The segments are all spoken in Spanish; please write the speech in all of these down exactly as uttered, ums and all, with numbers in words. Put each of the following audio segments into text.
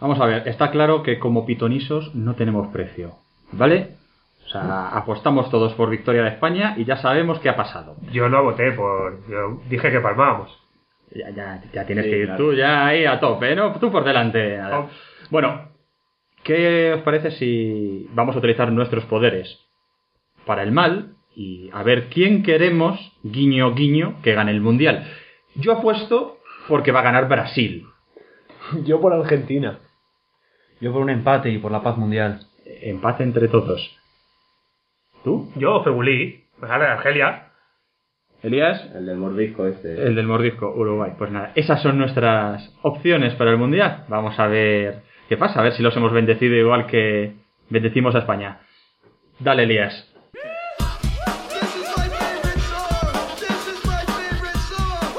Vamos a ver, está claro que como pitonisos no tenemos precio, ¿vale? O sea, apostamos todos por victoria de España y ya sabemos qué ha pasado. Yo no voté por... Yo dije que palmábamos. Ya, ya, ya tienes Sí, que ir claro. tú ya ahí a tope, ¿no? Tú por delante. Nada. Oh. Bueno, ¿qué os parece si vamos a utilizar nuestros poderes para el mal y a ver quién queremos, guiño guiño, que gane el Mundial? Yo apuesto porque va a ganar Brasil. Yo por Argentina. Yo por un empate y por la paz mundial. Empate entre todos. ¿Tú? Yo, Fegulí, pues ahora de Argelia. Elías, El del mordisco este. el del mordisco, Uruguay. Pues nada, esas son nuestras opciones para el Mundial. Vamos a ver qué pasa, a ver si los hemos bendecido igual que bendecimos a España. Dale, Elías. This is my favorite song. This is my favorite song.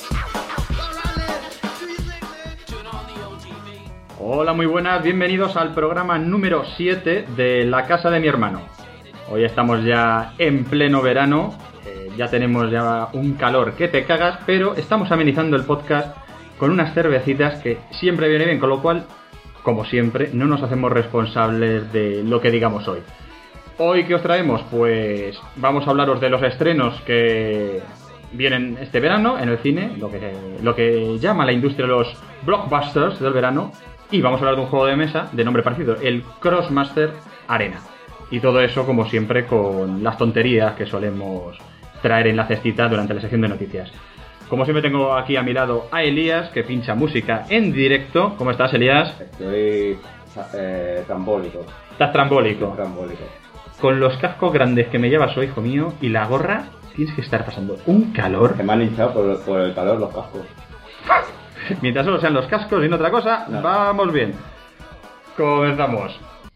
Hola, muy buenas, bienvenidos al programa número siete de La Casa de mi Hermano. Hoy estamos ya en pleno verano, eh, ya tenemos ya un calor que te cagas, pero estamos amenizando el podcast con unas cervecitas que siempre viene bien, con lo cual, como siempre, no nos hacemos responsables de lo que digamos hoy. Hoy, ¿qué os traemos? Pues vamos a hablaros de los estrenos que vienen este verano en el cine, lo que, lo que llama la industria los blockbusters del verano, y vamos a hablar de un juego de mesa de nombre parecido, el Crossmaster Arena. Y todo eso, como siempre, con las tonterías que solemos traer en la cestita durante la sección de noticias. Como siempre tengo aquí a mi lado a Elías, que pincha música en directo. ¿Cómo estás, Elías? Estoy eh, trambólico. Estás trambólico. Trambólico. Con los cascos grandes que me llevas hoy, hijo mío, y la gorra, tienes que estar pasando un calor. Se me han hinchado por, por el calor los cascos. Mientras solo sean los cascos y no otra cosa, No. vamos bien. Comenzamos.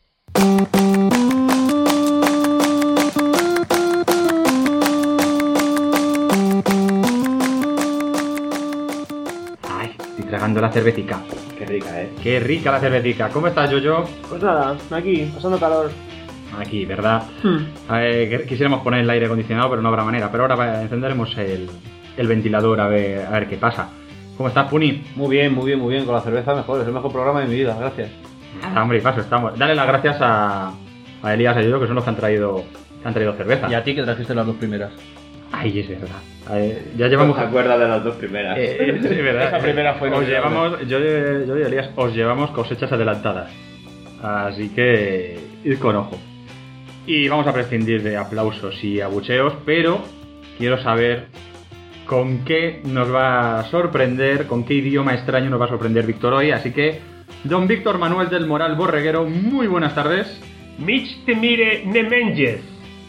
Ay, estoy tragando la cervecita. Qué rica, ¿eh? Qué rica la cervecita. ¿Cómo estás, Yoyo? Pues nada, aquí, pasando calor. Aquí, ¿verdad? A ver, quisiéramos poner el aire acondicionado, pero no habrá manera. Pero ahora va- encenderemos el, el ventilador a ver, a ver qué pasa. ¿Cómo estás, Puni? Muy bien, muy bien, muy bien. Con la cerveza mejor. Es el mejor programa de mi vida. Gracias. Nada, hombre, y paso, estamos. Dale las gracias a, a Elías y a Yoyo, que son los que han traído, que han traído cerveza. Y a ti que trajiste las dos primeras. Ay, es verdad. Eh, ya llevamos. ¿Te acuerdas de las dos primeras? Eh, sí, verdad. Esa primera fue Os inolvidable. llevamos, yo, yo y Elías, os llevamos cosechas adelantadas. Así que id con ojo. Y vamos a prescindir de aplausos y abucheos, pero quiero saber con qué nos va a sorprender, con qué idioma extraño nos va a sorprender Víctor hoy. Así que, don Víctor Manuel del Moral Borreguero, muy buenas tardes. Mich te mire Nemenjes,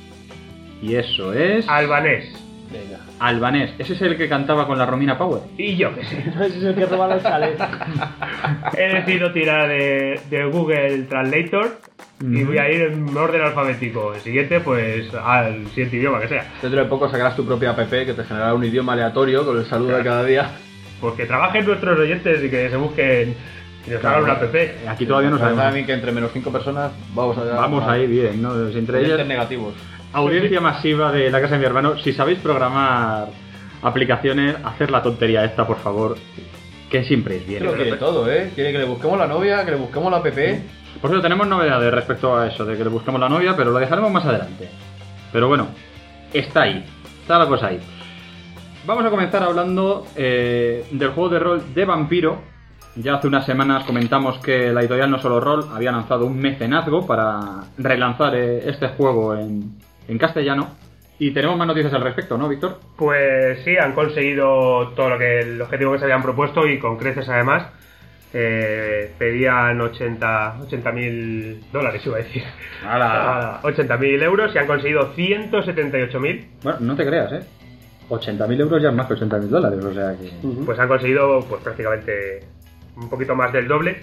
Y eso es albanés. Venga. albanés. Ese es el que cantaba con la Romina Power. Y yo qué sé. No sé si es el que roba los chalets. He decidido tirar de, de Google Translator y Ujú. voy a ir en orden alfabético. El siguiente, pues, al siguiente idioma que sea. Dentro de poco sacarás tu propia app que te generará un idioma aleatorio con el saludo de cada día. Pues que trabajen nuestros oyentes y que se busquen y nos hagan una app. Aquí todavía no Me parece a sabemos. mí que entre menos cinco personas vamos a Vamos ahí bien, ¿no? Entre Oyentes ellas, negativos. audiencia masiva de la casa de mi hermano. Si sabéis programar aplicaciones, hacer la tontería esta, por favor, que siempre es bien. Lo quiere todo, ¿eh? Quiere que le busquemos la novia, que le busquemos la app. Por eso tenemos novedades respecto a eso, de que le busquemos la novia, pero lo dejaremos más adelante. Pero bueno, está ahí, está la cosa ahí. Vamos a comenzar hablando eh, del juego de rol de Vampiro. Ya hace unas semanas comentamos que la editorial No Solo Rol había lanzado un mecenazgo para relanzar eh, este juego en, en castellano. Y tenemos más noticias al respecto, ¿no, Víctor? Pues sí, han conseguido todo lo que el objetivo que se habían propuesto y con creces además. Eh, pedían ochenta mil dólares, iba a decir. ¡Hala! ochenta mil euros y han conseguido ciento setenta y ocho mil. Bueno, no te creas, ¿eh? ochenta mil euros ya es más que ochenta mil dólares, o sea que... Pues han conseguido pues prácticamente un poquito más del doble.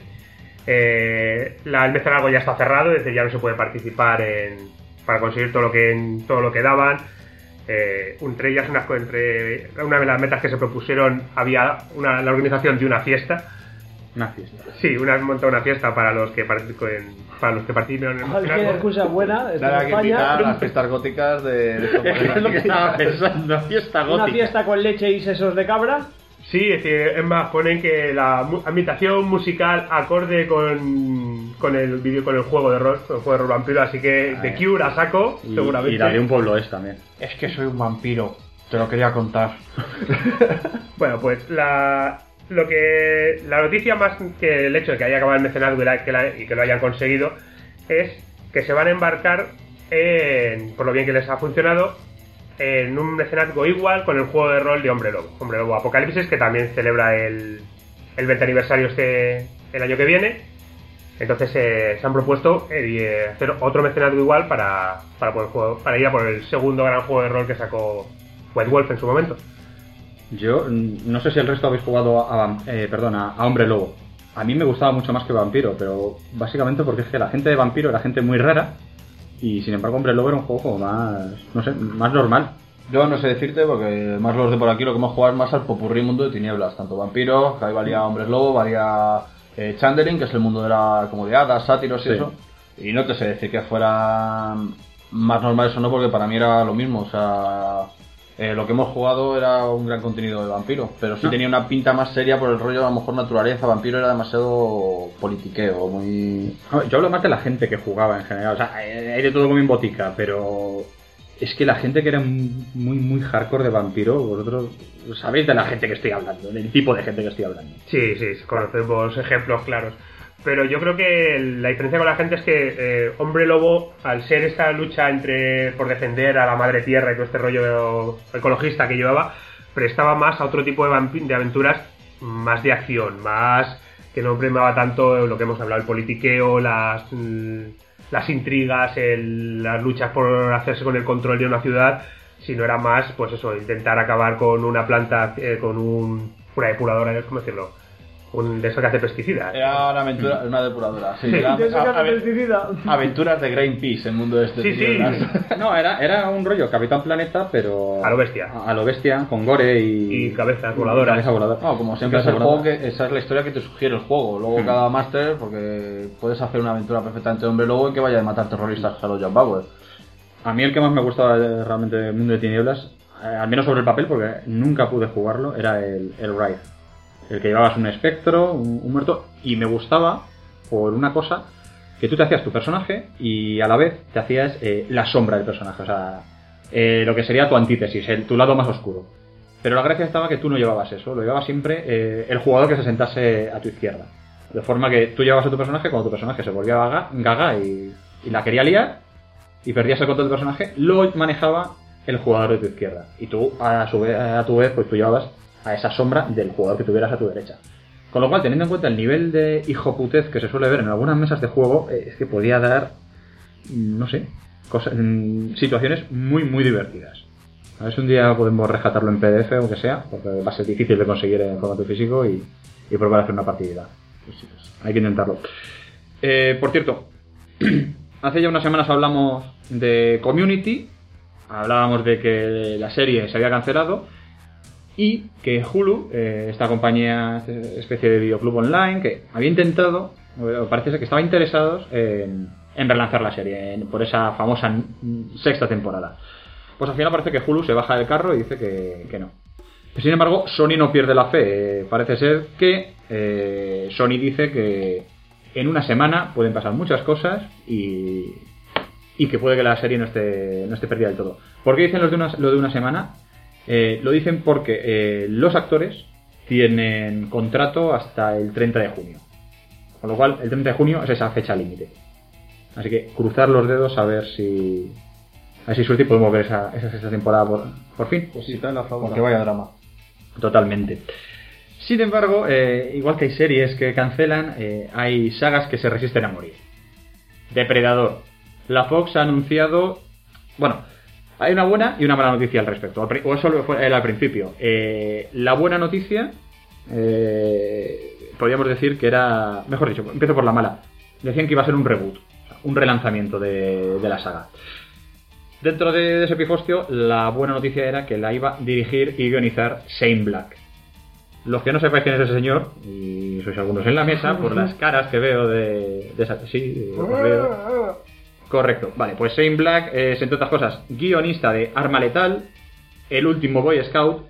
Eh, la, el mecenazgo ya está cerrado, es decir, ya no se puede participar en, para conseguir todo lo que en, todo lo que daban. Eh, entre ellas, unas, entre una de las metas que se propusieron había una, la organización de una fiesta. Una fiesta. Sí, una monta una fiesta para los que participen, para los que participen en el Cualquier mecenazgo. excusa buena, está Nada en que invitar a España. las fiestas góticas de... de estos Es lo que estaba pensando, fiesta Una gótica. fiesta con leche y sesos de cabra. Sí, es decir, es más, ponen que la mu- ambientación musical acorde con, con el vídeo, con el juego de rol, con el juego de rol vampiro, así que The Cure a saco, Y, seguramente. y la de un pueblo es también. Es que soy un vampiro. Te lo quería contar. Bueno, pues la lo que la noticia más que el hecho de que haya acabado el mecenazgo y, la- que la- y que lo hayan conseguido es que se van a embarcar en, por lo bien que les ha funcionado, en un mecenazgo igual con el juego de rol de Hombre Lobo, Hombre Lobo Apocalipsis, que también celebra el, el veinte aniversario este el año que viene. Entonces eh, se han propuesto eh, hacer otro mecenazgo igual para, para, por el juego, para ir a por el segundo gran juego de rol que sacó White Wolf en su momento. Yo mm, no sé si el resto habéis jugado a, vam- eh, perdón, a, a Hombre Lobo. A mí me gustaba mucho más que Vampiro, pero básicamente porque es que la gente de Vampiro era gente muy rara y sin embargo Hombre Lobo era un juego como más, no sé, más normal. Yo no sé decirte, porque más los de por aquí lo que hemos jugado es más al popurrí mundo de tinieblas. Tanto vampiros, que ahí valía hombres lobo, valía eh, Chandering, que es el mundo de la, como de hadas, sátiros y Sí. eso. Y no te sé decir que fueran más normales o no, porque para mí era lo mismo. O sea, eh, lo que hemos jugado era un gran contenido de vampiro, pero sí No. tenía una pinta más seria por el rollo, a lo mejor naturaleza. Vampiro era demasiado politiqueo, muy... A ver, yo hablo más de la gente que jugaba en general, o sea, hay de todo como en botica, pero es que la gente que era muy, muy hardcore de Vampiro, vosotros sabéis de la gente que estoy hablando, del tipo de gente que estoy hablando. Sí, sí, conocemos ejemplos claros. Pero yo creo que la diferencia con la gente es que eh, Hombre Lobo, al ser esta lucha entre por defender a la madre tierra y todo este rollo ecologista que llevaba, prestaba más a otro tipo de, vampi- de aventuras más de acción, más que no primaba tanto lo que hemos hablado, el politiqueo, las, mm, las intrigas, el- las luchas por hacerse con el control de una ciudad, sino era más, pues eso, intentar acabar con una planta, eh, con un, una depuradora, ¿cómo decirlo? Un de eso que hace pesticidas. Era una aventura, una depuradora, sí. Sí. Era- Yo sé que a- hace ave- pesticida. aventuras de Greenpeace, el mundo este. Sí, de sí. tinieblas. No, era, era un rollo Capitán Planeta, pero... A lo bestia. A, a lo bestia, con gore y... Y cabezas voladoras. cabeza voladora. No, como siempre es Cabeza el juego voladora. que esa es la historia que te sugiere el juego. Luego Hmm. cada máster, porque puedes hacer una aventura perfectamente de hombre lobo y que vaya a matar terroristas a los John Bauer. A mí el que más me gustaba eh, realmente del mundo de tinieblas, eh, al menos sobre el papel, porque nunca pude jugarlo, era el, el Wraith. El que llevabas un espectro, un, un muerto, y me gustaba por una cosa, que tú te hacías tu personaje y a la vez te hacías eh, la sombra del personaje, o sea, eh, lo que sería tu antítesis, el, tu lado más oscuro. Pero la gracia estaba que tú no llevabas eso, lo llevaba siempre eh, el jugador que se sentase a tu izquierda. De forma que tú llevabas a tu personaje, cuando tu personaje se volvía gaga, gaga y, y la quería liar, y perdías el control del personaje, lo manejaba el jugador de tu izquierda. Y tú, a, su vez, a tu vez, pues tú llevabas a esa sombra del jugador que tuvieras a tu derecha. Con lo cual, teniendo en cuenta el nivel de hijoputez que se suele ver en algunas mesas de juego, eh, es que podía dar, mm, no sé, cosas, mm, situaciones muy, muy divertidas. A ver si un día podemos rescatarlo en P D F o que sea, porque va a ser difícil de conseguir en formato físico y, y probar a hacer una partida. Pues sí, pues, hay que intentarlo. Eh, por cierto, hace ya unas semanas hablamos de Community, hablábamos de que la serie se había cancelado y que Hulu, eh, esta compañía, esta especie de videoclub online, que había intentado, o parece ser que estaba interesados en, en relanzar la serie, en- por esa famosa mm, sexta temporada. Pues al final parece que Hulu se baja del carro y dice que, que no. Sin embargo, Sony no pierde la fe. Eh, parece ser que eh, Sony dice que en una semana pueden pasar muchas cosas y, y que puede que la serie no esté, no esté perdida del todo. ¿Por qué dicen los de una, lo de una semana? Eh, lo dicen porque eh, los actores tienen contrato hasta el treinta de junio. Con lo cual, el treinta de junio es esa fecha límite. Así que cruzar los dedos a ver si... A ver si suerte y podemos ver esa, esa sexta temporada por, por fin. Pues sí, está en la flauta. Porque vaya drama. Totalmente. Sin embargo, eh, igual que hay series que cancelan, eh, hay sagas que se resisten a morir. Depredador. La Fox ha anunciado... Bueno, hay una buena y una mala noticia al respecto. Al pri- O eso fue era al principio. Eh, la buena noticia... Eh, podríamos decir que era... Mejor dicho, empiezo por la mala. Decían que iba a ser un reboot. Un relanzamiento de, de la saga. Dentro de, de ese pifostio, la buena noticia era que la iba a dirigir y guionizar Shane Black. Los que no sepáis quién es ese señor, y sois algunos en la mesa, por las caras que veo de, de esa... Sí, os veo. Correcto. Vale, pues Shane Black es, entre otras cosas, guionista de Arma Letal, El último Boy Scout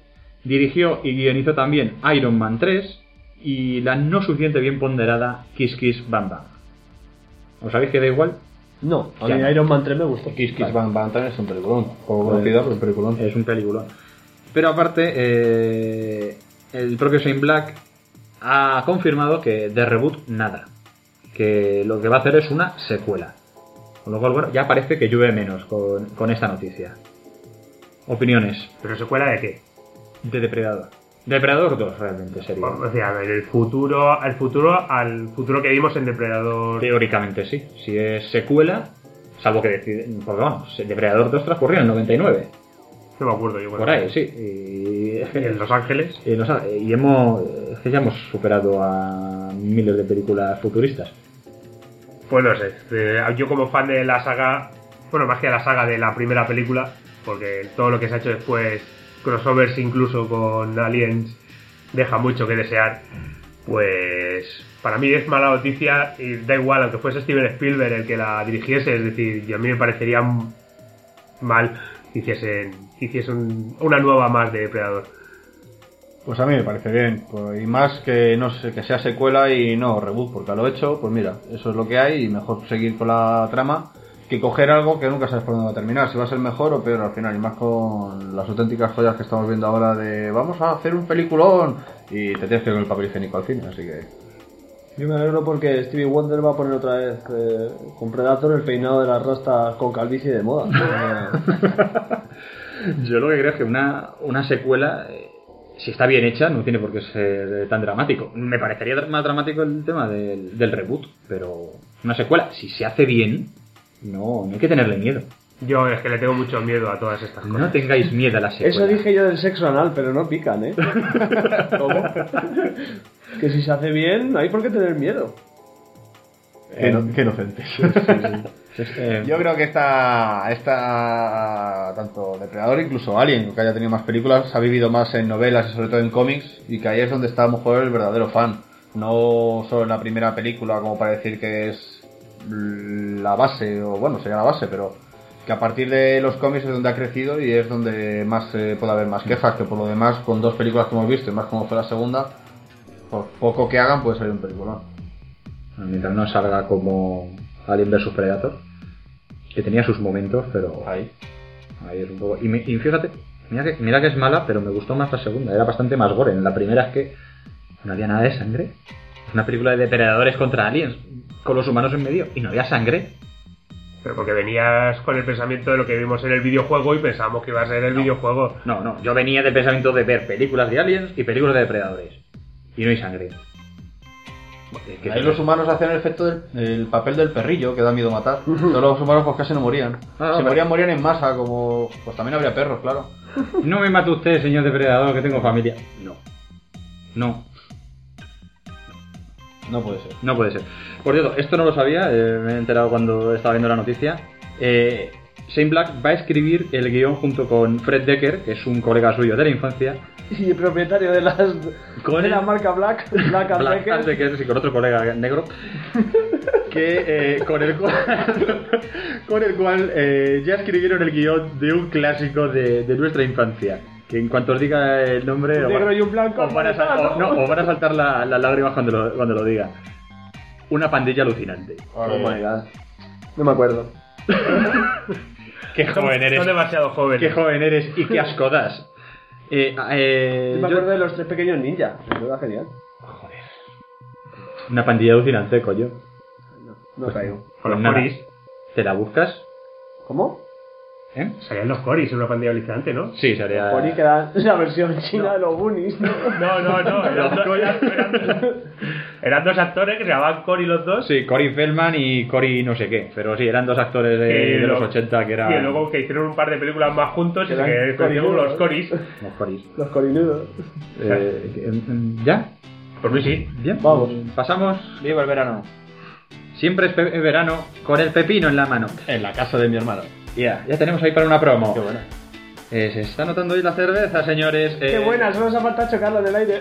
Dirigió y guionizó también Iron Man tres y la no suficiente bien ponderada Kiss Kiss Bang Bang. ¿Os sabéis que da igual? No, a Ya mí no. Iron Man tres me gustó. Kiss Kiss Bang Bang también es un peliculón. Poco conocido, pero un peliculón. Es un peliculón. Pero aparte, eh, el propio Shane Black ha confirmado que de reboot nada. Que lo que va a hacer es una secuela. Con lo cual, bueno, ya parece que llueve menos con, con esta noticia. Opiniones ¿Pero secuela de qué? de Depredador. Depredador dos realmente sería. O sea, a ver, el futuro, el futuro al futuro que vimos en Depredador. Teóricamente sí. Si es secuela, salvo que deciden. Porque vamos, Depredador dos transcurrió en el noventa y nueve. No me acuerdo yo. Por ahí, sí. Y, Y en Los Ángeles. y, nos ha- y hemos. Es que ya hemos superado a miles de películas futuristas. Pues no sé. eh, Yo como fan de la saga. Bueno, más que de la saga de la primera película. Porque todo lo que se ha hecho después, crossovers incluso con Aliens, deja mucho que desear. Pues para mí es mala noticia y da igual, aunque fuese Steven Spielberg el que la dirigiese. Es decir, yo a mí me parecería m- mal que hiciesen, que hiciesen una nueva más de Depredador. Pues a mí me parece bien. Pues, y más que no sé, que sea secuela y no reboot, porque a lo hecho, pues mira, eso es lo que hay y mejor seguir con la trama que coger algo que nunca sabes por dónde va a terminar, si va a ser mejor o peor al final, y más con las auténticas joyas que estamos viendo ahora de vamos a hacer un peliculón y te tienes que ir con el papel higiénico al cine, así que... Yo me alegro porque Stevie Wonder va a poner otra vez eh, con Predator el peinado de las rastas con calvicie de moda. Yo lo que creo es que una, una secuela, eh, si está bien hecha, no tiene por qué ser eh, tan dramático. Me parecería más dramático el tema del, del reboot, pero una secuela, si se hace bien, no, no hay que tenerle miedo. Yo es que le tengo mucho miedo a todas estas cosas. No tengáis miedo a la secuela. Eso dije yo del sexo anal, pero no pican, ¿eh? ¿Cómo? Que si se hace bien, no hay por qué tener miedo. Qué, ino- qué inocentes. Eh, Yo creo que esta, esta, tanto Depredador, incluso Alien, que haya tenido más películas, ha vivido más en novelas y sobre todo en cómics, y que ahí es donde está a lo mejor el verdadero fan. No solo en la primera película, como para decir que es la base, o bueno, sería la base, pero que a partir de los cómics es donde ha crecido y es donde más eh, puede haber más quejas, que por lo demás, con dos películas que hemos visto, y más como fue la segunda, por poco que hagan puede salir un peliculón. mientras no salga como Alien versus Predator, que tenía sus momentos, pero Ahí. ahí es un poco... Y, me- y fíjate, mira que, mira que es mala, pero me gustó más la segunda, era bastante más gore. En la primera es que no había nada de sangre. Es una película de depredadores contra aliens, con los humanos en medio, y no había sangre. Pero porque venías con el pensamiento de lo que vimos en el videojuego y pensábamos que iba a ser el videojuego. No, no, yo venía del pensamiento de ver películas de aliens y películas de depredadores. Y no hay sangre. Es que Ahí eso- los humanos hacían el efecto del el papel del perrillo, que da miedo matar. Todos los humanos pues casi no morían. Ah, si vale. morían, morían en masa, como... Pues también habría perros, claro. No me mate usted, señor depredador, que tengo familia. No. No. No puede ser. No puede ser. Por cierto, esto no lo sabía, eh, me he enterado cuando estaba viendo la noticia. Eh, Shane Black va a escribir el guión junto con Fred Decker, que es un colega suyo de la infancia. Y el propietario de las Con de el- la marca Black, Black and Black Decker. Decker, sí, con otro colega negro. Que eh, con el cual, con el cual eh, ya escribieron el guión de un clásico de, de nuestra infancia. Que en cuanto os diga el nombre, Un os negro va- y un blanco. os van a, sal- o- no, os van a saltar la- las lágrimas cuando lo, cuando lo diga. Una pandilla alucinante. Oh my god. No me acuerdo. Qué joven eres. Son demasiado jóvenes. Qué joven eres y qué asco das. Eh, eh, Yo me yo- acuerdo de los tres pequeños ninjas. Eso era genial. Joder. Una pandilla alucinante, coño. No, no caigo. Con los Pues nada. coris. ¿Te la buscas? ¿Cómo? ¿Eh? Salían los coris en una pandilla alucinante, ¿no? Sí, sería. Pony que era la versión china de los Goonies. ¿no? No, no, no. Eran, Los dos, Cory. eran, eran- eran dos actores que se llamaban Cory los dos. Sí, Cory Feldman y Cory no sé qué. Pero sí, eran dos actores de, que de los lo- ochenta que eran. Y luego que hicieron un par de películas más juntos y Eran se conocieron corinudos. los coris. Los Corys. Los corinudos. Eh, eh, ¿Ya? Por mí sí. Bien. Vamos. Pasamos. Viva el verano. Siempre es pe- verano con el pepino en la mano. En la casa de mi hermano. Ya, ya tenemos ahí para una promo. Qué buena. Eh, se está notando hoy la cerveza, señores. Qué Eh, buena, solo se ha faltado chocarla en el aire.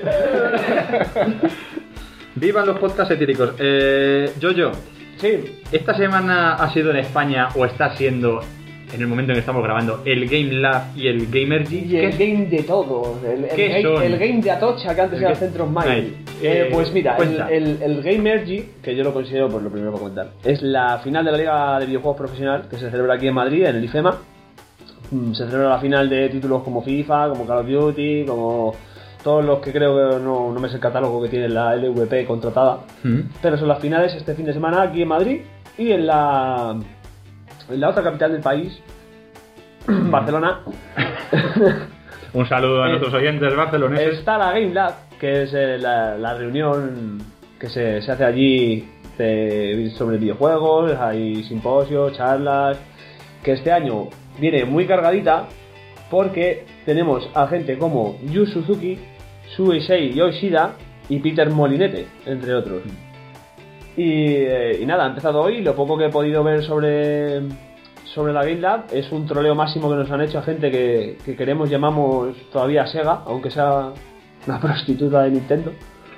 Vivan los podcasts etíricos. Eh, Jojo, Sí. ¿esta semana ha sido en España o está siendo en el momento en que estamos grabando, el Game Lab y el Gamergy. Y el game de todos, el, el, ¿Qué game, son? el game de Atocha que antes El era que- Centros Mind. Ay, Eh, eh, pues mira, el, cuenta. el, el Gamergy, que yo lo considero pues lo primero para comentar, es la final de la Liga de Videojuegos Profesional que se celebra aquí en Madrid, en el IFEMA. Mm, Se celebra la final de títulos como FIFA, como Call of Duty, como todos los que creo que no, no me sé el catálogo que tiene la L V P contratada. Mm. Pero son las finales este fin de semana aquí en Madrid y en la, en la otra capital del país, Barcelona. Un saludo a Eh, nuestros oyentes barceloneses. Está la Game Lab, que es eh, la, la reunión que se, se hace allí de- sobre videojuegos, hay simposios, charlas, que este año viene muy cargadita porque tenemos a gente como Yu Suzuki, Suisei Yoshida y Peter Molinete, entre otros. Y, eh, y nada, ha empezado hoy. Lo poco que he podido ver sobre, sobre la Game Lab es un troleo máximo que nos han hecho a gente que, que queremos, llamamos todavía Sega, aunque sea una prostituta de Nintendo.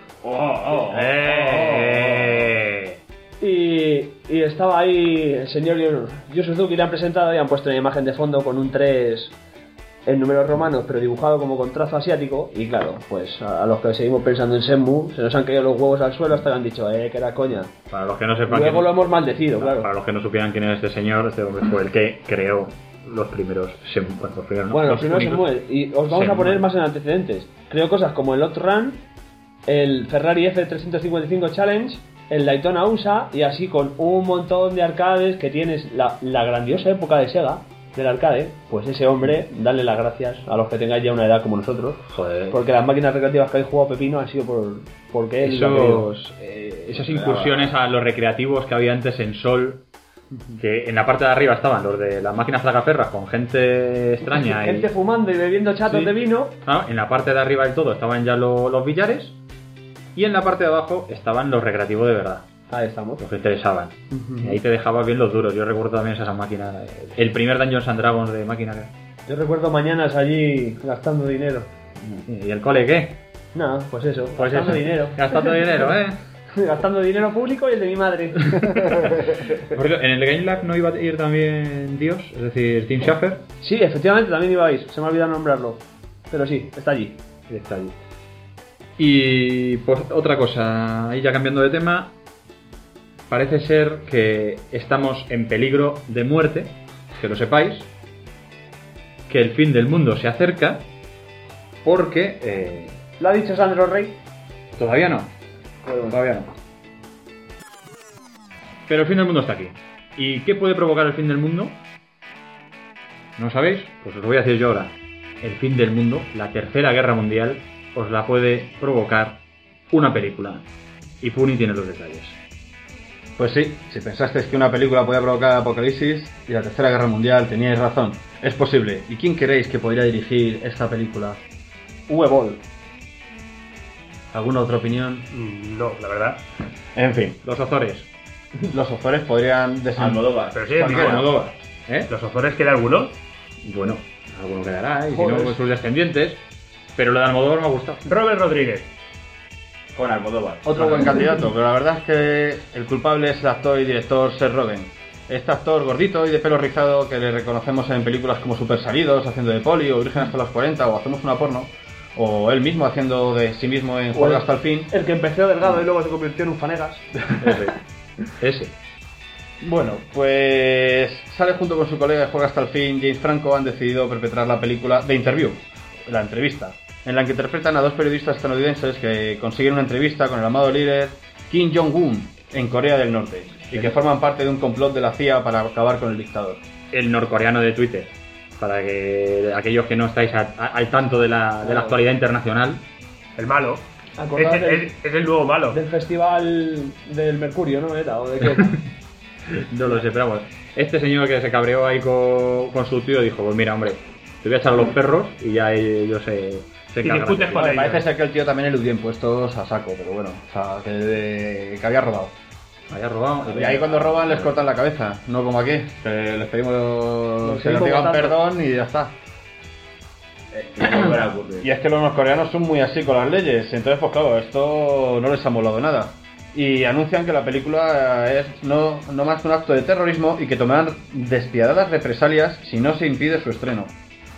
¡Eh! Y, y estaba ahí el señor Yu Yu Suzuki, le han presentado y han puesto una imagen de fondo con un tres en números romanos, pero dibujado como con trazo asiático. Y claro, pues a, a los que seguimos pensando en Shenmue, se nos han caído los huevos al suelo hasta que han dicho, eh, que era coña. Para los que no sepan Luego quién- lo hemos maldecido, No, claro. Para los que no supieran quién es este señor, este hombre fue el que creó los primeros Shenmue. Bueno, los primeros, no, Bueno, los primero se únicos. mueve. Y os vamos a Shenmue. poner más en antecedentes. Creo cosas como el Outrun, el Ferrari F trescientos cincuenta y cinco Challenge, el Daytona U S A y así con un montón de arcades que tienes la, la grandiosa época de Sega del arcade. Pues ese hombre, darle las gracias a los que tengáis ya una edad como nosotros. Joder. Porque las máquinas recreativas que habéis jugado Pepino han sido por porque él lo ha querido. Esos, eh, esas incursiones a los recreativos que había antes en Sol, que en la parte de arriba estaban los de las máquinas tragaperras con gente extraña. y- Gente fumando y bebiendo chatos Sí. de vino. Ah, en la parte de arriba del todo estaban ya lo- los billares y en la parte de abajo estaban los recreativos de verdad, Ahí estamos. los que interesaban. Y ahí te dejabas bien los duros. Yo recuerdo también esas máquinas. eh, El primer Dungeons and Dragons de máquina. que- Yo recuerdo mañanas allí gastando dinero. ¿Y el cole qué? Nada, pues eso, Pues gastando eso. dinero. Gastando dinero, ¿eh? Gastando dinero público y el de mi madre. Por cierto, en el Game Lab no iba a ir también Dios, es decir, Tim Schafer. Sí, efectivamente, también iba a ir. Se me ha olvidado nombrarlo. Pero sí, está allí. Y está allí. Y pues otra cosa, ahí ya cambiando de tema, parece ser que estamos en peligro de muerte, que lo sepáis, que el fin del mundo se acerca, porque eh, ¿Lo ha dicho Sandro Rey? todavía no, todavía no. Pero el fin del mundo está aquí. ¿Y qué puede provocar el fin del mundo? ¿No sabéis? Pues os lo voy a decir yo ahora. El fin del mundo, la tercera guerra mundial, os la puede provocar una película. Y Puni tiene los detalles. Pues sí, si pensasteis que una película podía provocar apocalipsis y la tercera guerra mundial, teníais razón. Es posible. ¿Y quién creéis que podría dirigir esta película? Uwe Boll. ¿Alguna otra opinión? Mm, No, la verdad. En fin, los Ozores. Los Ozores podrían desen- Almodóvar. Pero sí, Cualquiera. digo, Almodóvar. ¿Eh? ¿los Ozores queda alguno? Bueno, alguno quedará, y si Joder. no, pues sus descendientes. Pero lo de Almodóvar me ha gustado. Robert Rodríguez. Con Almodóvar. Otro buen candidato, pero la verdad es que el culpable es el actor y director Seth Rogen. Este actor gordito y de pelo rizado que le reconocemos en películas como Super Salidos, haciendo de poli, o Virgen hasta los cuarenta, o Hacemos una porno, o él mismo haciendo de sí mismo en Juega hasta el fin. El que empezó delgado y luego se convirtió en un fanegas. Ese. Ese. Bueno, pues sale junto con su colega de Juega hasta el fin, James Franco, han decidido perpetrar la película The Interview, la entrevista, en la que interpretan a dos periodistas estadounidenses que consiguen una entrevista con el amado líder Kim Jong-un en Corea del Norte y que forman parte de un complot de la C I A para acabar con el dictador. El norcoreano de Twitter. Para que aquellos que no estáis a- a- al tanto de la, de la actualidad internacional. El malo. Acordaos Es, del- es- es el nuevo malo. Del festival del Mercurio, ¿no era? ¿O de qué? No lo sé, pero vamos. Este señor que se cabreó ahí con, con su tío dijo: pues mira, hombre, te voy a echar a los perros y ya ellos se, se Y encargan. discutes con Vale, ellos. parece ser que el tío también eludió impuestos a saco, pero bueno, o sea, que, que había robado. Había robado. Y ahí cuando roban les cortan la cabeza, no como aquí, que les pedimos que seguimos nos digan votando. perdón y ya está. Eh, y no volverá a ocurrir. Y es que los norcoreanos son muy así con las leyes, entonces pues claro, esto no les ha molado nada. y anuncian que la película es no, no más que un acto de terrorismo y que tomarán despiadadas represalias si no se impide su estreno.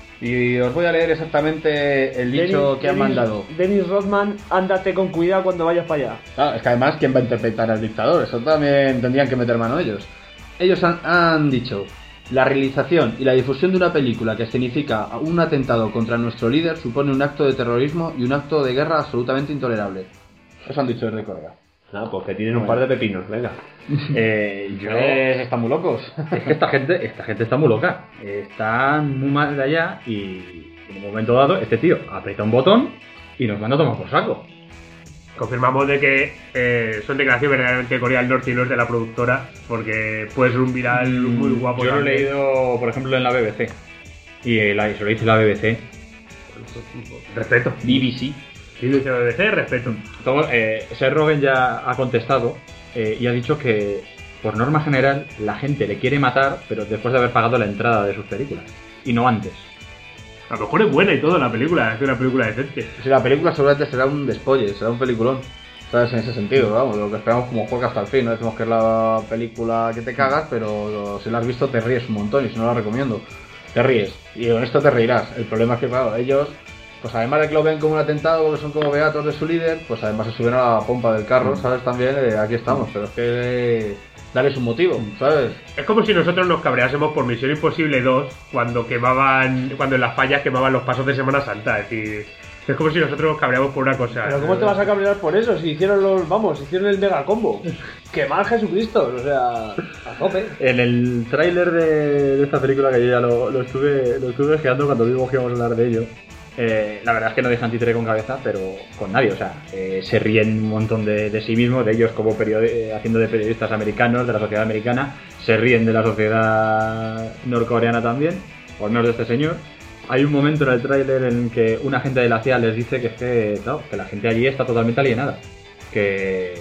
Y os voy a leer exactamente el dicho Dennis- que han Dennis- mandado. Dennis Rodman, ándate con cuidado cuando vayas para allá. Ah, es que además, ¿quién va a interpretar al dictador? Eso también tendrían que meter mano ellos. Ellos han, han dicho: la realización y la difusión de una película que significa un atentado contra nuestro líder supone un acto de terrorismo y un acto de guerra absolutamente intolerable. Eso han dicho desde Corea. Ah, pues que tienen un par de pepinos, venga. Eh, yo... Eh, están muy locos. Es que esta gente, esta gente está muy loca. Están muy mal de allá y en un momento dado este tío aprieta un botón y nos manda a tomar por saco. Confirmamos de que eh, son declaraciones verdaderamente de Corea del Norte y no es de la productora, porque puede ser un viral muy guapo. Yo lo he también. leído, por ejemplo, en la B B C. Y la, se lo dice la B B C. Respeto. B B C. Sí, lo dice B B C, respeto. Todo, eh, Seth Rogen ya ha contestado eh, y ha dicho que, por norma general, la gente le quiere matar, pero después de haber pagado la entrada de sus películas. Y no antes. A lo mejor es buena y todo la película, es una película decente. Si la película seguramente será un despolle, será un peliculón. ¿Sabes? En ese sentido, vamos, lo que esperamos como juego hasta el fin. No decimos que es la película que te cagas, pero si la has visto te ríes un montón y si no la recomiendo. Te ríes. Y con esto te reirás. El problema es que, claro, ellos, pues además de que lo ven como un atentado porque son como beatos de su líder, pues además se suben a la pompa del carro, ¿sabes? También, eh, aquí estamos, pero es que eh, darles un motivo, ¿sabes? Es como si nosotros nos cabreásemos por Misión Imposible dos cuando quemaban, cuando en las fallas quemaban los pasos de Semana Santa. Es decir, es como si nosotros nos cabreamos por una cosa. Pero ¿cómo te vas a cabrear por eso? Si hicieron los, vamos, hicieron el mega combo. Quemar Jesucristo, o sea, a tope. En el tráiler de, de esta película, que yo ya lo, lo estuve lo estuve ojeando cuando vimos que íbamos a hablar de ello, eh, la verdad es que no dejan títere con cabeza, pero con nadie. O sea, eh, se ríen un montón de, de sí mismos, de ellos como periodi- eh, haciendo de periodistas americanos, de la sociedad americana. Se ríen de la sociedad norcoreana también, o al menos de este señor. Hay un momento en el tráiler en que un agente de la C I A les dice que es que, claro, que la gente allí está totalmente alienada. Que,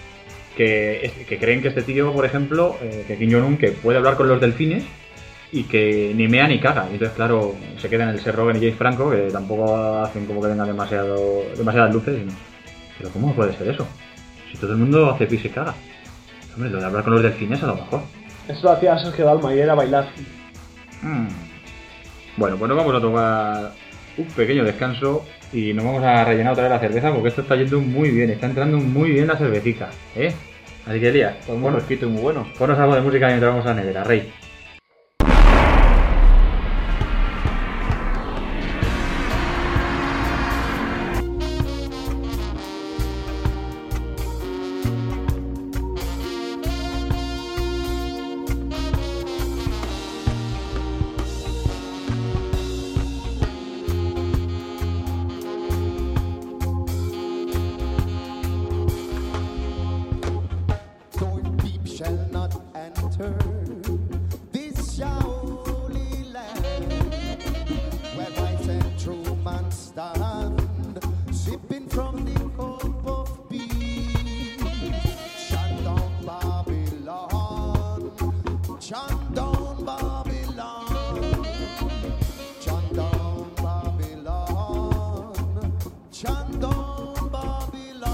que, es- que creen que este tío, por ejemplo, eh, que Kim Jong-un, que puede hablar con los delfines y que ni mea ni caga. Entonces, claro, se quedan el Seth Rogen y James Franco, que tampoco hacen como que tengan demasiado, demasiadas luces. y- Pero ¿cómo puede ser eso? Si todo el mundo hace pis y caga. Hombre, lo de hablar con los delfines a lo mejor. Eso lo hacía Sergio Dalma y era bailar. Mm. Bueno, pues nos vamos a tomar un pequeño descanso y nos vamos a rellenar otra vez la cerveza porque esto está yendo muy bien, está entrando muy bien la cervecita, ¿eh? Así que, Elías, Pues muy fresquito y muy bueno. ponnos algo de música mientras vamos a la nevera, Rey. Thorn deep shall not enter this holy land, where wise and true man stand, sipping from the cup of peace. Chant down Babylon, chant down Babylon, chant down Babylon, chant down Babylon.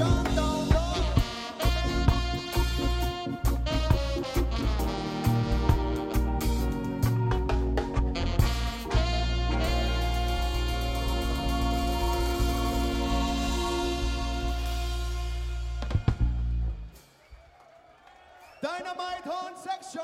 section down low. Dynamite horn section.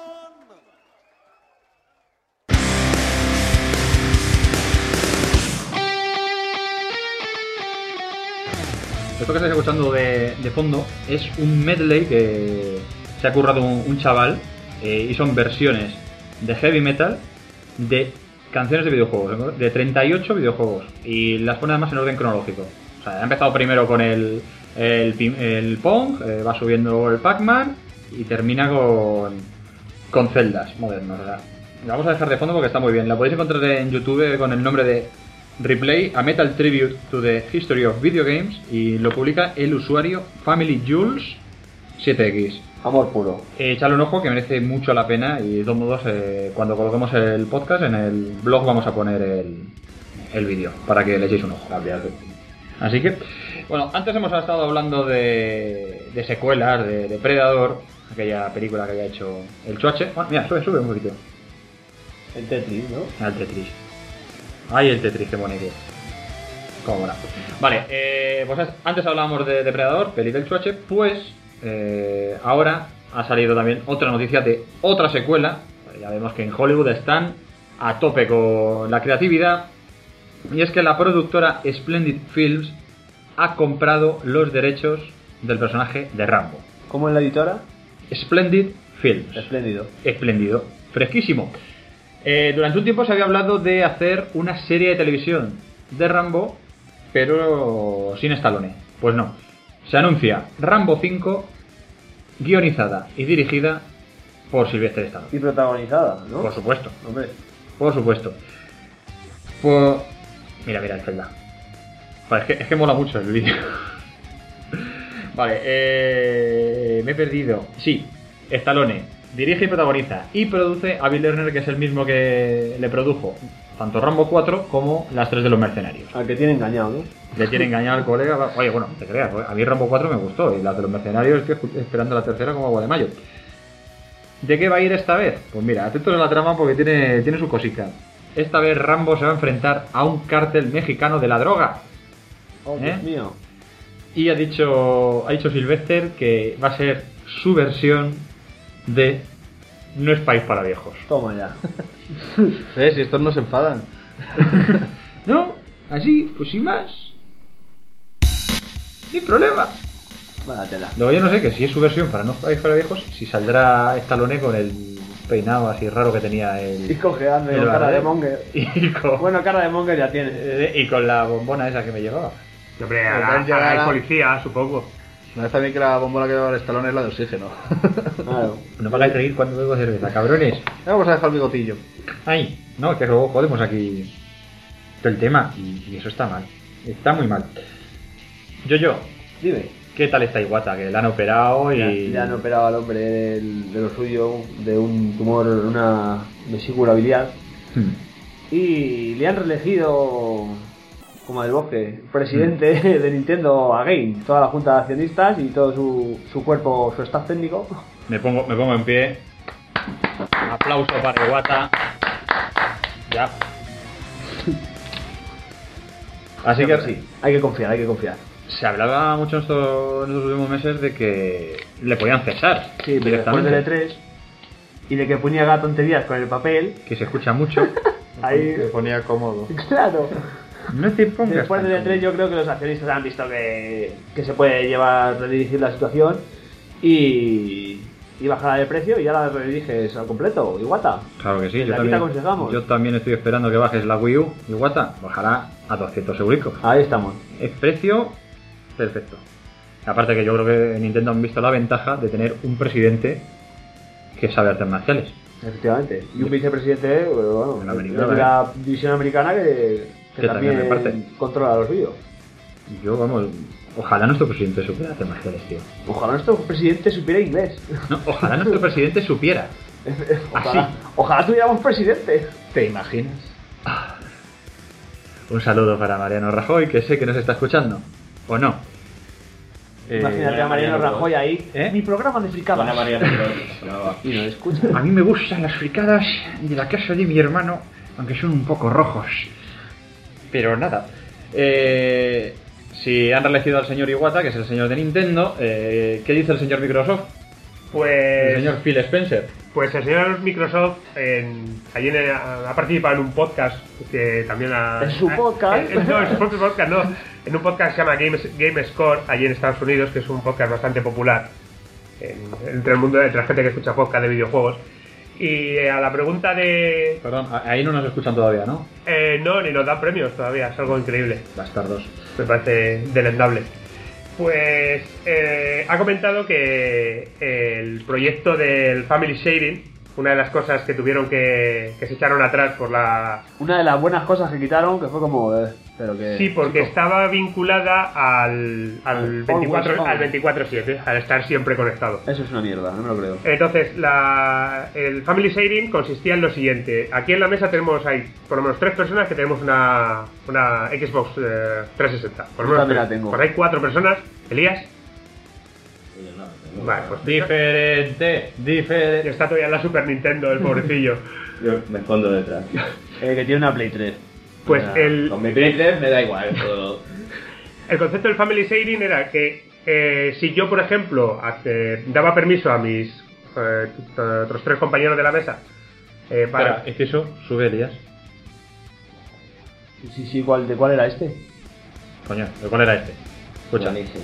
Esto que estáis escuchando de, de fondo es un medley que se ha currado un, un chaval eh, y son versiones de heavy metal de canciones de videojuegos, ¿no? De treinta y ocho videojuegos y las pone además en orden cronológico. O sea, ha empezado primero con el, el, pim- el Pong, eh, va subiendo el Pac-Man y termina con, con celdas modernos. ¿Verdad? La vamos a dejar de fondo porque está muy bien. La podéis encontrar en YouTube con el nombre de Replay, a Metal Tribute to the History of Video Games, y lo publica el usuario Family Jules siete equis. Amor puro. Eh, echadle un ojo que merece mucho la pena y de todos modos eh, cuando coloquemos el podcast en el blog vamos a poner el, el vídeo para que le echéis un ojo. Así que, bueno, antes hemos estado hablando de, de secuelas, de Depredador, aquella película que había hecho el Chuache. Bueno, mira, sube, sube un poquito. El Tetris, ¿no? El Tetris. Ay, el Tetris, qué bonito. Cómo mola. Vale, eh, pues antes hablábamos de Depredador, peli del Chuache, pues eh, ahora ha salido también otra noticia de otra secuela. Ya vemos que en Hollywood están a tope con la creatividad, y es que la productora Splendid Films ha comprado los derechos del personaje de Rambo. ¿Cómo es la editora? Splendid Films. Espléndido. Espléndido, fresquísimo. Eh, durante un tiempo se había hablado de hacer una serie de televisión de Rambo, pero sin Stallone. Pues no. Se anuncia Rambo cinco, guionizada y dirigida por Sylvester Stallone. Y protagonizada, ¿no? Por supuesto, Hombre. por supuesto. Pues... Mira, mira el Zelda. Vale, es que, es que mola mucho el vídeo. Vale, eh... me he perdido. Sí, Stallone dirige y protagoniza y produce a Bill Lerner, que es el mismo que le produjo tanto Rambo cuatro como las tres de los mercenarios. Al que tiene engañado, ¿no? Le tiene engañado al colega. Oye, bueno, te creas, a mí Rambo cuatro me gustó y las de los mercenarios estoy esperando la tercera como agua de mayo. ¿De qué va a ir esta vez? Pues mira, atentos a la trama porque tiene, tiene su cosica. Esta vez Rambo se va a enfrentar a un cártel mexicano de la droga. Oh, ¿Eh? Dios mío. Y ha dicho, ha dicho Sylvester que va a ser su versión de No es país para viejos. Toma ya. ¿Ves? Si estos no se enfadan. ¿No? Así, pues sin más. Sin problema. Vaya tela. Luego yo no sé que si es su versión para No es país para viejos, si saldrá Stallone con el peinado así raro que tenía el... Y cojeando el con cara Barret. de monger. Y con, Bueno, cara de monger ya tiene. eh, y con la bombona esa que me llevaba. Hombre, Pues ahora, ya ahora hay la- policía, supongo. Me parece a mí que la bombola que lleva el Stallone es la de oxígeno. Claro. No me hagáis reír cuando bebo cerveza, cabrones. Vamos a dejar el bigotillo. Ay, no, que luego jodemos aquí todo el tema y, y eso está mal. Está muy mal. Yo, yo, Dime. ¿qué tal está Iwata? Que la han operado y... Ya, ya han operado al hombre del- de lo suyo, de un tumor, una vesícula biliar. Hmm. Y le han reelegido, como del bosque, presidente de Nintendo Again. Toda la junta de accionistas y todo su, su cuerpo, su staff técnico. Me pongo, me pongo en pie. Aplauso para Iwata. Ya. Así que sí, hay que confiar, hay que confiar. se hablaba mucho en estos, en estos últimos meses de que le podían cesar. Sí, pero después del E tres y de que ponía gato tonterías con el papel, Que se escucha mucho. ahí... Me ponía cómodo. Claro. No te pongas Después del E tan tres yo creo que los accionistas han visto que, que se puede llevar, redirigir la situación y, y bajar el precio y ahora la rediriges al completo, Iwata. Claro que sí, Desde yo aquí también, te aconsejamos. yo también estoy esperando que bajes la Wii U y Iwata bajará a doscientos euricos. Ahí estamos. Es precio perfecto. Aparte que yo creo que Nintendo han visto la ventaja de tener un presidente que sabe artes marciales. Efectivamente. Y un vicepresidente, bueno, En la de americana, la división americana que, que Que también, también reparte. controla los vídeos. Yo, vamos, ojalá nuestro presidente supiera artes marciales, tío. Ojalá nuestro presidente supiera inglés. No, ojalá nuestro presidente supiera. Ojalá, Así. ojalá tuviéramos presidente. ¿Te imaginas? Ah. Un saludo para Mariano Rajoy, que sé que nos está escuchando. ¿O no? Eh, Imagínate a Mariano Rajoy ahí. ¿Eh? Mi programa de fricadas. Buena Mariano Rajoy. Y no escucha. A mí me gustan las fricadas de la casa de mi hermano, aunque son un poco rojos. Pero nada. Eh, si han reelegido al señor Iwata, que es el señor de Nintendo, eh, ¿qué dice el señor Microsoft? Pues, El señor Phil Spencer. pues el señor Microsoft en, allí en- ha participado en un podcast que también ha... ¿En su podcast? en- en- no, en su propio podcast no. En un podcast que se llama Game, Game Score, allí en Estados Unidos, que es un podcast bastante popular en- entre el mundo, entre la gente que escucha podcast de videojuegos. Y eh, a la pregunta de... Perdón, a- ahí no nos escuchan todavía, ¿no? Eh, no, ni nos dan premios todavía, es algo increíble. Bastardos. Me parece delendable. Pues eh, ha comentado que el proyecto del Family Sharing, una de las cosas que tuvieron que, que se echaron atrás por la... Una de las buenas cosas que quitaron, que fue como. Eh, pero que. Sí, porque chico, estaba vinculada al, al Al veinticuatro always on. al veinticuatro siete, al estar siempre conectado. Eso es una mierda, no me lo creo. Entonces, la, el Family Sharing consistía en lo siguiente. Aquí en la mesa tenemos, hay por lo menos tres personas que tenemos una, una Xbox eh, trescientos sesenta. Por lo Yo menos también tres. la tengo. Pues hay cuatro personas. Elías. Vale, pues Diferente, diferente. está todavía en la Super Nintendo, el pobrecillo. Yo me escondo detrás. Eh, que tiene una Play tres. Pues Ah, el, Con mi Play tres me da igual todo. el concepto del Family Sharing era que eh, si yo, por ejemplo, hace- daba permiso a mis eh, otros tres compañeros de la mesa eh, para... Espera, es que eso sube Elías. Sí, sí, sí, ¿cuál, ¿de cuál era este? Coño, ¿de cuál era este? Escucha. Buenísimo.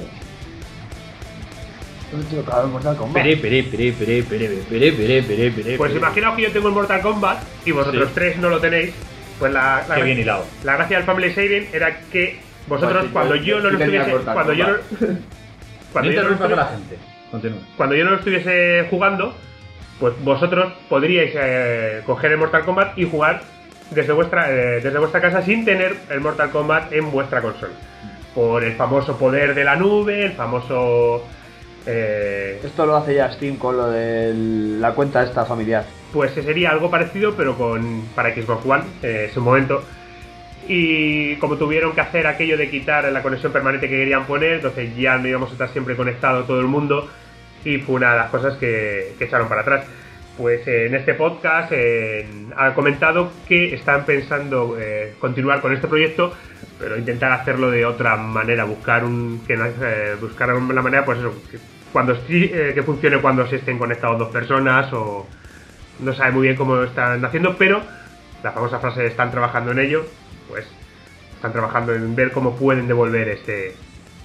Tío, cabrón, Mortal Kombat. Pere, pere, pere, pere, pere, pere, pere, pere, pere, Pues pere. imaginaos que yo tengo el Mortal Kombat y vosotros Sí. tres no lo tenéis. Pues la, la, Qué bien hilado. la gracia del Family Sharing era que vosotros, Pues sí, cuando yo- yo no yo lo tenía estuviese... Mortal Cuando yo no, Kombat. No cuando, yo no lo interrumpas a la estuviese gente. Continúa. cuando yo no lo estuviese jugando, pues vosotros podríais eh, coger el Mortal Kombat y jugar desde vuestra, eh, desde vuestra casa sin tener el Mortal Kombat en vuestra consola. Por el famoso poder de la nube, el famoso... eh, Esto lo hace ya Steam con lo de la cuenta esta familiar. pues sería algo parecido pero con para Xbox One eh, en su momento, y como tuvieron que hacer aquello de quitar la conexión permanente que querían poner, entonces ya no íbamos a estar siempre conectado todo el mundo y fue una de las cosas que, que echaron para atrás. Pues eh, en este podcast eh, ha comentado que están pensando eh, continuar con este proyecto, pero intentar hacerlo de otra manera, buscar un que no- eh, buscar la manera, pues eso, que, cuando esti- eh, que funcione cuando se estén conectados dos personas, o no sabe muy bien cómo están haciendo, pero la famosa frase de están trabajando en ello, pues están trabajando en ver cómo pueden devolver este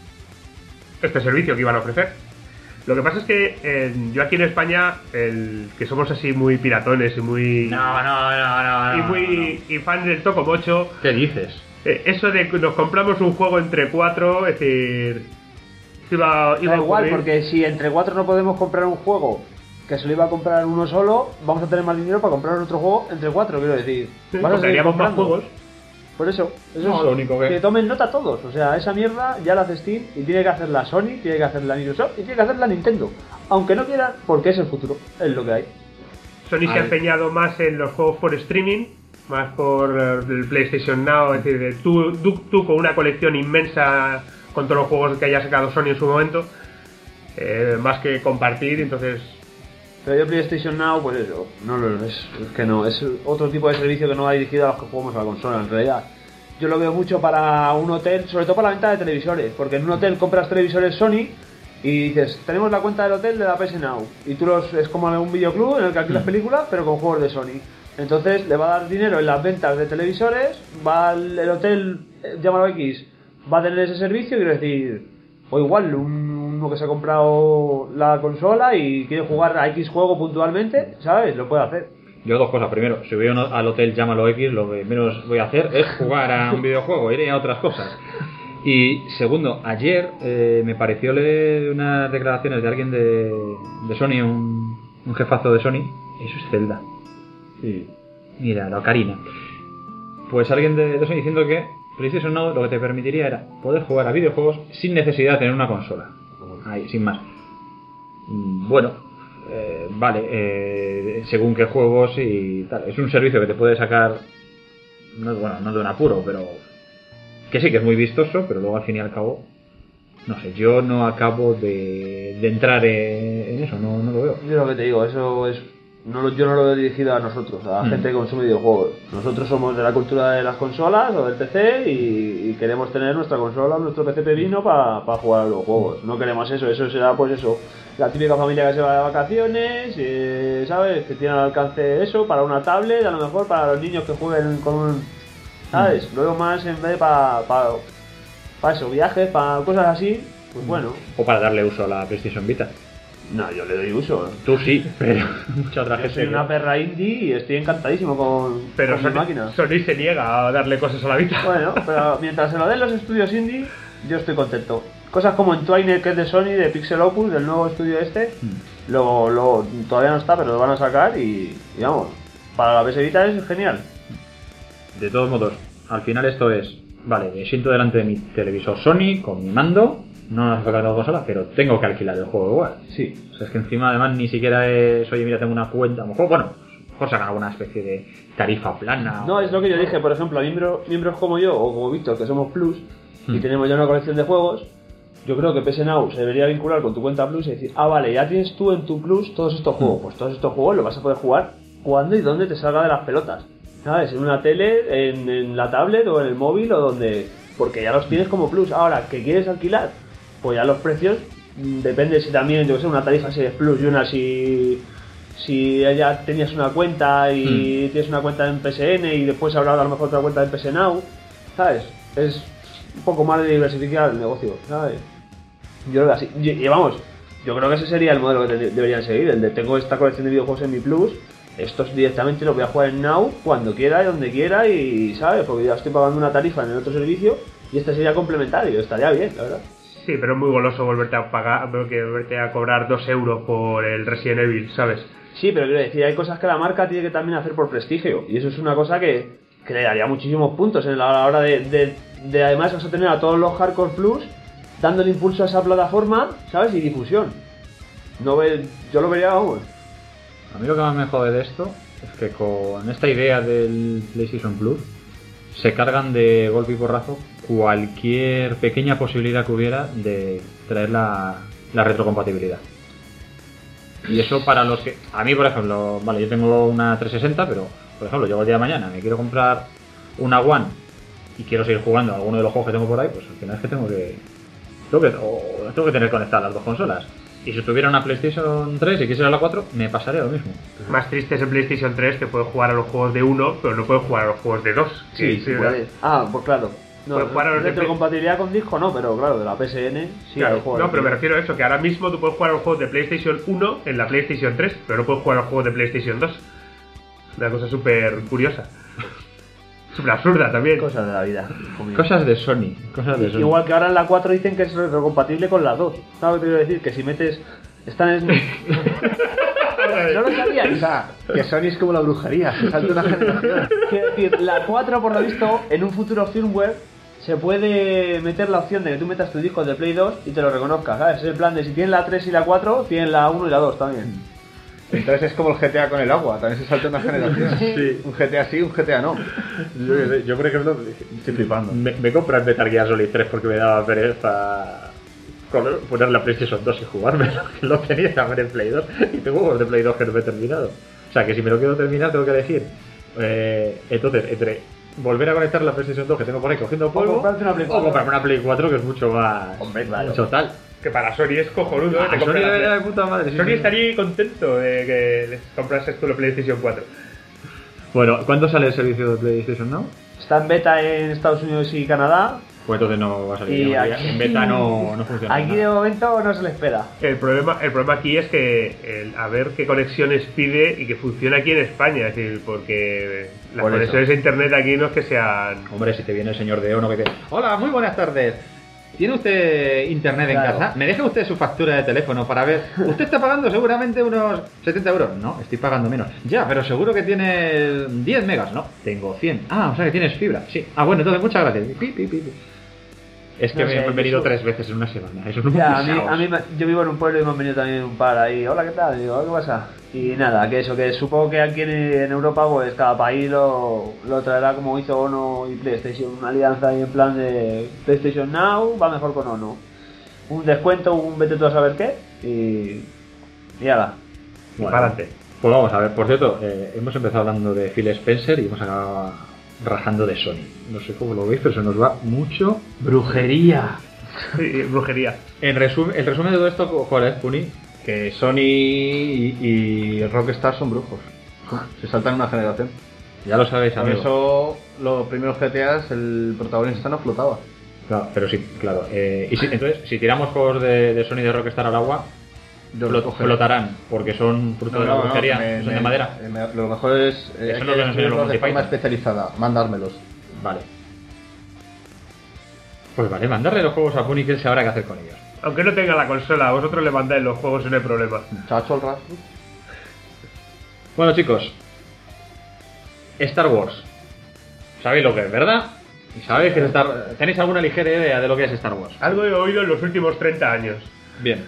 este servicio que iban a ofrecer. Lo que pasa es que eh, yo aquí en España, el que somos así muy piratones y muy No, no, no, no, no. y muy y fan del Tocomocho, ¿Qué dices? eh, eso de que nos compramos un juego entre cuatro, es decir, iba, iba Da a igual, ocurrir. porque si entre cuatro no podemos comprar un juego que se lo iba a comprar uno solo, vamos a tener más dinero para comprar otro juego entre cuatro, quiero decir. Sí, Vas a porque seguir haríamos más comprando. juegos. Por eso, eso No, es lo único que- tomen nota todos. O sea, esa mierda ya la hace Steam y tiene que hacerla Sony, tiene que hacerla Microsoft y tiene que hacerla Nintendo. Aunque no quieran, porque es el futuro, es lo que hay. Sony se ha Al- empeñado más en los juegos por streaming, más por eh, el PlayStation Now, es decir, de tú, tú, tú con una colección inmensa con todos los juegos que haya sacado Sony en su momento, eh, más que compartir, entonces Pero yo PlayStation Now, pues eso, no lo es, es que no, es otro tipo de servicio que no va dirigido a los que jugamos a la consola, en realidad. Yo lo veo mucho para un hotel, sobre todo para la venta de televisores, porque en un hotel compras televisores Sony y dices, tenemos la cuenta del hotel de la P S Now, y tú los, es como un videoclub en el que alquilas películas, pero con juegos de Sony. Entonces le va a dar dinero en las ventas de televisores, va al el hotel, eh, llámalo X, va a tener ese servicio, quiero decir, o igual, un- uno que se ha comprado la consola y quiere jugar a X juego puntualmente, ¿sabes? Lo puede hacer. Yo dos cosas. Primero, si voy a uno- al hotel llámalo X, lo que menos voy a hacer es jugar a un videojuego, iré a otras cosas. Y segundo, ayer eh, me pareció leer unas declaraciones de alguien de, de Sony, un, un jefazo de Sony. Eso es Zelda. Sí. Mira, la Ocarina. Pues alguien de, de Sony diciendo que PlayStation Now lo que te permitiría era poder jugar a videojuegos sin necesidad de tener una consola. Ahí, sin más. Mm, Bueno, eh, vale, eh, según qué juegos y tal. Es un servicio que te puede sacar, no, bueno, no de un apuro, pero que sí que es muy vistoso, pero luego al fin y al cabo no sé, yo no acabo de, de entrar en, en eso, no, no lo veo. Yo lo que te digo, eso es. No, lo- yo no lo he dirigido a nosotros, a la Mm. gente que consume videojuegos. Nosotros somos de la cultura de las consolas o del P C y, y queremos tener nuestra consola, nuestro P C pepino para jugar a los juegos. No queremos eso, eso será pues eso, la típica familia que se va de vacaciones, eh, ¿sabes? Que tiene al alcance eso para una tablet, a lo mejor para los niños que jueguen con un... ¿Sabes? Luego más en vez de para pa, pa eso, viajes, para cosas así, pues bueno. O para darle uso a la PlayStation Vita. No, yo le doy uso. Tú sí, pero mucha otra Yo gente. soy que- una perra indie y estoy encantadísimo con, Pero con mi Sony, máquina. Sony se niega a darle cosas a la Vita. Bueno, pero mientras se lo den los estudios indie, yo estoy contento. Cosas como Entwined, que es de Sony, de Pixel Opus, del nuevo estudio este, Hmm. lo, lo, todavía no está, pero lo van a sacar y, y vamos, para la P S Vita es genial. De todos modos, al final esto es, vale, me siento delante de mi televisor Sony con mi mando, no hace falta la consola, pero tengo que alquilar el juego igual. Sí. O sea, es que encima además ni siquiera es, oye, mira, tengo una cuenta, a lo mejor, bueno, a lo mejor sacan alguna especie de tarifa plana. No, o- es lo que yo dije, por ejemplo, a miembros, miembros como yo o como Víctor, que somos Plus y Hmm. tenemos ya una colección de juegos, yo creo que P S Now se debería vincular con tu cuenta Plus y decir, ah, vale, ya tienes tú en tu Plus todos estos juegos, pues todos estos juegos los vas a poder jugar cuando y donde te salga de las pelotas, ¿sabes? En una tele, en, en la tablet o en el móvil o donde... Porque ya los tienes como Plus. Ahora, ¿que quieres alquilar? Pues ya los precios, mm, depende si también, yo que sé, una tarifa si es Plus y una si... Si ya tenías una cuenta y tienes una cuenta en P S N y después habrá a lo mejor otra cuenta en P S Now, ¿sabes? Es un poco más de diversificar el negocio, ¿sabes? Yo creo que así. Y, y vamos, yo creo que ese sería el modelo que te- deberían seguir, el de tengo esta colección de videojuegos en mi Plus, estos directamente los voy a jugar en Now cuando quiera y donde quiera y, ¿sabes? Porque ya estoy pagando una tarifa en el otro servicio y este sería complementario, estaría bien, la verdad. Sí, pero es muy goloso volverte a pagar, que volverte a cobrar dos euros por el Resident Evil, ¿sabes? Sí, pero quiero decir, hay cosas que la marca tiene que también hacer por prestigio. Y eso es una cosa que, que le daría muchísimos puntos en la, a la hora de, de, de además vas a tener a todos los Hardcore Plus dándole impulso a esa plataforma, ¿sabes? Y difusión. No ve, yo lo vería, vamos. A mí lo que más me jode de esto es que con esta idea del PlayStation Plus se cargan de golpe y porrazo cualquier pequeña posibilidad que hubiera de traer la, la retrocompatibilidad. Y eso para los que... A mí, por ejemplo, vale, yo tengo una trescientos sesenta, pero, por ejemplo, yo el día de mañana me quiero comprar una One y quiero seguir jugando a alguno de los juegos que tengo por ahí, pues al final es que tengo que... Tengo que, o tengo que tener conectadas las dos consolas. Y si tuviera una PlayStation tres y quisiera la cuatro, me pasaría lo mismo. Más triste es el PlayStation tres, que puede jugar a los juegos de uno, pero no puede jugar a los juegos de dos. Sí, sí, puede. Ah, pues claro. No, Puedes jugar a los de retrocompatibilidad con disco no, pero claro, de la P S N sí. Claro, hay juegos no, de- pero me refiero a eso, que ahora mismo tú puedes jugar a los juegos de PlayStation uno en la PlayStation tres, pero no puedes jugar a los juegos de PlayStation dos. Una cosa súper curiosa. Súper absurda también. Cosas de la vida. conmigo. Cosas de Sony, cosas de Sony. Igual que ahora en la cuatro dicen que es retrocompatible con la dos. ¿Sabes lo que te quiero decir? Que si metes... Están en... ¿No lo sabíais? O sea, que Sony es como la brujería, se salta una generación. Quiero decir, la cuatro, por lo visto, en un futuro firmware se puede meter la opción de que tú metas tu disco de Play dos y te lo reconozcas, ¿sabes? Es el plan de si tienen la tres y la cuatro, tienen la uno y la dos también. Entonces es como el G T A con el agua, también se salta una generación. Sí. Un G T A sí, un G T A no. Yo, yo, por ejemplo, Estoy flipando. me, me compré el Metal Gear Solid tres porque me daba pereza con- poner la PlayStation dos y jugármelo. Lo tenía también en Play dos y tengo juegos de Play dos que no me he terminado. O sea que si me lo quiero terminar tengo que elegir. Eh, entonces, entre volver a conectar la PlayStation dos que tengo por ahí cogiendo polvo comprarte una Play o cuatro. comprarme una Play cuatro que es mucho más... Hombre, claro. mucho tal. Que para Sony es cojonudo, ¿eh? Ah, Te Sony compras la de, Play- de puta madre. sí, Sony sí. estaría contento de que les comprases tú la PlayStation cuatro. Bueno, ¿cuándo sale el servicio de PlayStation Now? Está en beta en Estados Unidos y Canadá. Pues entonces no va a salir. Y digamos, aquí- en beta no, no funciona. Aquí de nada. momento no se le espera. El problema, el problema aquí es que el, a ver qué conexiones pide y que funcione aquí en España, es decir, porque las Por eso. conexiones de internet aquí no es que sean... Hombre, si te viene el señor de Ono que te... Hola, muy buenas tardes. ¿Tiene usted internet en Claro. casa? ¿Me deja usted su factura de teléfono para ver? Usted está pagando seguramente unos setenta euros. No, estoy pagando menos. Ya, pero seguro que tiene diez megas. No, tengo cien. Ah, o sea que tienes fibra. Sí. Ah, bueno, entonces muchas gracias. Pi, pi, pi, pi. Es que No me sé, han venido eso- tres veces en una semana. Eso no Ya, a mí, a mí me- yo vivo en un pueblo y me han venido también un par ahí. Hola, ¿qué tal? Digo, ¿qué pasa? Y nada, que eso, que supongo que aquí en, en Europa, pues cada país lo, lo traerá como hizo Ono y PlayStation, una alianza ahí en plan de PlayStation Now va mejor con Ono. un descuento, un vete tú a saber qué, y. Y ala. Y para adelante. Pues vamos a ver, por cierto, eh, hemos empezado hablando de Phil Spencer y hemos acabado rajando de Sony. No sé cómo lo veis, pero se nos va mucho brujería. Sí, brujería. En resumen, el resumen de todo esto, ¿cuál es, Puni? Que Sony y, y Rockstar son brujos. Se saltan una generación. Ya lo sabéis, Por amigos. eso, los primeros G T As, el protagonista no flotaba. Claro, pero sí, claro. Eh, y si, entonces, si tiramos juegos de, de Sony y de Rockstar al agua, Yo los flot- cogeré. flotarán, porque son fruto No, de la no, no, brujería, me- son me- de madera. me- lo mejor es eh, Eso hay es lo que que nos enseñan los destruirlos de Monty forma Python. especializada, mandármelos. Vale. Pues vale, mandarle los juegos a Puni que él sabrá qué hacer con ellos. Aunque no tenga la consola, vosotros le mandáis los juegos y no hay problema. Chacho el rastro. Bueno, chicos, Star Wars. Sabéis lo que es, ¿verdad? Y sabéis que es Star... ¿Tenéis alguna ligera idea de lo que es Star Wars? Algo he oído en los últimos treinta años. Bien.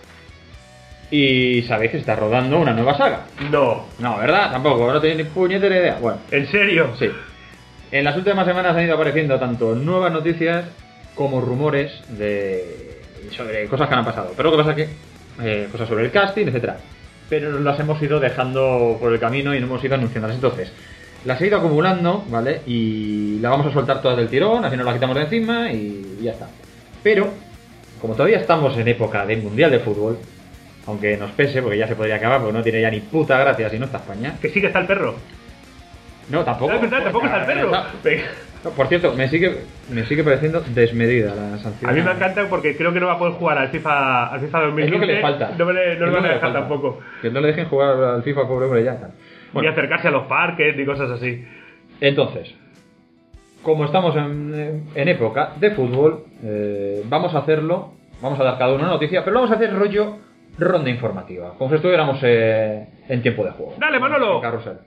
Y sabéis que se está rodando una nueva saga. No. No, ¿verdad? Tampoco, no tenéis ni puñetera idea. Bueno, ¿En serio? sí. En las últimas semanas han ido apareciendo tanto nuevas noticias como rumores de sobre cosas que han pasado. Pero lo que pasa es que eh, cosas sobre el casting, etcétera. Pero las hemos ido dejando por el camino y no hemos ido anunciándolas. Entonces, las he ido acumulando, ¿vale? Y las vamos a soltar todas del tirón, así nos las quitamos de encima y ya está. Pero, como todavía estamos en época de Mundial de Fútbol, aunque nos pese, porque ya se podría acabar, porque no tiene ya ni puta gracia si no está España. Que sí que está el perro. No, tampoco. No, es verdad, tampoco está el perro. Venga. No, por cierto, me sigue, me sigue pareciendo desmedida la sanción. A mí me encanta porque creo que no va a poder jugar al FIFA, al FIFA dos mil Es lo quince. que le falta. No me le, no Es le lo van que a le dejar falta. tampoco. Que no le dejen jugar al FIFA, pobre hombre, ya. Tal. Ni Bueno, acercarse a los parques ni cosas así. entonces, como estamos en, en época de fútbol, eh, vamos a hacerlo, vamos a dar cada uno una noticia, pero lo vamos a hacer rollo ronda informativa, como si estuviéramos eh, en tiempo de juego. Dale, Manolo. En carrusel.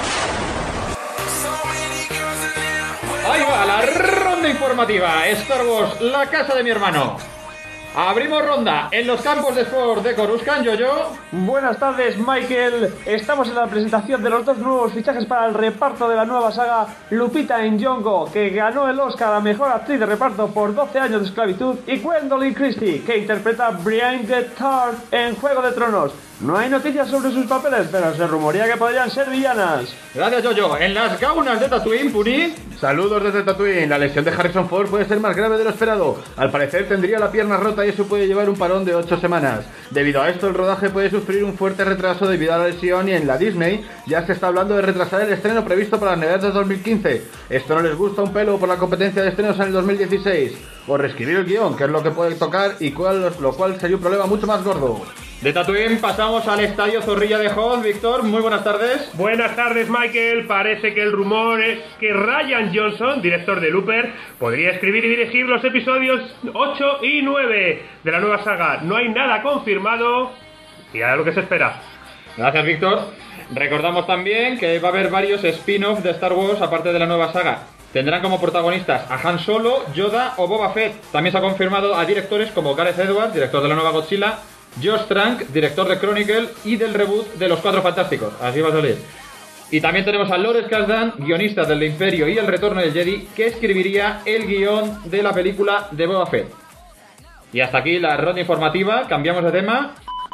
Ahí va la ronda informativa. Star Wars, la casa de mi hermano. Abrimos ronda en los campos de sport de Coruscant, yo-yo. Buenas tardes, Michael. Estamos en la presentación de los dos nuevos fichajes para el reparto de la nueva saga Lupita Nyong'o, que ganó el Oscar a Mejor Actriz de Reparto por doce años de esclavitud, y Gwendolyn Christie, que interpreta a Brienne de Tarth en Juego de Tronos. No hay noticias sobre sus papeles, pero se rumorea que podrían ser villanas. Gracias, yo-yo. En las gaunas de Tatooine, Puni. Saludos desde Tatooine. La lesión de Harrison Ford puede ser más grave de lo esperado. Al parecer tendría la pierna rota y eso puede llevar un parón de ocho semanas. Debido a esto, el rodaje puede sufrir un fuerte retraso debido a la lesión y en la Disney ya se está hablando de retrasar el estreno previsto para las navidades de dos mil quince. Esto no les gusta un pelo por la competencia de estrenos en el dos mil dieciséis. O reescribir el guión, que es lo que puede tocar y cual, lo cual sería un problema mucho más gordo. De Tatooine pasamos al estadio Zorrilla de Hoth. Víctor, muy buenas tardes. Buenas tardes, Michael. Parece que el rumor es que Rian Johnson, director de Looper, podría escribir y dirigir los episodios ocho y nueve de la nueva saga. No hay nada confirmado y a lo que se espera. Gracias, Víctor. Recordamos también que va a haber varios spin-offs de Star Wars aparte de la nueva saga. Tendrán como protagonistas a Han Solo, Yoda o Boba Fett. También se ha confirmado a directores como Gareth Edwards, director de la nueva Godzilla, Josh Trank, director de Chronicle y del reboot de Los Cuatro Fantásticos. Así va a salir. Y también tenemos a Lawrence Kasdan, guionista del Imperio y El Retorno del Jedi, que escribiría el guión de la película de Boba Fett. Y hasta aquí la ronda informativa. Cambiamos de tema.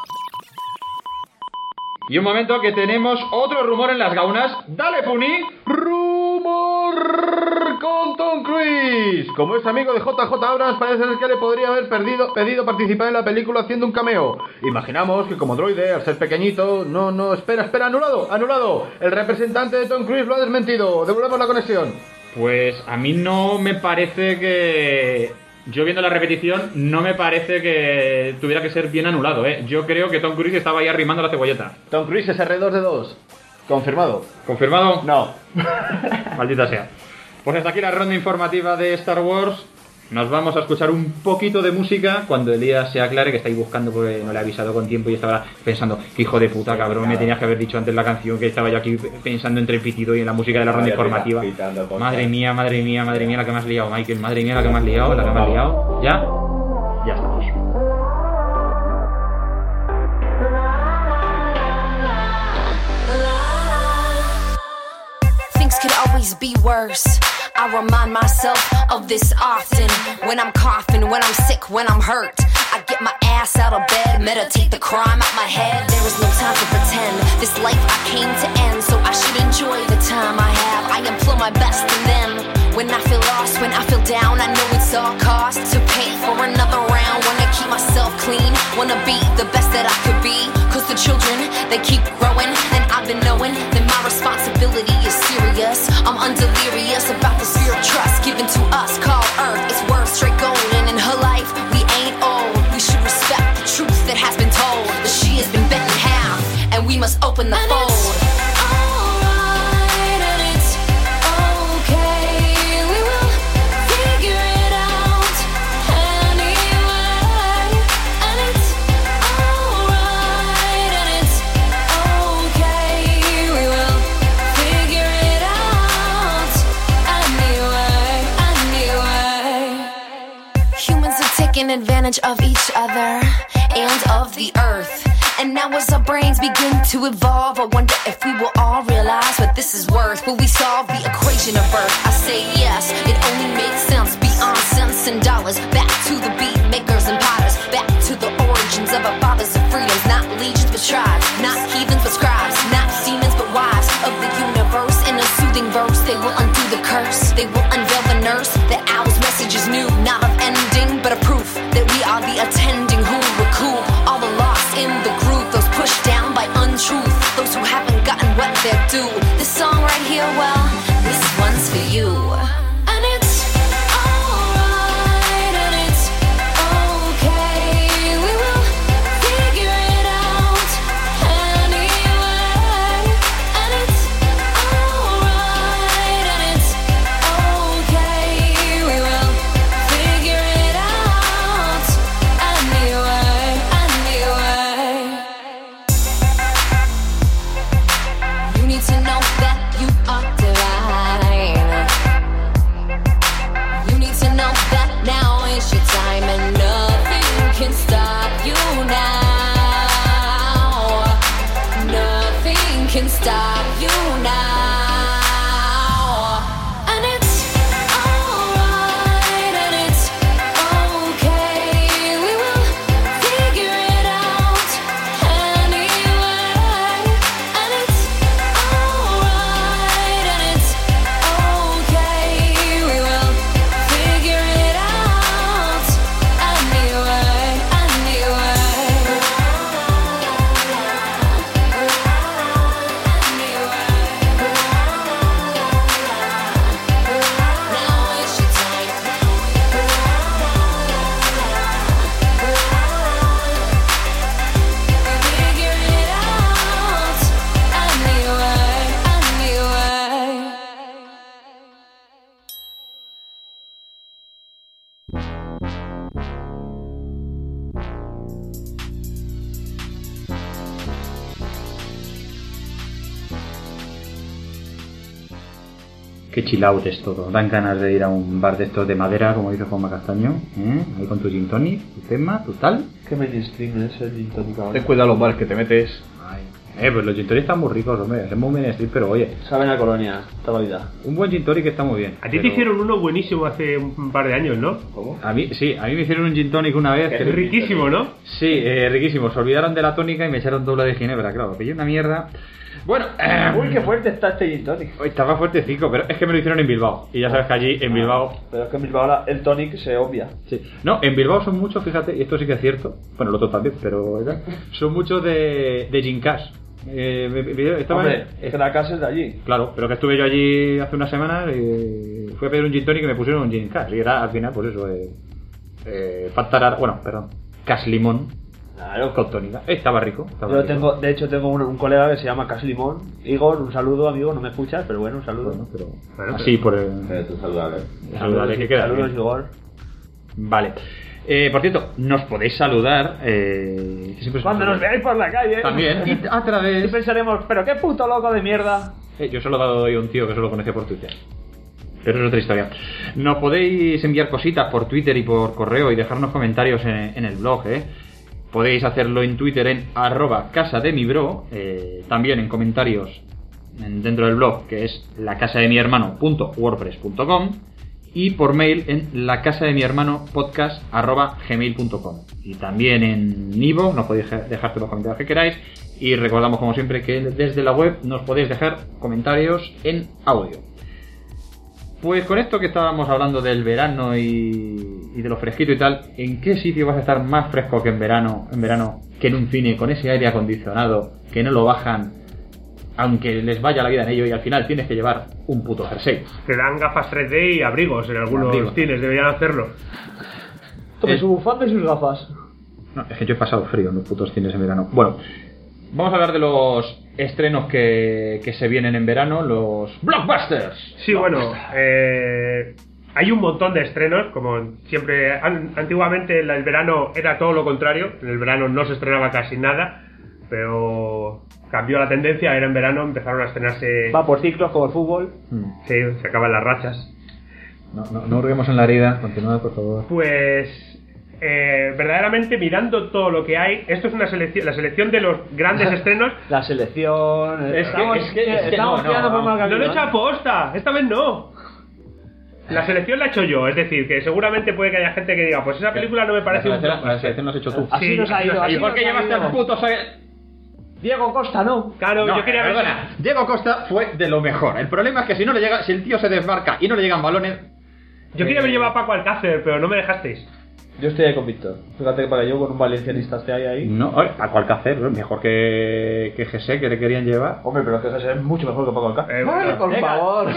Y un momento que tenemos otro rumor en las gaunas. ¡Dale, Puni! ¡Rumor con Tom Cruise! Como es amigo de J J Abrams, parece ser que le podría haber perdido, pedido participar en la película haciendo un cameo. Imaginamos que como droide, al ser pequeñito... No, no, espera, espera, anulado, anulado. El representante de Tom Cruise lo ha desmentido. Devolvemos la conexión. Pues a mí no me parece que... Yo viendo la repetición, no me parece que tuviera que ser bien anulado, ¿eh? Yo creo que Tom Cruise estaba ahí arrimando la cebolleta. Tom Cruise es R dos D dos. Confirmado. ¿Confirmado? No. Maldita sea. Pues hasta aquí la ronda informativa de Star Wars. Nos vamos a escuchar un poquito de música cuando Elías se aclare, que está ahí buscando porque no le ha avisado con tiempo y estaba pensando, qué hijo de puta, cabrón, me tenías que haber dicho antes la canción, que estaba yo aquí pensando entre el pitido y en la música de la ronda informativa. Madre mía, madre mía, madre mía, la que me has liado, Michael, madre mía, la que me has liado, la que me has liado. ¿Ya? Ya estamos. Things could always be worse. I remind myself of this often. When I'm coughing, when I'm sick, when I'm hurt, I get my ass out of bed, meditate the crime out my head. There is no time to pretend. This life I came to end, so I should enjoy the time I have. I employ my best and then when I feel lost, when I feel down, I know it's all cost to pay for another round. Wanna keep myself clean, wanna be the best that I could be. Cause the children, they keep growing, and I've been knowing that my responsibility is serious. I'm undelirious about the sphere of trust given to us, called Earth. It's worth straight gold, and in her life, we ain't old. We should respect the truth that has been told, that she has been bent in half, and we must open the fold. Taking advantage of each other and of the earth. And now as our brains begin to evolve, I wonder if we will all realize what this is worth. Will we solve the equation of Earth? I say yes, it only makes sense beyond cents and dollars. Back to the beat makers and potters, back to the origins of our fathers of freedoms. Not legions but tribes, not heathens but scribes, not demons but wives of the universe. In a soothing verse, they will undo the curse. They will unveil the nurse that ours message is new, not of ending but a proof that we are the attending who recoup all the lost in the group, those pushed down by untruth, those who haven't gotten what they're due. This song right here, well, this one's for you. And it's alright, and it's okay. We will figure it out anyway. And it's alright, and it's okay. We will figure it out anyway, anyway. You need to know that you are divine. You need to know that now is your time and nothing can stop you now. Nothing can stop you now. And it's alright, and it's okay. We will figure it out anyway. And it's alright, and it's okay. We will figure it out anyway, anyway. Now is your time. Figure it out anyway, anyway. Qué chill out es todo. Dan ganas de ir a un bar de estos de madera, como dice Juanma Castaño, ¿eh? Ahí con tu gin tonic, tu tema, tu tal. ¿Qué mainstream es el gin tonic ahora? Ten cuidado los bares que te metes. Ay. Eh, pues los gin tonic están muy ricos, hombre. Es muy mainstream, pero oye, Saben a colonia, toda la vida. un buen gin tonic está muy bien. A ti te pero- hicieron uno buenísimo hace un par de años, ¿no? ¿Cómo? A mí, sí, a mí me hicieron un gin tonic una vez. Es riquísimo, ¿no? Sí, eh, riquísimo. Se olvidaron de la tónica y me echaron doble de ginebra, claro. Pillé una mierda. Bueno, eh, Uy, qué fuerte está este gin tonic. estaba fuertecico, pero es que me lo hicieron en Bilbao. Y ya sabes que allí en Bilbao. Pero es que en Bilbao la- el tonic se obvia. Sí. No, en Bilbao son muchos, fíjate, y esto sí que es cierto. Bueno, lo otro también, pero ¿verdad? Son muchos de, de gin cash. Eh, me- me- estaba Hombre, en- es que la casa es de allí. Claro, pero que estuve yo allí hace unas semanas y fui a pedir un gin tonic y me pusieron un gin cash. Y era al final, pues eso, eh, eh, Fantarar- bueno, perdón, cash limón Claro. con tónica. Eh, estaba rico. Estaba Yo rico. tengo, de hecho tengo un, un colega que se llama Cas Limón. Igor, un saludo amigo, no me escuchas, pero bueno, un saludo. Bueno, pero Bueno, así por el... Pero tú saludable. Saludable, que queda Saludos bien. Igor. Vale. Eh, por cierto, nos podéis saludar. Eh, que siempre se Cuando nos veáis por la calle. También. Y a Y través. pensaremos, pero qué puto loco de mierda. Eh, yo se lo he dado hoy a un tío que solo conocía por Twitter. Pero es otra historia. Nos podéis enviar cositas por Twitter y por correo y dejarnos comentarios en, en el blog, ¿eh? Podéis hacerlo en Twitter en arroba casa de mi bro, eh, también en comentarios en- dentro del blog, que es la casa de mi hermano punto wordpress punto com, y por mail en la casa de mi hermano podcast arroba gmail punto com. Y también en Ivo nos podéis dejar todos los comentarios que queráis. Y recordamos, como siempre, que desde la web nos podéis dejar comentarios en audio. Pues con esto que estábamos hablando del verano y, y de lo fresquito y tal, ¿en qué sitio vas a estar más fresco que en verano, en verano que en un cine con ese aire acondicionado que no lo bajan, aunque les vaya la vida en ello, y al final tienes que llevar un puto jersey? Te dan gafas tres D y abrigos en algunos Abrigos. cines, deberían hacerlo. Tome Eh. su bufanda y sus gafas. No, es que yo he pasado frío en los putos cines en verano. Bueno, vamos a hablar de los estrenos que, que se vienen en verano, los blockbusters. Sí, bueno, eh, hay un montón de estrenos, como siempre. An- antiguamente el, el verano era todo lo contrario, en el verano no se estrenaba casi nada, pero cambió la tendencia, era en verano, empezaron a estrenarse. Va por ciclos como el fútbol. Mm. Sí, se acaban las rachas. No, no, no hurguemos en la herida, continuad por favor. Pues eh, verdaderamente mirando todo lo que hay, esto es una selección, la selección de los grandes estrenos. La selección. Es que- estamos es que- es que estamos no, tirando no, por mal no. No camino, lo he hecho ¿eh? a posta, esta vez no. La selección la he hecho yo, es decir, que seguramente puede que haya gente que diga, pues esa película no me parece la un selección, la selección la has hecho tú. Así Sí, nos ha así ido. nos ha Así ido. ¿Por nos qué ha llevaste ido. al puto se- Diego Costa, no. Claro, No, yo quería ver. perdona, Diego Costa fue de lo mejor. El problema es que si no le llega, si el tío se desmarca y no le llegan balones. Yo quería haber llevado a Paco Alcácer, pero no me dejasteis. Yo estoy ahí con Víctor. Fíjate que para yo con un valencianista esté ahí. ahí. No, oye, Paco Alcácer, mejor que que Jesse, que le querían llevar. Hombre, pero es que ese es mucho mejor que Paco Alcácer. Eh, bueno, por venga. favor.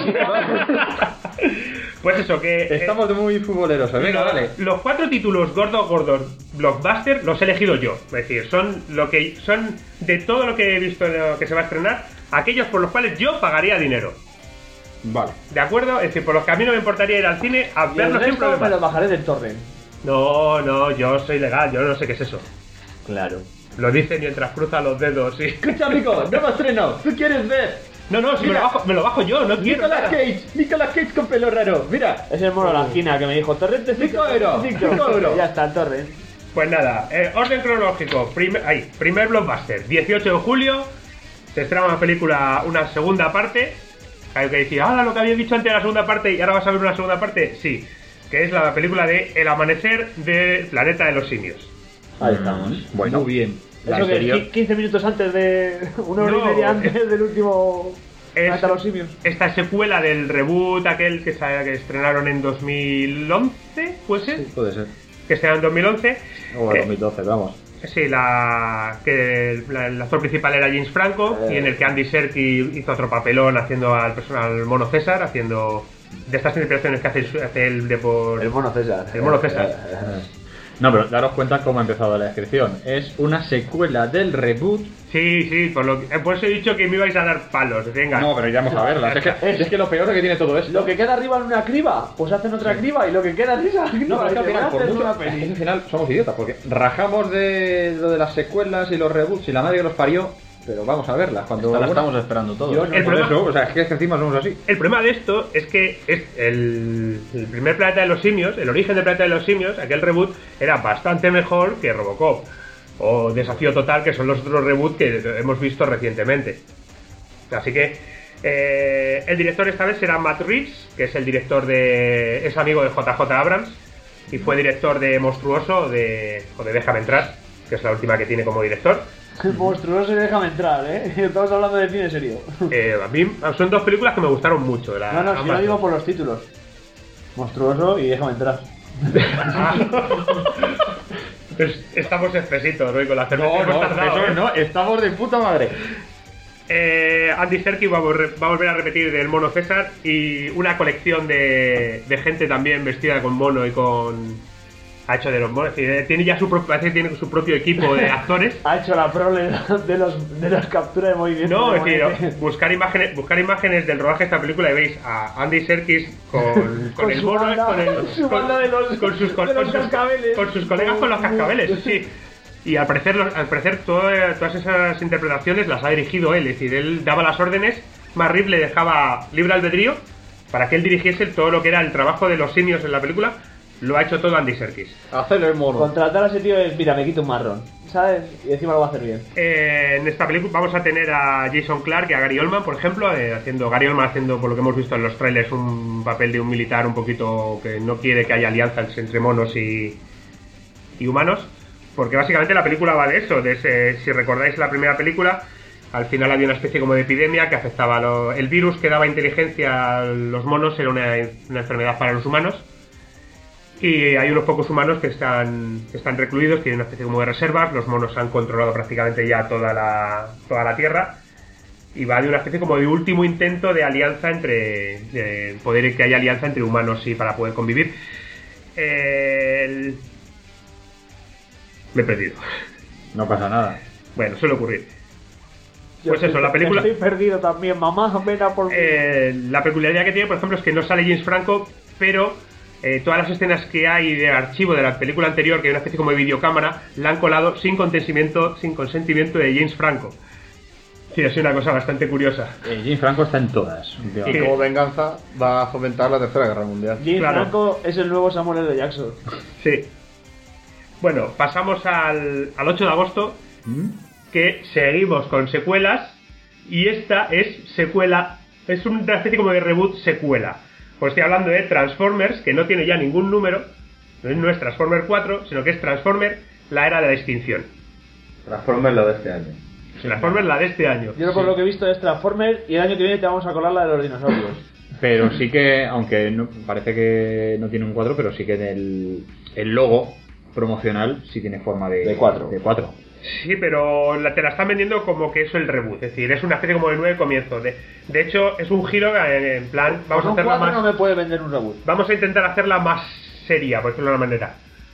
Pues eso, que. eh, Estamos de muy futboleros, ¿eh? Venga, lo- dale. Los cuatro títulos gordos, gordos, blockbuster, los he elegido yo. Es decir, son lo que son de todo lo que he visto de lo que se va a estrenar, aquellos por los cuales yo pagaría dinero. Vale. ¿De acuerdo? Es decir, por los que a mí no me importaría ir al cine a Y el verlos sin resto me lo problema. bajaré del torrent. No, no, yo soy legal, yo no sé qué es eso. Claro. Lo dice mientras cruza los dedos, sí. Escucha, amigo, nuevo estreno. ¿Tú quieres ver? No, no, si me lo, Mira. bajo, me lo bajo yo, no quiero. Nicolas nada. Cage, Nicolas Cage con pelo raro. Mira. Es el mono de la esquina que me dijo torrente Cinco euros, cinco euros. Ya está, el torrent. Pues nada, eh, orden cronológico. Primer, ahí, primer blockbuster, dieciocho de julio. Se estrena una película, una segunda parte. Hay que decir, ahora lo que habías dicho antes de la segunda parte y ahora vas a ver una segunda parte. Sí, que es la película de El amanecer del planeta de los simios. Ahí estamos. Bueno, muy bien. La Eso que anterior- qui- quince minutos antes de. Una hora No, y media antes es- del último. Es Planeta de los simios. esta secuela del reboot aquel que, sa- que estrenaron en dos mil once, ¿puede ser? Sí, puede ser. Que estrenaron en dos mil once. O Eh, dos mil doce, vamos. Sí, la que el, la- el actor principal era James Franco Eh. y en el que Andy Serkis hizo otro papelón haciendo al personal mono César, haciendo de estas interpretaciones que hace, el- hace el de por El mono César. el mono César. No, pero daros cuenta cómo ha empezado la descripción. Es una secuela del reboot. Sí, sí, por, lo que, eh, por eso he dicho que me ibais a dar palos. Venga. No, pero iremos a verla. Es que, es que lo peor es que tiene todo esto. Lo que queda arriba en una criba, pues hacen otra criba. Y lo que queda en esa criba, No, pero es que al se final, por hacen mucho, una es que peli. al final somos idiotas, porque rajamos de lo de las secuelas y los reboots y la madre que los parió, pero vamos a verlas. Cuando Esta la alguna- estamos esperando todos. Yo no, El por problema- eso, o sea, es que encima somos así. El problema de esto es que es el, el primer planeta de los simios, el origen del planeta de los simios, aquel reboot era bastante mejor que Robocop o Desafío Total, que son los otros reboots que hemos visto recientemente. Así que eh, el director esta vez será Matt Reeves, que es el director de... es amigo de J J Abrams y fue director de Monstruoso de, o de Déjame Entrar, que es la última que tiene como director. Monstruoso, déjame entrar, ¿eh? Estamos hablando de cine serio. Eh, a mí son dos películas que me gustaron mucho. La, No, no, si ambas lo digo dos. por los títulos. Monstruoso y déjame entrar. Es- Estamos espesitos, ¿no? Y con la cerveza No, hemos no, tardado, eso ¿eh? no, estamos de puta madre. Eh, Andy Serkis va a, volver, va a volver a repetir del mono César y una colección de, de gente también vestida con mono y con... Ha hecho de los monos, es decir, tiene ya su, pro- parece que tiene su propio equipo de actores. Ha hecho la prole de los de las capturas de movimiento. No, de es decir, monete. buscar imágenes, buscar imágenes del rodaje de esta película y veis a Andy Serkis con, con, Con el su mono, banda- con, el, su banda de los- con sus, con, de los con sus- cascabeles. con sus colegas con los cascabeles, sí. Y al parecer, los- al parecer todo- todas esas interpretaciones las ha dirigido él, es decir, él daba las órdenes, Matt Reeves le dejaba libre albedrío para que él dirigiese todo lo que era el trabajo de los simios en la película. Lo ha hecho todo Andy Serkis. Hacerle el mono. Contratar a ese tío es, mira, me quito un marrón. ¿sabes? Y encima lo va a hacer bien. Eh, en esta película vamos a tener a Jason Clarke y a Gary Oldman, por ejemplo, eh, haciendo Gary Oldman haciendo, por lo que hemos visto en los trailers, un papel de un militar un poquito que no quiere que haya alianzas entre monos y, y humanos, porque básicamente la película va de eso, de ese, si recordáis la primera película, al final había una especie como de epidemia que afectaba a lo, el virus que daba inteligencia a los monos era una, una enfermedad para los humanos. Y hay unos pocos humanos que están, que están recluidos, tienen una especie como de reservas, los monos han controlado prácticamente ya toda la, toda la Tierra, y va de una especie como de último intento de alianza entre, de poder que haya alianza entre humanos y para poder convivir. El... Me he perdido. No pasa nada. Bueno, suele ocurrir. Yo Pues eso, estoy- la película... Estoy perdido también, mamá, pena por mí. Eh, la peculiaridad que tiene, por ejemplo, es que no sale James Franco, pero eh, todas las escenas que hay de archivo de la película anterior, que hay una especie como de videocámara, la han colado sin consentimiento, sin consentimiento de James Franco. Sí, es una cosa bastante curiosa. Eh, James Franco está en todas. Y últimamente. como venganza va a fomentar la Tercera Guerra Mundial. James claro. Franco es el nuevo Samuel L. Jackson. Sí. Bueno, pasamos al, al ocho de agosto, ¿Mm? que seguimos con secuelas, y esta es secuela, es una especie como de reboot secuela. Pues estoy hablando de Transformers, que no tiene ya ningún número, no es, no es Transformers cuatro, sino que es Transformers, la era de la extinción. Transformers lo de este año. Transformers, la de este año. Yo por lo que he visto es Transformers y el año que viene te vamos a colar la de los dinosaurios. Pero sí que, aunque no, parece que no tiene un cuatro, pero sí que en el, el logo promocional sí tiene forma de De cuatro. De cuatro. Sí, pero la, te la están vendiendo como que es el reboot, es decir, es una especie como de nueve comienzos. De, de hecho, es un giro en, en plan, vamos a Con un hacerla cuatro más, no me puede vender un reboot. vamos a intentar hacerla más seria, por decirlo de una manera.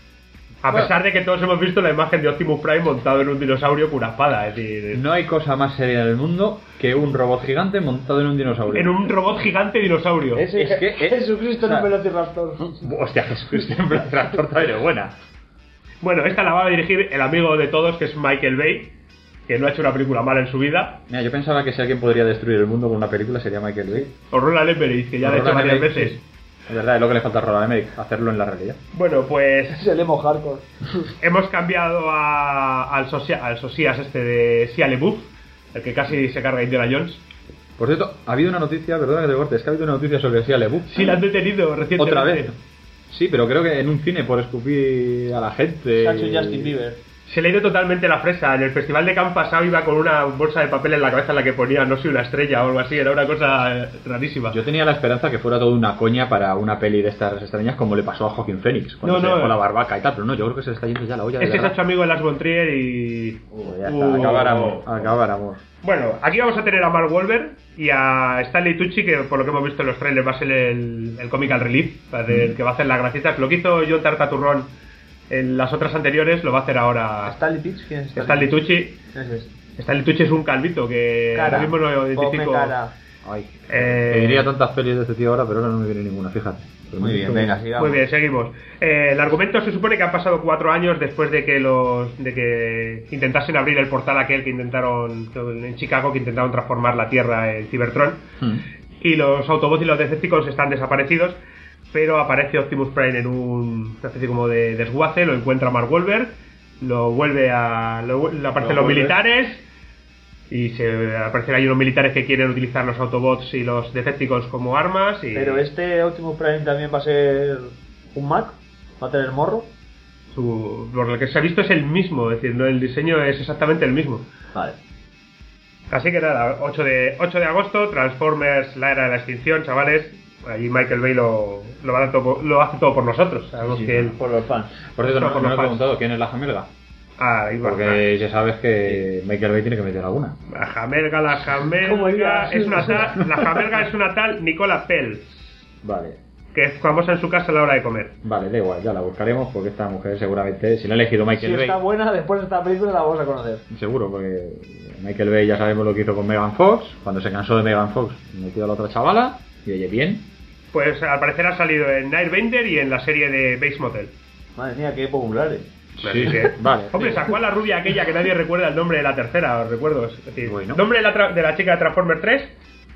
A Bueno. pesar de que todos hemos visto la imagen de Optimus Prime montado en un dinosaurio con una espada, es decir, No hay cosa más seria en el mundo que un robot gigante montado en un dinosaurio. en un robot gigante dinosaurio. Ese Es que, eh, Jesucristo o sea, en un Velociraptor. Hostia, Jesucristo en plan tractor también es buena. Bueno, esta la va a dirigir el amigo de todos, que es Michael Bay, que no ha hecho una película mala en su vida, Mira, yo pensaba que si alguien podría destruir el mundo con una película sería Michael Bay. o Roland Emmerich, que ya lo ha hecho Roland varias Emmerich, veces. sí. Es verdad, es lo que le falta a Roland Emmerich, hacerlo en la realidad. Bueno, pues Es el emo hardcore. hemos cambiado a, al, socia, al Socias este de Shia LaBeouf, el que casi se carga a Indiana Jones. Por cierto, ha habido una noticia, perdona que te corte, es que ha habido una noticia sobre Shia LaBeouf. Sí, la han detenido recientemente. Otra vez. Sí, pero creo que en un cine por escupir a la gente. Se ha hecho Justin Bieber. Se le ha ido totalmente la fresa. En el Festival de Cannes pasado iba con una bolsa de papel en la cabeza en la que ponía no soy una estrella o algo así. Era una cosa eh, rarísima. Yo tenía la esperanza que fuera toda una coña para una peli de estas extrañas como le pasó a Joaquin Phoenix cuando No, se no, dejó eh. la barbaca y tal, pero no, yo creo que se le está yendo ya la olla de Ese se ha verdad. hecho amigo de Lars von Trier y... Uy, ya está, Uh. acabáramos, acabáramos. Bueno, aquí vamos a tener a Mark Wahlberg y a Stanley Tucci, que por lo que hemos visto en los trailers va a ser el, el comical relief, el que va a hacer las gracitas. Lo que hizo John Tartaturrón en las otras anteriores lo va a hacer ahora Stanley Pitch, ¿quién es Stanley Tucci. ¿Quién es ese? Stanley Tucci es un calvito que Cara. ahora mismo no identifico. Ponme cara. Ay, Eh, te diría tantas pelis de este tío ahora, pero ahora no me viene ninguna, fíjate. Pero Muy me bien, hizo- venga, sigamos. Muy bien, seguimos. Eh, el argumento se supone que han pasado cuatro años después de que los de que intentasen abrir el portal aquel que intentaron en Chicago, que intentaron transformar la Tierra en Cybertron, Hmm. y los Autobots y los Decepticons están desaparecidos, pero aparece Optimus Prime en un, una especie como de desguace, lo encuentra Mark Wahlberg, lo vuelve a lo, lo aparecen Lo los vuelve. militares y se aparecen ahí unos militares que quieren utilizar los Autobots y los Decepticons como armas y Pero este Optimus Prime también va a ser un Mac. Va a tener morro. Su, por lo que se ha visto es el mismo, es decir, no, el diseño es exactamente el mismo. Vale. Así que nada, ocho de, ocho de agosto, Transformers, la era de la extinción, chavales. Allí Michael Bay lo, lo, va a todo- lo hace todo por nosotros. Sabemos Sí, que él... Por los fans. Por cierto, no, Por no los me he fans. preguntado quién es la jamelga. Ah, ahí va. Porque ya sabes que Michael Bay tiene que meter alguna. La jamelga, la ¿Cómo jamelga... digas? Es una tal, la jamelga es una tal Nicola Pell, Vale. que es famosa en su casa a la hora de comer. Vale, da igual, ya la buscaremos porque esta mujer seguramente, si la ha elegido Si Michael Bay, está buena, después de esta película la vamos a conocer. seguro, porque Michael Bay ya sabemos lo que hizo con Megan Fox, cuando se cansó de Megan Fox metió a la otra chavala, y oye, bien. Pues al parecer ha salido en Nightbender y en la serie de Bates Motel. Madre mía, qué populares. Así que- Vale. Hombre, sí. sacó a la rubia aquella que nadie recuerda el nombre de la tercera, os recuerdo. Es decir, Bueno. nombre de la, tra- de la chica de Transformers tres.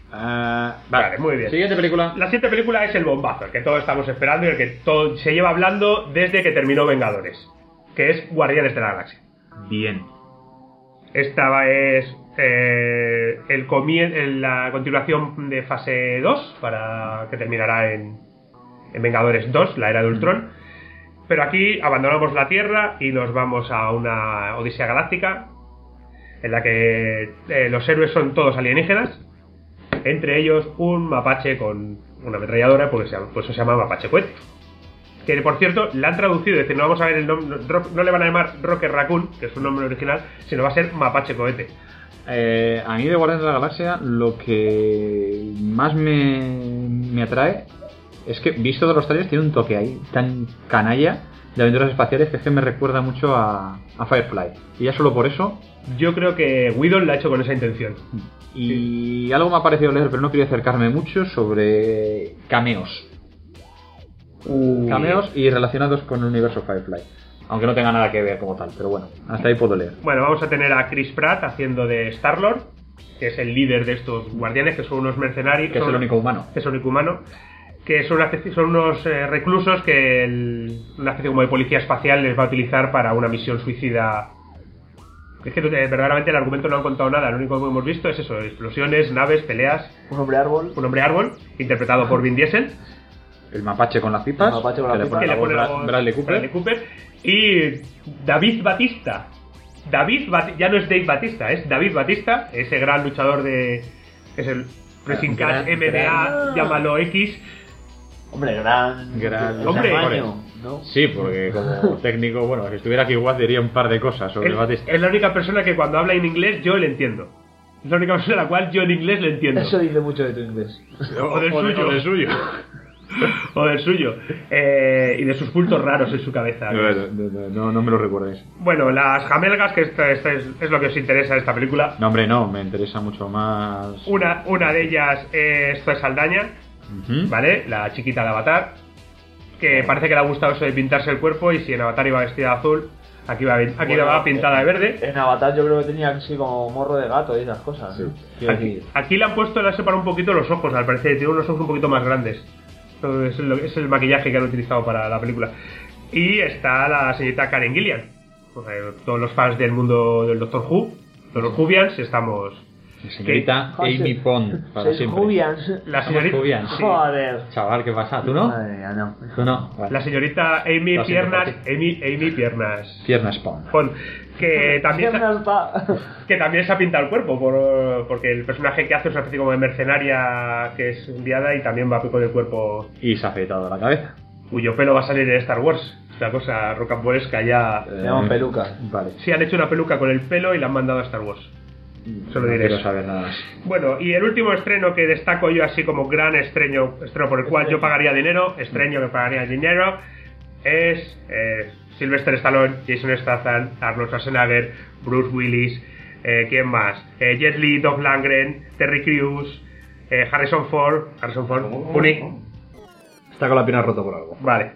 Ah, Vale, muy bien. Siguiente película. La siguiente película es el bombazo, el que todos estamos esperando y el que todo se lleva hablando desde que terminó Vengadores, que es Guardianes de la Galaxia. bien. Esta es eh, el comien- el- la continuación de fase dos, para que terminará en, en Vengadores dos, la era de Ultron. Pero aquí abandonamos la Tierra y nos vamos a una odisea galáctica en la que eh, los héroes son todos alienígenas, entre ellos un mapache con una ametralladora, pues, se llama- pues eso se llama Mapache Cohete. Que por cierto, la han traducido, es decir, no vamos a ver el nombre, no le van a llamar Rocket Raccoon, que es su nombre original, sino va a ser Mapache Cohete. Eh, a mí de Guardianes de la Galaxia lo que más me, me atrae es que, visto de los trailers, tiene un toque ahí tan canalla de aventuras espaciales que es que me recuerda mucho a, a Firefly. Y ya solo por eso. Yo creo que Whedon la ha hecho con esa intención. Y algo me ha parecido leer, pero no quería acercarme mucho, sobre cameos. Cameos y relacionados con el universo Firefly. Aunque no tenga nada que ver como tal, pero bueno, hasta ahí puedo leer. Bueno, vamos a tener a Chris Pratt haciendo de Star-Lord, que es el líder de estos guardianes, que son unos mercenarios. Que es son- el único humano. que es el único humano. Que son, una especie- son unos eh, reclusos que el- una especie como de policía espacial les va a utilizar para una misión suicida. Es que eh, verdaderamente el argumento no han contado nada, lo único que hemos visto es eso: explosiones, naves, peleas. Un hombre árbol. Un hombre árbol, interpretado por Vin Diesel, El mapache con las pipas. El mapache con que las le pipas. pone que la le voz pone la Bra- voz Bradley Cooper. Bradley Cooper, y David Batista. David Bat- ya no es Dave Batista, es David Batista, ese gran luchador de. Es el Pressing Gran- Catch, M M A, gran- llámalo X. Hombre, gran. Gran- Hombre, tamaño, ¿no? Sí, porque como técnico, bueno, si estuviera aquí igual diría un par de cosas sobre Él- Batista. es la única persona que cuando habla en inglés yo le entiendo. Es la única persona a la cual yo en inglés le entiendo. Eso dice mucho de tu inglés. O del O de- suyo. o del suyo. O del suyo. Eh, y de sus cultos raros en su cabeza. Bueno, no, no, no me lo recuerdes. Bueno, las jamelgas, que esto, esto es, es lo que os interesa de esta película. No, hombre, no, me interesa mucho más. Una, una de ellas es Zoe Saldaña, Ujú. ¿vale? La chiquita de Avatar. Que parece que le ha gustado eso de pintarse el cuerpo, y si en Avatar iba vestida de azul, aquí va, aquí Bueno, va pintada de verde. En Avatar yo creo que tenía así como morro de gato y esas cosas. Sí. Quiero Aquí, decir, aquí le han puesto, le han separado un poquito los ojos, al parecer, tiene unos ojos un poquito más grandes. Es el, es el maquillaje que han utilizado para la película. Y está la señorita Karen Gillian. Pues, eh, todos los fans del mundo del Doctor Who, todos los Whovians, estamos. La señorita que- Amy Pond, para sois siempre. Jubians. La Somos señorita, Whovians. sí. Joder. Chaval, ¿qué pasa? ¿Tú no? Madre mía, no. ¿Tú no? Vale. la señorita Amy Lo siento Piernas, por ti. Amy, Amy Piernas. Piernas Pond. Pon, que también, se, Piernas pa- que también se ha pintado el cuerpo, por, porque el personaje que hace es una especie como de mercenaria que es enviada y también va con el cuerpo, Y se ha afeitado la cabeza. cuyo pelo va a salir en Star Wars. Una cosa rocambolesca ya. Se llaman pelucas. Vale. Sí, han hecho una peluca con el pelo y la han mandado a Star Wars. Solo no diré quiero eso. saber nada más. Bueno, y el último estreno que destaco yo así como gran estreno, estreno por el cual yo pagaría dinero, estreno que pagaría dinero, es eh, Sylvester Stallone, Jason Statham, Arnold Schwarzenegger, Bruce Willis, eh, ¿quién más? Eh, Jet Li, Dolph Lundgren, Terry Crews, eh, Harrison Ford, Harrison Ford, Puni, Está con la pierna rota por algo. vale,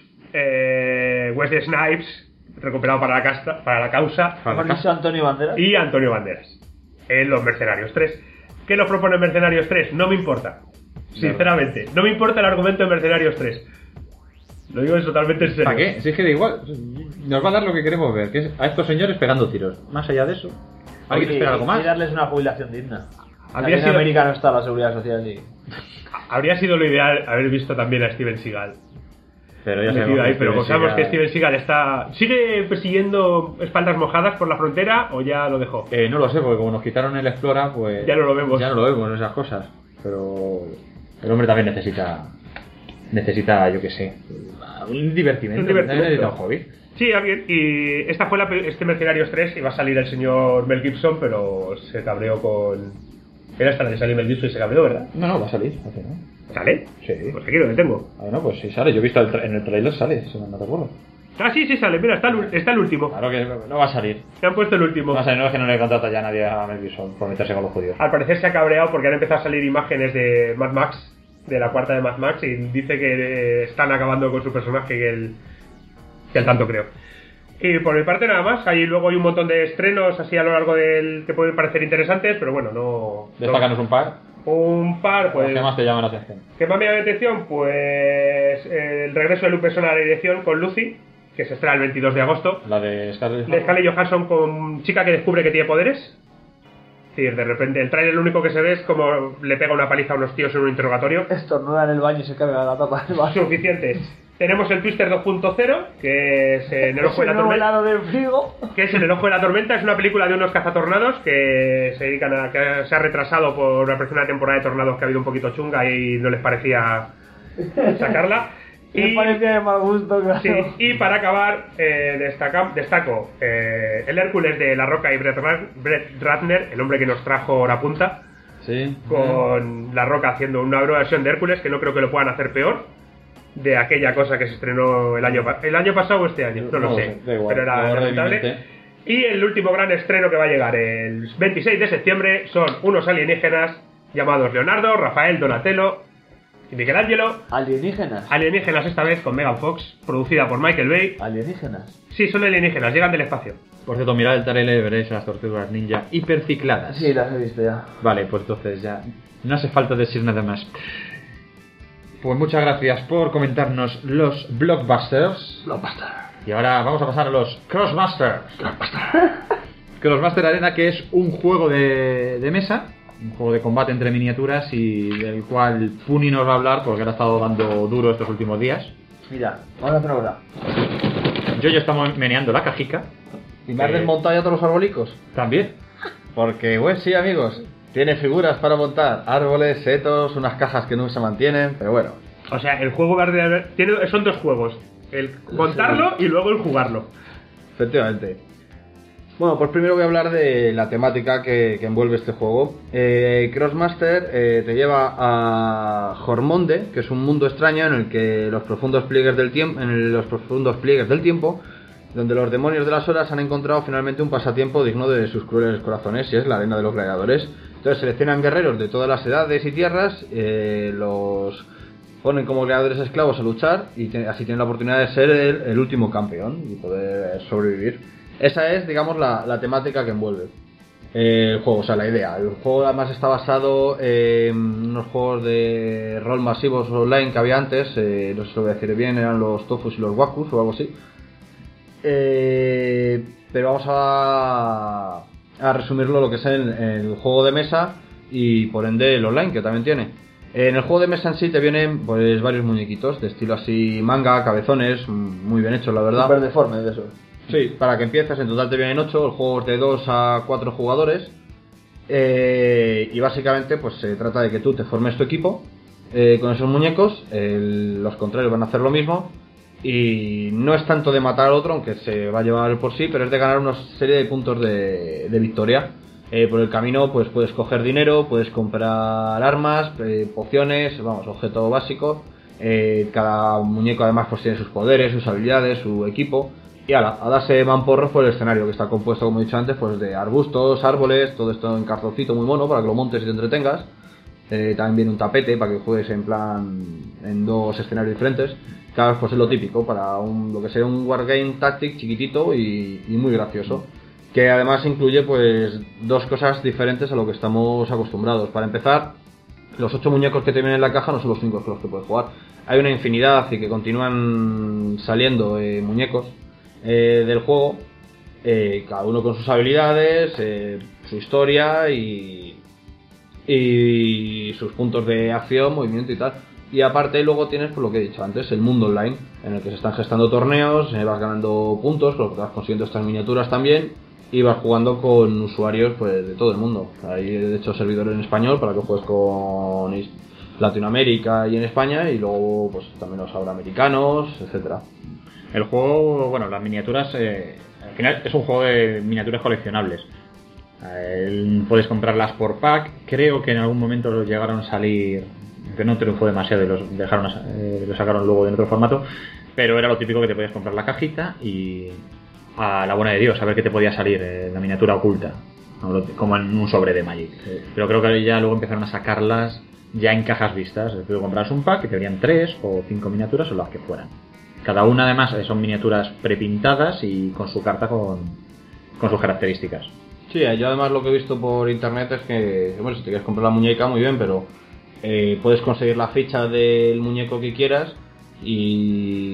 eh, Wesley Snipes, recuperado para la, casta, para la causa, ¿Hemos dicho Antonio Banderas? y Antonio Banderas en Los Mercenarios tres. ¿Qué nos propone Mercenarios tres? No me importa. Sinceramente, no me importa el argumento de Mercenarios tres. Lo digo totalmente en serio. ¿Para qué? Si es que da igual. Nos va a dar lo que queremos ver, que es a estos señores pegando tiros. Más allá de eso, ¿hay que Oye, esperar algo y más? darles una jubilación digna. Habría Aquí en sido- América no está la seguridad social y... Habría sido lo ideal haber visto también a Steven Seagal Pero ya metido sabemos ahí, que pero como Steven sabemos que Seagal- Steven Seagal está... ¿Sigue persiguiendo espaldas mojadas por la frontera o ya lo dejó? Eh, no lo sé, porque como nos quitaron el Explora, pues... Ya no lo vemos. Ya no lo vemos, esas cosas. Pero el hombre también necesita... Necesita, yo qué sé, un divertimento. Un divertimento. También necesita un hobby. Sí, alguien. Y esta fue la, pe- este Mercenarios tres, iba a salir el señor Mel Gibson, pero se cabreó con... Era hasta la que salió Mel Gibson y se cabreó, ¿verdad? No, no, va a salir. ¿no? ¿Sale? Sí. Pues aquí lo que tengo. Ah, no, pues sí sale. Yo he visto el tra- en el trailer sale, si no me acuerdo. Ah, sí, sí sale. Mira, está el, está el último. Claro que no va a salir. Se han puesto el último. No va a salir, no es que no le contrata ya a nadie a Mel Gibson por meterse con los judíos. Al parecer se ha cabreado porque han empezado a salir imágenes de Mad Max, de la cuarta de Mad Max, y dice que eh, están acabando con su personaje, que él, que él tanto creo. Y por mi parte nada más. Ahí luego hay un montón de estrenos así a lo largo del que pueden parecer interesantes, pero bueno, no... Destácanos un par. no- un par, pues... ¿Qué más te llaman la atención? ¿Qué más me llama la atención? Pues el regreso de Luke Besson a la dirección con Lucy, que se estrena el veintidós de agosto. La de Scarlett. De Scarlett Johansson con chica que descubre que tiene poderes. Es decir, de repente el trailer lo único que se ve es como le pega una paliza a unos tíos en un interrogatorio. Estornuda en el baño y se carga la tapa del baño. Suficiente. Tenemos el Twister dos punto cero, que es en el ojo de la nuevo tormenta. helado del frigo. Que es en el ojo de la tormenta. Es una película de unos cazatornados que se dedican a que se ha retrasado por una una temporada de tornados que ha habido un poquito chunga y no les parecía sacarla. Me Y, parecía de mal gusto, claro. sí, y para acabar, eh, destaca- destaco eh, el Hércules de La Roca y Brett, Ra- Brett Ratner, el hombre que nos trajo hora punta, Sí. con La Roca haciendo una nueva versión de Hércules, que no creo que lo puedan hacer peor, de aquella cosa que se estrenó el año, pa- el año pasado o este año, no, No lo lo sé, sé, da igual, pero lo era borré de mi lamentable. mente. Y el último gran estreno que va a llegar el veintiséis de septiembre son unos alienígenas llamados Leonardo, Rafael, Donatello y Michelangelo. Alienígenas. Alienígenas esta vez con Megan Fox, producida por Michael Bay. Alienígenas. Sí, son alienígenas, llegan del espacio. Por cierto, mirad el trailer y veréis las tortugas ninja hipercicladas. Sí, las he visto ya. Vale, pues entonces ya no hace falta decir nada más. Pues muchas gracias por comentarnos los blockbusters. Blockbuster. Y ahora vamos a pasar a los Crossbusters. Crossbuster Arena, que es un juego de, de mesa, un juego de combate entre miniaturas y del cual Puni nos va a hablar porque le ha estado dando duro estos últimos días. Mira, vamos a hacer ahora. Yo ya estamos meneando la cajica. ¿Y me has Eh, desmontado ya todos los arbolicos? También. Porque, pues sí, amigos, tiene figuras para montar, árboles, setos, unas cajas que no se mantienen, pero bueno. O sea, el juego verde tiene, son dos juegos, el montarlo y luego el jugarlo. Efectivamente. Bueno, pues primero voy a hablar de la temática que, que envuelve este juego. Eh, Crossmaster eh, te lleva a Jormonde, que es un mundo extraño en el que los profundos pliegues del tiempo, en el- los profundos pliegues del tiempo, donde los demonios de las horas han encontrado finalmente un pasatiempo digno de sus crueles corazones, y es la arena de los gladiadores. Entonces seleccionan guerreros de todas las edades y tierras, eh, los ponen como gladiadores esclavos a luchar y te- así tienen la oportunidad de ser el, el último campeón y poder sobrevivir. Esa es, digamos, la, la temática que envuelve eh, el juego, o sea, la idea. El juego además está basado en unos juegos de rol masivos online que había antes, eh, no sé si lo voy a decir bien, eran los Tofus y los Wakus o algo así. Eh, pero vamos a, a resumirlo lo que es el, el juego de mesa y por ende el online que también tiene. En el juego de mesa en sí te vienen pues varios muñequitos de estilo así manga, cabezones, muy bien hechos la verdad. Súper deforme de eso. Sí, para que empieces, en total te vienen ocho, el juego es de dos a cuatro jugadores. Eh, y básicamente pues se trata de que tú te formes tu equipo eh, con esos muñecos, el- los contrarios van a hacer lo mismo. Y no es tanto de matar al otro, aunque se va a llevar por sí, pero es de ganar una serie de puntos de, de victoria. Eh, por el camino pues puedes coger dinero, puedes comprar armas, eh, pociones, vamos, objeto básico. Eh, cada muñeco además pues tiene sus poderes, sus habilidades, su equipo. Y ala, a darse mamporros por el escenario, que está compuesto, como he dicho antes, pues de arbustos, árboles, todo esto en cartoncito muy mono para que lo montes y te entretengas. Eh, también viene un tapete para que juegues en plan en dos escenarios diferentes. Claro, pues es lo típico para un, lo que sea un wargame tactic chiquitito y, y muy gracioso. Que además incluye pues dos cosas diferentes a lo que estamos acostumbrados. Para empezar, los ocho muñecos que te vienen en la caja no son los únicos con los que puedes jugar. Hay una infinidad y que continúan saliendo eh, muñecos eh, del juego, eh, cada uno con sus habilidades, eh, su historia y, y sus puntos de acción, movimiento y tal. Y aparte luego tienes, por lo que he dicho antes, el mundo online, en el que se están gestando torneos, eh, vas ganando puntos, porque vas consiguiendo estas miniaturas también, y vas jugando con usuarios pues de todo el mundo. Hay de hecho servidores en español para que juegues con is- Latinoamérica y en España, y luego pues también los habrá americanos, etcétera. El juego, bueno, las miniaturas, eh, al final es un juego de miniaturas coleccionables. Eh, puedes comprarlas por pack. Creo que en algún momento los llegaron a salir, que no triunfó demasiado y los dejaron, a- eh, los sacaron luego en otro formato. Pero era lo típico que te podías comprar la cajita y a la buena de Dios, a ver qué te podía salir, eh, la miniatura oculta, como en un sobre de Magic. Pero creo que ya luego empezaron a sacarlas ya en cajas vistas. Tú comprabas un pack y te venían tres o cinco miniaturas o las que fueran. Cada una además son miniaturas prepintadas y con su carta con, con sus características. Sí, yo además lo que he visto por internet es que, bueno, si te quieres comprar la muñeca, muy bien, pero eh, puedes conseguir la ficha del muñeco que quieras y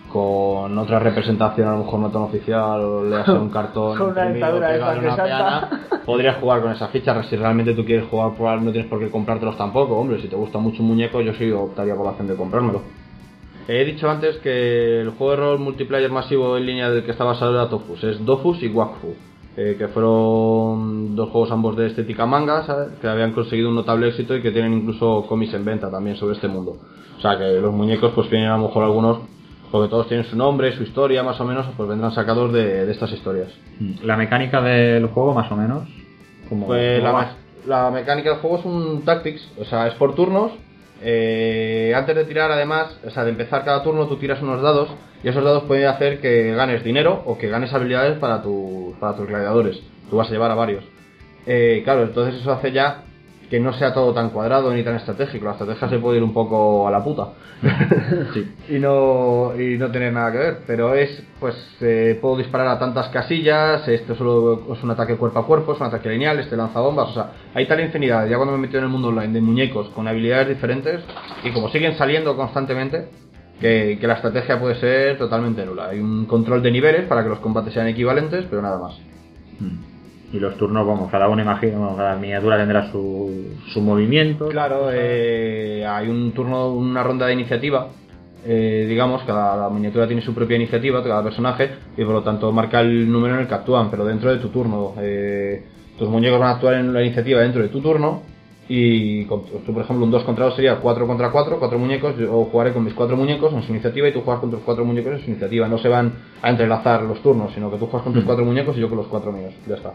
con otra representación, a lo mejor no tan oficial, o le hace un cartón Con una imprimido, dentadura de pegado en una sangre santa. peana, podrías jugar con esas fichas. Si realmente tú quieres jugar, pues no tienes por qué comprártelos tampoco. Hombre, si te gusta mucho un muñeco, yo sí optaría por la opción de comprármelo. He dicho antes que el juego de rol multiplayer masivo en línea del que está basado era Dofus, es Dofus y Wakfu, eh, que fueron dos juegos ambos de estética manga, ¿sabes? Que habían conseguido un notable éxito y que tienen incluso cómics en venta también sobre este mundo. O sea que los muñecos pues vienen a lo mejor algunos, porque todos tienen su nombre, su historia más o menos, pues vendrán sacados de, de estas historias. La mecánica del juego, más o menos. Como, Pues como la, va. me- la mecánica del juego es un tactics, o sea, es por turnos. Eh, antes de tirar, además, o sea, de empezar cada turno, tú tiras unos dados y esos dados pueden hacer que ganes dinero o que ganes habilidades para, tu, para tus gladiadores. Tú vas a llevar a varios. Eh, claro, entonces eso hace ya que no sea todo tan cuadrado ni tan estratégico. La estrategia se puede ir un poco a la puta. Sí. Y no y no tener nada que ver. Pero es, pues, eh, puedo disparar a tantas casillas. Esto solo es un ataque cuerpo a cuerpo, es un ataque lineal, este lanza bombas. O sea, hay tal infinidad. Ya cuando me he metido en el mundo online de muñecos con habilidades diferentes, y como siguen saliendo constantemente, que, que la estrategia puede ser totalmente nula. Hay un control de niveles para que los combates sean equivalentes, pero nada más. Y los turnos, vamos, cada uno imagino, cada miniatura tendrá su, su movimiento. Claro, eh, hay un turno, una ronda de iniciativa. Eh, digamos, cada miniatura tiene su propia iniciativa, cada personaje, y por lo tanto marca el número en el que actúan, pero dentro de tu turno. Eh, tus muñecos van a actuar en la iniciativa dentro de tu turno. Y con- tú, por ejemplo, un dos contra dos sería cuatro contra cuatro, cuatro muñecos. Yo jugaré con mis cuatro muñecos en su iniciativa y tú juegas con tus cuatro muñecos en su iniciativa. No se van a entrelazar los turnos, sino que tú juegas con tus cuatro muñecos y yo con los cuatro míos. Ya está.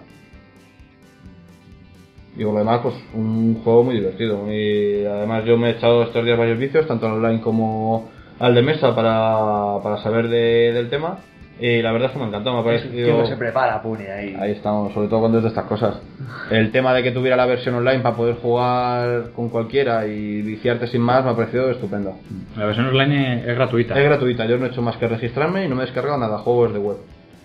Y por lo demás, pues un juego muy divertido. Y además yo me he echado estos días varios vicios, tanto al online como al de mesa, para, para saber de- del tema. Y la verdad es que me ha encantado, me ha parecido... Tío, que se prepara, Pune, ahí. Ahí estamos, sobre todo cuando es de estas cosas. El tema de que tuviera la versión online para poder jugar con cualquiera y viciarte sin más me ha parecido estupendo. La versión online es, es gratuita. Es gratuita, yo no he hecho más que registrarme y no me he descargado nada, juegos de web.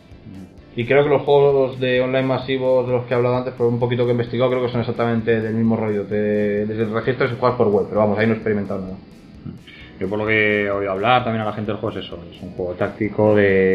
Y creo que los juegos de online masivos de los que he hablado antes, por un poquito que he investigado, creo que son exactamente del mismo rollo. Te, desde el registro y juegas por web, pero vamos, ahí no he experimentado nada. Yo por lo que he oído hablar también a la gente del juego es eso, es un juego táctico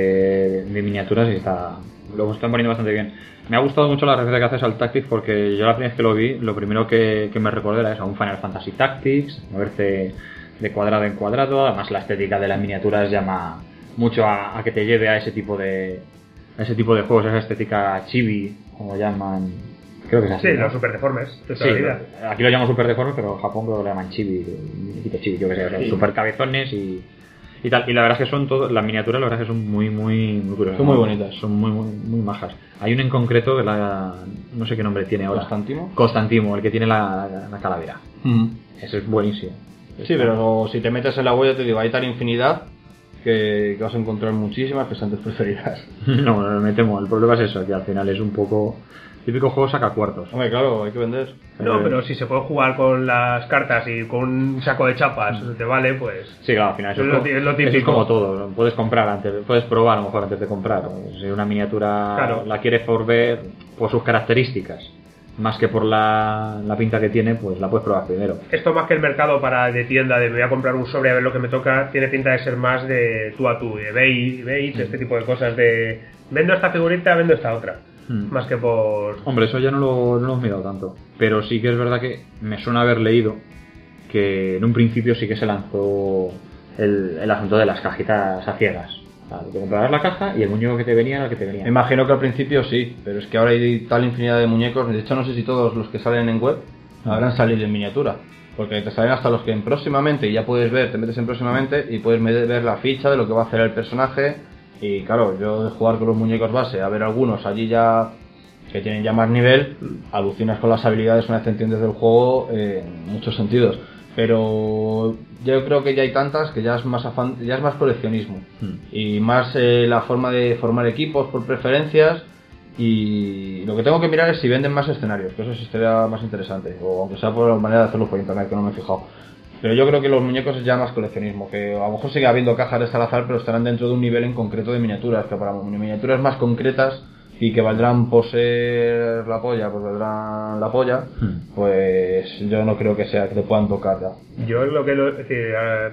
de, de miniaturas y está lo están poniendo bastante bien. Me ha gustado mucho la referencia que haces al Tactics porque yo la primera vez que lo vi, lo primero que, que me recordé era eso, un Final Fantasy Tactics, moverte de cuadrado en cuadrado, además la estética de las miniaturas llama mucho a, a que te lleve a ese tipo de a ese tipo de juegos, esa estética chibi, como llaman, creo que es así, Sí, ¿no? los super deformes de Sí, toda la vida. aquí lo llaman super deformes, pero en Japón creo que lo llaman chibi, muñequito chibi, yo que sé, o sea, Sí. super cabezones y, y tal. Y la verdad es que son todo, las miniaturas la verdad es que son muy, muy, muy curiosas. Son muy bonitas. Son muy, muy, muy majas. Hay una en concreto de la, no sé qué nombre tiene ahora. ¿Constantimo? Constantimo, el que tiene la, la, la calavera. Ese es buenísimo. Sí, pero si te metes en la web, te digo, hay tal infinidad que, que vas a encontrar muchísimas que son tus preferidas. No, me temo. El problema es eso, que al final es un poco típico juego saca cuartos. Hombre, claro, hay que vender. No, pero si se puede jugar con las cartas y con un saco de chapas, te vale, pues... Sí, claro, al final eso Es es, lo como, ti- es lo eso es típico. como todo. Puedes comprar antes, puedes probar a lo mejor antes de comprar. Si una miniatura Claro. la quieres por ver por sus características, más que por la, la pinta que tiene, pues la puedes probar primero. Esto más que el mercado para de tienda de me voy a comprar un sobre a ver lo que me toca, tiene pinta de ser más de tú a tú, de bait, bait, este tipo de cosas de vendo esta figurita, vendo esta otra. Mm. Más que por... Hombre, eso ya no lo, no lo he mirado tanto. Pero sí que es verdad que me suena haber leído que en un principio sí que se lanzó el, el asunto de las cajitas a ciegas. O sea, te comprabas la caja y el muñeco que te venía era el que te venía. Me imagino que al principio sí, pero es que ahora hay tal infinidad de muñecos. De hecho, no sé si todos los que salen en web habrán salido en miniatura. Porque te salen hasta los que en próximamente, y ya puedes ver, te metes en próximamente y puedes me- ver la ficha de lo que va a hacer el personaje. Y claro, yo de jugar con los muñecos base, a ver algunos allí ya que tienen ya más nivel, alucinas con las habilidades una vez te entiendes del juego eh, en muchos sentidos. Pero yo creo que ya hay tantas que ya es más afán, ya es más coleccionismo y más eh, la forma de formar equipos por preferencias. Y lo que tengo que mirar es si venden más escenarios, que eso sí sería más interesante, o aunque sea por la manera de hacerlo por internet, que no me he fijado. Pero yo creo que los muñecos es ya más coleccionismo, que a lo mejor sigue habiendo cajas de al azar, pero estarán dentro de un nivel en concreto de miniaturas, que para miniaturas más concretas y que valdrán por ser la polla, pues valdrán la polla, pues yo no creo que sea que te puedan tocar ya. Yo lo que... Lo, es decir, eh,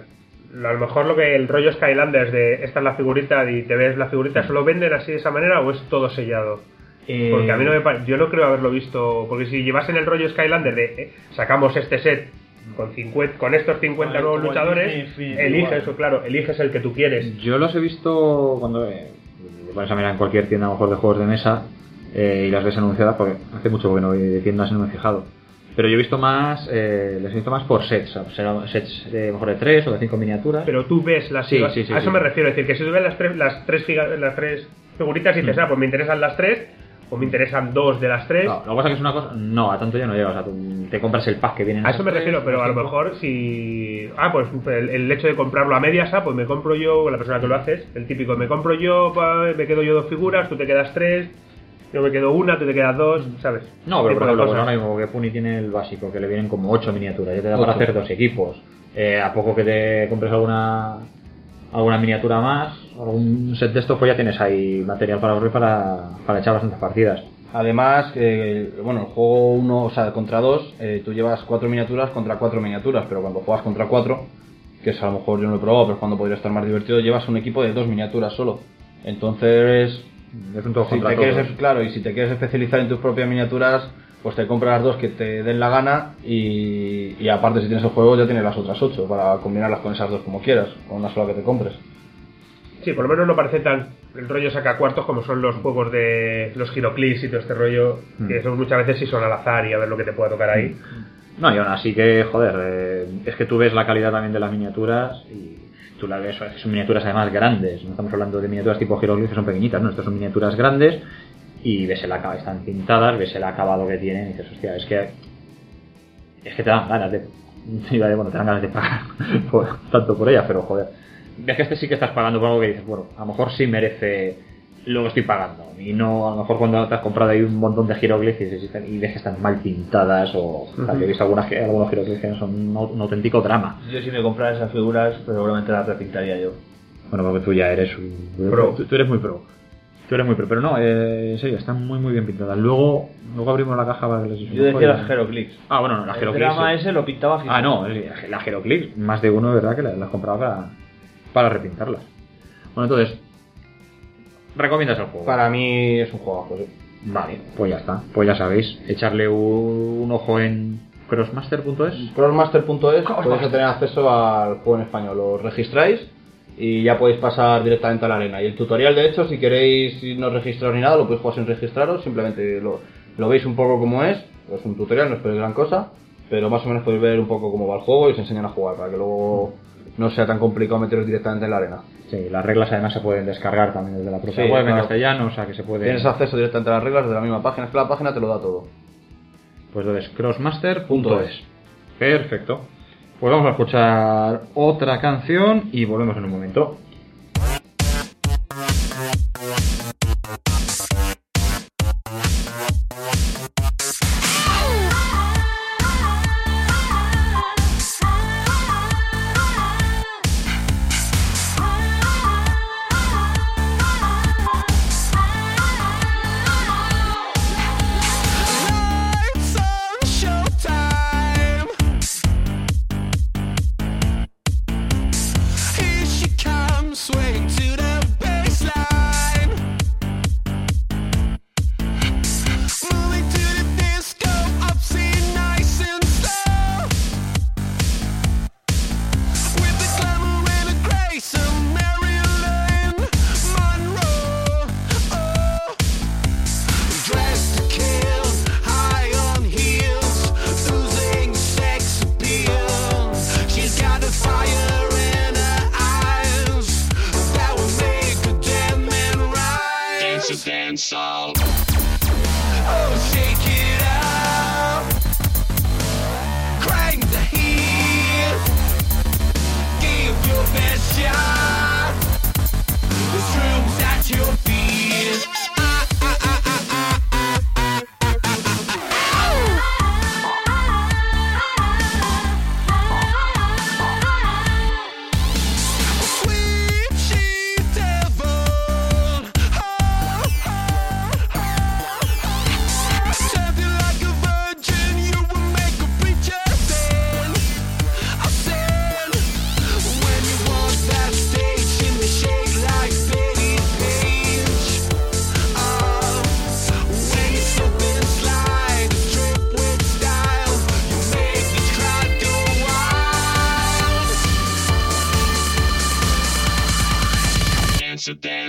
a lo mejor lo que el rollo Skylanders de esta es la figurita y te ves la figurita, ¿solo venden así de esa manera o es todo sellado? Eh, Porque a mí no me pa- yo no creo haberlo visto, porque si llevasen el rollo Skylander de eh, sacamos este set con cincuenta, con estos cincuenta Ay, nuevos como el luchadores, Infinity eliges, War. o claro, eliges el que tú quieres. Yo los he visto cuando eh, te pones a mirar en cualquier tienda a lo mejor de juegos de mesa eh, y las ves anunciadas, porque hace mucho que no voy de tiendas y no me he fijado. Pero yo he visto más, eh, les he visto más por sets, o sea, será sets de a lo mejor de tres o de cinco miniaturas. Pero tú ves las Sí, figu- sí, sí, a eso sí. me refiero, es decir, que si tú ves las tres, las tres, figa- las tres figuritas y dices, Mm. ah, pues me interesan las tres, o me interesan dos de las tres. No, lo que pasa es que es una cosa, no, a tanto ya no llega, o sea, tú te compras el pack que viene en A esas eso me tres, refiero, pero los a lo cinco. mejor si... Ah, pues el, el hecho de comprarlo a medias, ah, pues me compro yo, la persona que lo haces, el típico, me compro yo, pa- me quedo yo dos figuras, tú te quedas tres, yo me quedo una, tú te quedas dos, ¿sabes? No, pero Tipo por de ejemplo, pues cosas. ahora mismo que Puni tiene el básico, que le vienen como ocho miniaturas, ya te da para Ocho. hacer dos equipos. Eh, a poco que te compres alguna alguna miniatura más, algún set de estos, pues ya tienes ahí material para abrir para, para echar bastantes partidas. Además, eh, bueno, el juego uno, o sea, contra dos, eh, tú llevas cuatro miniaturas contra cuatro miniaturas, pero cuando juegas contra cuatro, que es a lo mejor yo no lo he probado, pero es cuando podría estar más divertido, llevas un equipo de dos miniaturas solo. Entonces, Es un todo si contra te todos. quieres, claro, y si te quieres especializar en tus propias miniaturas, pues te compras las dos que te den la gana y, y aparte si tienes el juego ya tienes las otras ocho para combinarlas con esas dos como quieras, con una sola que te compres. Sí, por lo menos no parece tan el rollo saca cuartos como son los juegos de los Giroclips y todo este rollo, Mm. que son muchas veces sí son al azar y a ver lo que te pueda tocar ahí. No, y aún así que, joder, eh, es que tú ves la calidad también de las miniaturas y tú las ves, son miniaturas además grandes, no estamos hablando de miniaturas tipo Hieroglyphs que son pequeñitas, no, estas son miniaturas grandes y ves el acabado, están pintadas, ves el acabado que tienen y dices, hostia, es que es que te dan ganas de, iba a decir, bueno, te dan ganas de pagar por, tanto por ellas, pero joder, ves que este sí que estás pagando por algo que dices, bueno, a lo mejor sí merece lo que estoy pagando y no a lo mejor cuando te has comprado ahí un montón de Hieroglyphs y, dices, y ves que están mal pintadas o, o sea, yo he visto algunas que, algunos Hieroglyphs que son un, un auténtico drama. Yo si me comprara esas figuras, seguramente las repintaría yo. Bueno, porque tú ya eres un Pro. Tú, tú eres muy pro. Tú eres muy pro, pero no, eh, en serio, están muy muy bien pintadas. Luego, luego abrimos la caja para que les Yo decía las Heroclix. Ah, bueno, no, las El Heroclix. drama sí. ese lo pintaba fijo. Ah, no, es- la Heroclix, más de uno, de verdad, que las las compraba para, para repintarlas. Bueno, entonces, ¿recomiendas el juego? Para mí es un juego, sí. Vale, pues ya está. Pues ya sabéis, echarle un, un ojo en crossmaster punto es. Crossmaster punto es podéis tener acceso al juego en español, lo registráis y ya podéis pasar directamente a la arena. Y el tutorial, de hecho, si queréis no registraros ni nada, lo podéis jugar sin registraros, simplemente lo, lo veis un poco como es, es un tutorial, no esperéis gran cosa, pero más o menos podéis ver un poco cómo va el juego y os enseñan a jugar, para que luego no sea tan complicado meteros directamente en la arena. Sí, las reglas además se pueden descargar también desde la propia Sí, web en claro. castellano, o sea que se puede... Tienes acceso directamente a las reglas desde la misma página, es que la página te lo da todo. Pues entonces, crossmaster punto es. Perfecto. Pues vamos a escuchar otra canción y volvemos en un momento. Lights on, showtime. Here she comes.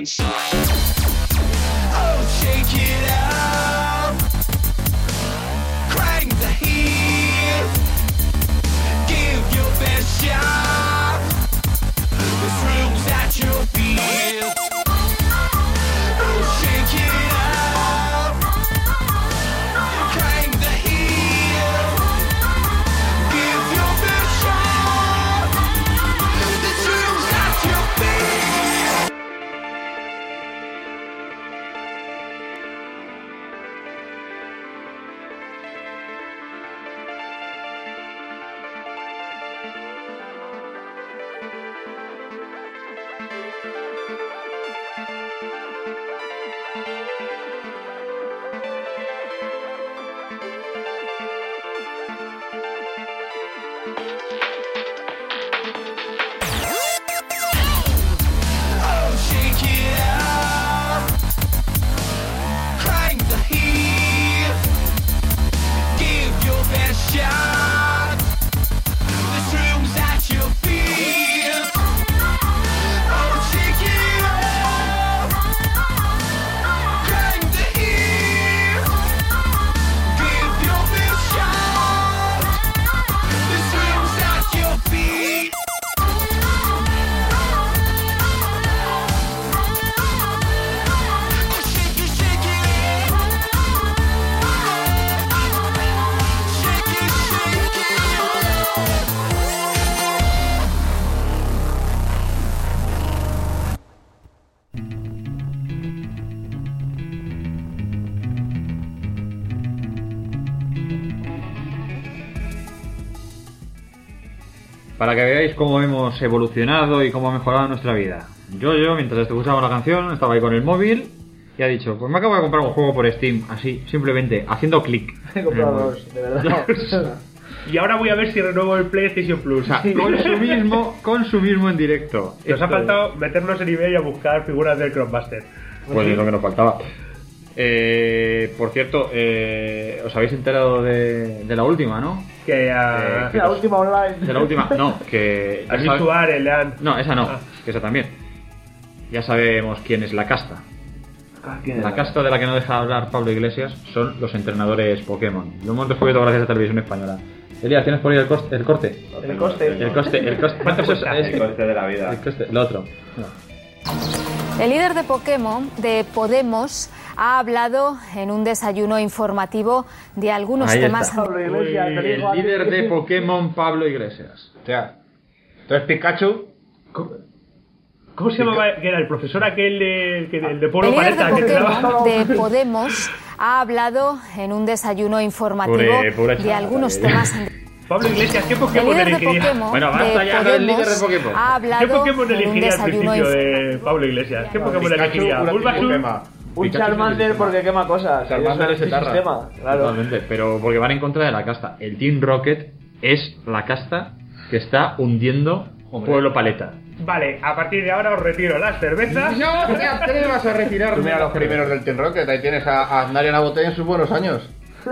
Oh, shake it up. Crank the heat. Give your best shot. This room's at your feet. Oh, shake it up. Crank the heat. Give your best shot. This room's at your feet. Oh, shake it up. Crank the heat. Give your best shot. This room's at your feet. Oh, shake it up. Crank the heat. Give your best shot. This room's at your feet. Oh, shake it, shake it. Shake it, shake it. Para que veáis cómo hemos evolucionado y cómo ha mejorado nuestra vida. Yo, yo, mientras escuchaba la canción, estaba ahí con el móvil y ha dicho, pues me acabo de comprar un juego por Steam, así, simplemente, haciendo clic. He comprado dos, de verdad. Y ahora voy a ver si renuevo el PlayStation Plus. O sea, consumismo, consumismo en directo. Nos ha Esto- faltado meternos en eBay a buscar figuras del Crossbuster. Pues es lo que nos faltaba. Eh, por cierto, eh, ¿os habéis enterado de, de la última, no? Que a... Eh, La última online. De la última, no, que... a ya Luis sabe- Suárez le han... No, esa no, Ah. que esa también. Ya sabemos quién es la casta. ¿Quién La era? casta de la que no deja hablar Pablo Iglesias son los entrenadores Pokémon. Lo hemos descubierto gracias a Televisión Española. Elías, ¿tienes por ahí el, coste, el corte? El coste. El coste, el coste. ¿Cuánto eso es- cuesta? es- El coste de la vida. el coste, lo otro. No. El líder de Pokémon, de Podemos, ha hablado en un desayuno informativo de algunos Ahí temas. está. Pablo Iglesias, te El digo a ti. líder de Pokémon, Pablo Iglesias. O sea, entonces Pikachu. ¿Cómo se llamaba? Que era el profesor aquel de, que, el de El Polo líder de Paleta que te daba... Pokémon, de Podemos, ha hablado en un desayuno informativo Pobre- pobre de chaval, algunos eh. temas. Pablo Iglesias, ¿qué El Pokémon líder de elegiría? Pokémon, Bueno, basta de ya del líder de Podemos, Pokémon. ha ¿Qué hablado Pokémon en un elegiría al desayuno principio informativo. de Pablo Iglesias? ¿Qué Pokémon Pikachu, elegiría? Pikachu, ¿Bulbasaur? tema. Un Pikachu Charmander es el porque quema cosas. Charmander es es etarra. sistema, claro. Totalmente, pero porque van en contra de la casta. El Team Rocket es la casta que está hundiendo Pueblo Paleta. Vale, a partir de ahora os retiro las cervezas. No te atrevas a retirar. Tú mira los primeros del Team Rocket, ahí tienes a, a Aznar en la botella en sus buenos años.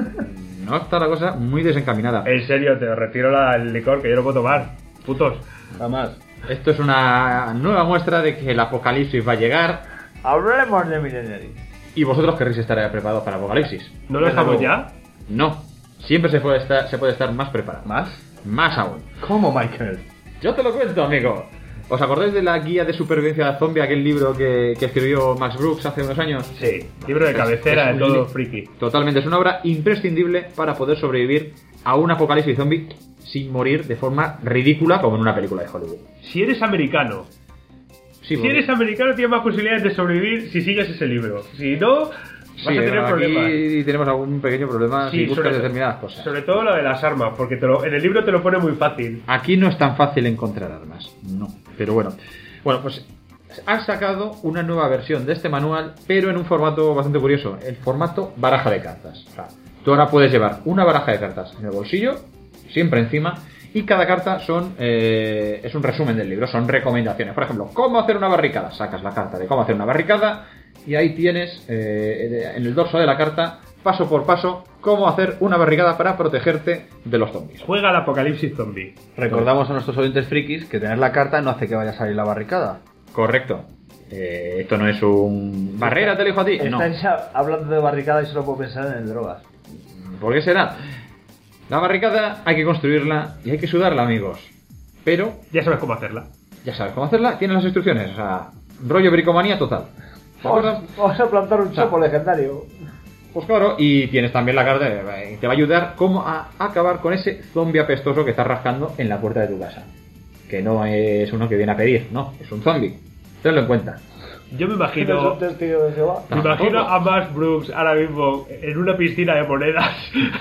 No está la cosa muy desencaminada. En serio, te retiro la, el licor que yo no puedo tomar. Putos. Nada más. Esto es una nueva muestra de que el apocalipsis va a llegar Hablemos de Millenary. y vosotros querréis estar preparados para el apocalipsis. ¿No lo Desde estamos luego. ya? No. Siempre se puede estar, se puede estar más preparado. ¿Más? Más aún. ¿Cómo, Michael? Yo te lo cuento, amigo. ¿Os acordáis de la guía de supervivencia zombie, aquel libro que, que escribió Max Brooks hace unos años? Sí, libro de cabecera Es de un todo li- friki. Totalmente, es una obra imprescindible para poder sobrevivir a un apocalipsis zombie sin morir de forma ridícula como en una película de Hollywood. Si eres americano, Sí, si porque- eres americano tienes más posibilidades de sobrevivir si sigues ese libro. Si no, vas sí, a tener bueno, problemas. aquí tenemos algún pequeño problema Sí, si buscas sobre- determinadas cosas. Sobre todo lo de las armas, porque te lo- en el libro te lo pone muy fácil. Aquí no es tan fácil encontrar armas, no. Pero bueno, bueno, pues han sacado una nueva versión de este manual, pero en un formato bastante curioso, el formato baraja de cartas. O sea, tú ahora puedes llevar una baraja de cartas en el bolsillo, siempre encima, y cada carta son eh, es un resumen del libro, son recomendaciones. Por ejemplo, cómo hacer una barricada. Sacas la carta de cómo hacer una barricada y ahí tienes eh, en el dorso de la carta, paso por paso, cómo hacer una barricada para protegerte de los zombies. Juega al apocalipsis zombie. Recordamos a nuestros oyentes frikis que tener la carta no hace que vaya a salir la barricada. Correcto. Eh, esto no es un... ¿Barrera te elijo a ti? No. Estáis a- hablando de barricadas y solo puedo pensar en drogas. ¿Por qué será? La barricada hay que construirla y hay que sudarla, amigos. Pero Ya sabes cómo hacerla. ya sabes cómo hacerla, tienes las instrucciones. O sea, rollo bricomanía total. ¿De acuerdo? Vamos, vamos a plantar un sea, chopo legendario. Pues claro, y tienes también la carta, de- te va a ayudar cómo a acabar con ese zombie apestoso que estás rascando en la puerta de tu casa. Que no es uno que viene a pedir, no, es un zombie. Tenlo en cuenta. Yo me ¿No es imagino... un testigo de Jehová? Me imagino Tampoco. a Max Brooks ahora mismo en una piscina de monedas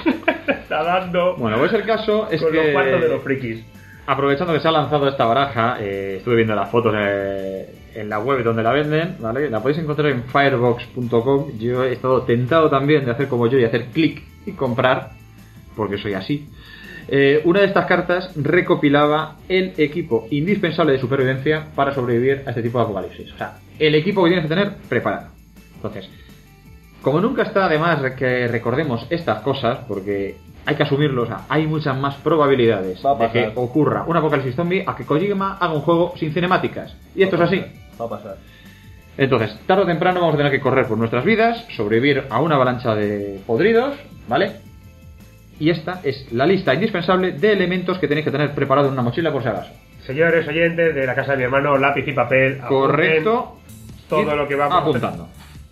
nadando Bueno, pues el caso es con que... los cuartos de los frikis. Aprovechando que se ha lanzado esta baraja, eh, estuve viendo las fotos eh, en la web donde la venden, ¿vale? La podéis encontrar en firebox punto com. Yo he estado tentado también de hacer como yo y hacer clic y comprar, porque soy así. Eh, una de estas cartas recopilaba el equipo indispensable de supervivencia para sobrevivir a este tipo de apocalipsis. O sea, el equipo que tienes que tener preparado. Entonces, como nunca está de más que recordemos estas cosas, porque hay que asumirlo, o sea, hay muchas más probabilidades Va a de que pasar. ocurra un apocalipsis zombie a que Kojima haga un juego sin cinemáticas. Y esto es así. Va a pasar. Entonces, tarde o temprano vamos a tener que correr por nuestras vidas, sobrevivir a una avalancha de podridos, ¿vale? Y esta es la lista indispensable de elementos que tenéis que tener preparado en una mochila por si acaso. Señores oyentes de la casa de mi hermano, lápiz y papel. apunten Correcto. Todo Ir lo que vamos apuntando.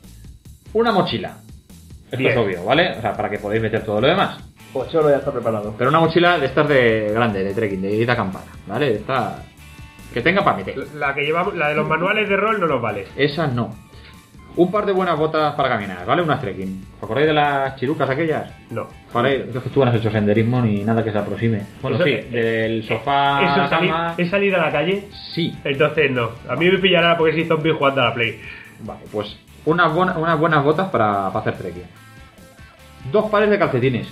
Una mochila. Esto Bien. es obvio, ¿vale? O sea, para que podáis meter todo lo demás. Pues Cholo ya está preparado. Pero una mochila de estas de grande, de trekking, de ida campana, ¿vale? Esta que tenga para meter. La que llevamos, la de los manuales de rol no nos vale. Esa no. Un par de buenas botas para caminar, ¿vale? Unas trekking. ¿Os acordáis de las chirucas aquellas? No. Vale, es que tú no has hecho senderismo ni nada que se aproxime. Bueno, Eso- sí, del sofá Eso a es salir, cama. es salir a la calle. Sí. Entonces no. A mí me pillará porque soy zombie jugando a la Play. Vale, pues unas, buena- unas buenas botas para, para hacer trekking. Dos pares de calcetines.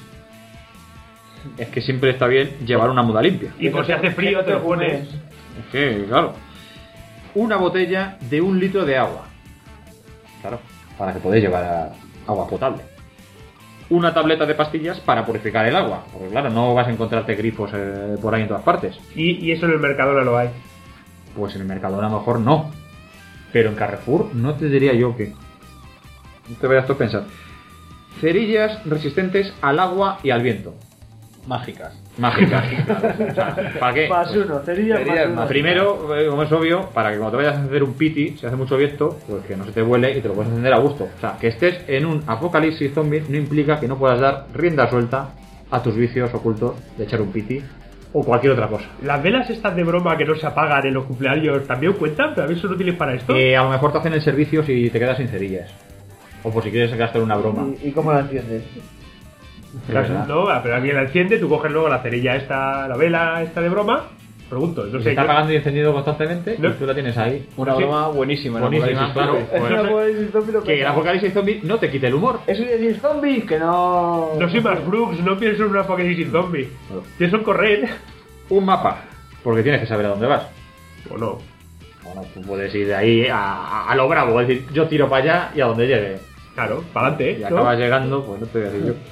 Es que siempre está bien llevar una muda limpia. Y por si hace frío te lo pones. Es que, claro. Una botella de un litro de agua. Claro, para que podáis llevar a- agua potable. Una tableta de pastillas para purificar el agua. Porque claro, no vas a encontrarte grifos eh, por ahí en todas partes. Y, y eso en el Mercadona lo hay. Pues en el Mercadona a lo mejor no. Pero en Carrefour no te diría yo que... No te vayas tú a pensar. Cerillas resistentes al agua y al viento. Mágicas. Mágicas. Claro. O sea, ¿para qué? Más uno, cerillas más Cerillas uno. más- Primero, eh, como es obvio, para que cuando te vayas a hacer un piti, si hace mucho viento, pues que no se te vuele y te lo puedes encender a gusto. O sea, que estés en un apocalipsis zombie no implica que no puedas dar rienda suelta a tus vicios ocultos de echar un piti o cualquier otra cosa. Las velas estas de broma que no se apagan en los cumpleaños también cuentan, pero a mí son útiles para esto. Eh, a lo mejor te hacen el servicio si te quedas sin cerillas. O por si quieres gastar una broma. ¿Y, y cómo la enciendes? Es verdad. No, pero alguien la enciende, tú coges luego la cerilla esta, la vela esta de broma. Pregunto, no Si sé. está yo- apagando y encendido constantemente No. y tú la tienes ahí. Una Sí. broma buenísima. en Buenísima, Apocalipsis claro. Zombie. Es Bueno, una apocalipsis zombie lo Que el apocalipsis zombie no te quite el humor. Es un decir zombies que no. No soy más Brooks, no pienso en una apocalipsis zombie. Pienso en correr. Un mapa, porque tienes que saber a dónde vas. O no. Bueno, tú puedes ir de ahí a, a- a lo bravo, es decir, yo tiro para allá y a donde llegue. Claro, para adelante, Y ¿eh? acabas llegando, pues no te voy a decir yo.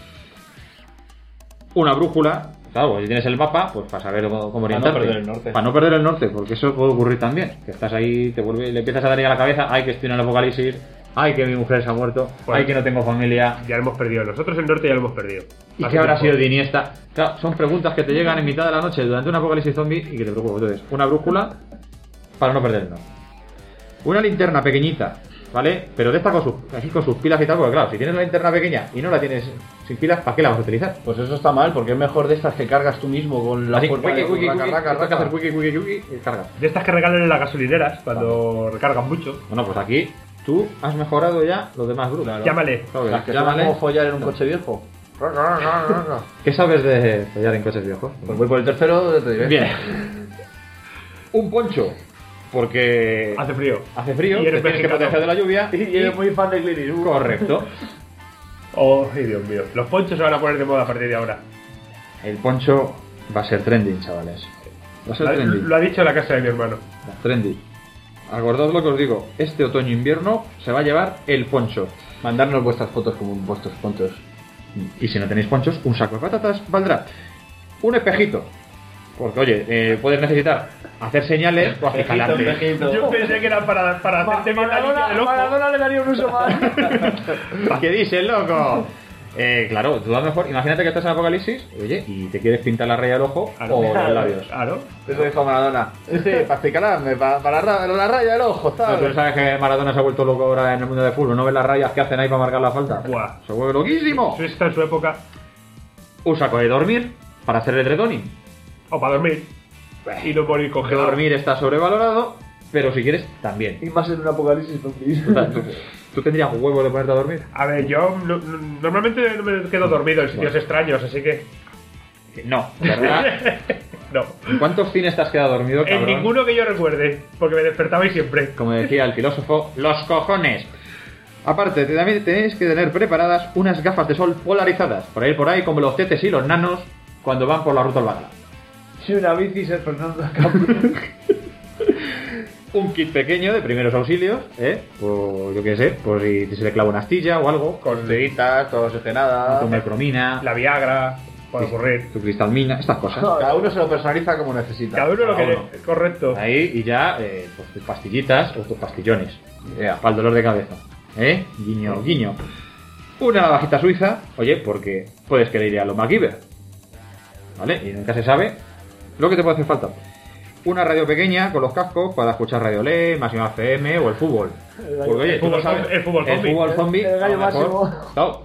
Una brújula, claro, pues si tienes el mapa, pues para saber cómo, cómo no orientarte. perder el norte. Para no perder el norte, porque eso puede ocurrir también. Que estás ahí, te vuelve, le empiezas a dar ahí a la cabeza, ay, que estoy en el apocalipsis, ay, que mi mujer se ha muerto, Bueno. ay, que no tengo familia. Ya lo hemos perdido. Nosotros el norte ya lo hemos perdido. ¿Y Hace qué habrá tiempo. sido de Iniesta? Claro, son preguntas que te llegan en mitad de la noche durante un apocalipsis zombie y que te preocupan. Entonces, una brújula para no perder el norte. Una linterna pequeñita, ¿vale? Pero de esta con sus, así con sus pilas y tal, porque claro, si tienes una linterna pequeña y no la tienes sin pilas, ¿para qué la vas a utilizar? Pues eso está mal, porque es mejor de estas que cargas tú mismo con la Así, fuerza wiki, de wiki, raca, wiki, raca, tienes que raca. hacer wiki, wiki, wiki y cargas. De estas que regalan en las gasolineras cuando recargan mucho. Bueno, pues aquí tú has mejorado ya los demás grupos. Claro. Llámale. Claro, Las que llámale. son como follar en un coche viejo. ¿Qué sabes de follar en coches viejos? Pues voy por el tercero, te diré. Bien. Un poncho. Porque Hace frío. hace frío, Y te eres tienes que mexicano. proteger de la lluvia. Y eres muy fan de Clint Eastwood. Correcto. Oh, ay, Dios mío. Los ponchos se van a poner de moda a partir de ahora. El poncho va a ser trending, chavales. Va a ser Lo, trending. lo ha dicho la casa de mi hermano. Va, Trending. Acordaos lo que os digo. Este otoño-invierno se va a llevar el poncho. Mandarnos vuestras fotos como vuestros ponchos. Y si no tenéis ponchos, un saco de patatas valdrá. Un espejito. Porque, oye, eh, puedes necesitar hacer señales o acicalarte. Yo pensé que era para, para hacerte bien la línea del ojo. Maradona le daría un uso más. ¿Para qué dices, loco? Eh, claro, tú a lo mejor, imagínate que estás en Apocalipsis, oye, y te quieres pintar la raya del ojo Claro. o los labios. Claro. Eso dijo Maradona. Sí, para acicalarme, para, para la, la raya del ojo, No, tú ¿sabes? sabes que Maradona se ha vuelto loco ahora en el mundo del fútbol, ¿no ves las rayas que hacen ahí para marcar la falta? Buah. Se vuelve loquísimo. Eso está en su época. Un saco de dormir para hacer el retoning. O para dormir. Y no morir congelado. Dormir está sobrevalorado, pero si quieres, también. Y más en un apocalipsis zombie. O sea, ¿tú, tú tendrías huevo de ponerte a dormir? A ver, yo no- no- normalmente no me quedo dormido en sitios extraños, así que. No, ¿verdad? No. ¿En cuántos cines te has quedado dormido, En cabrón? ninguno que yo recuerde, porque me despertabais siempre. Como decía el filósofo, los cojones. Aparte, te- también tenéis que tener preparadas unas gafas de sol polarizadas para ir por ahí como los tetes y los nanos cuando van por la ruta urbana. Si una bici se Fernando Campo. Un kit pequeño de primeros auxilios, ¿eh? Pues yo qué sé, pues si se le clava una astilla o algo, Con tiritas, toda oxigenada. tu mercromina, La Viagra, puede ocurrir. tu cristalmina, estas cosas. Cada uno se lo personaliza como necesita. Cada uno lo Cada que. uno. Correcto. Ahí y ya, eh, pues tus pastillitas o tus pastillones. Yeah, para el dolor de cabeza. ¿Eh? Guiño, guiño. Una navajita suiza, oye, porque puedes querer ir a lo MacGyver. ¿Vale? Y nunca se sabe lo que te puede hacer falta. Una radio pequeña con los cascos para escuchar Radio L E, Máxima F M o el fútbol. Porque, oye, el tú no fútbol sabes- zombi- el fútbol el zombi. fútbol zombie. El gallo a lo mejor- máximo. No.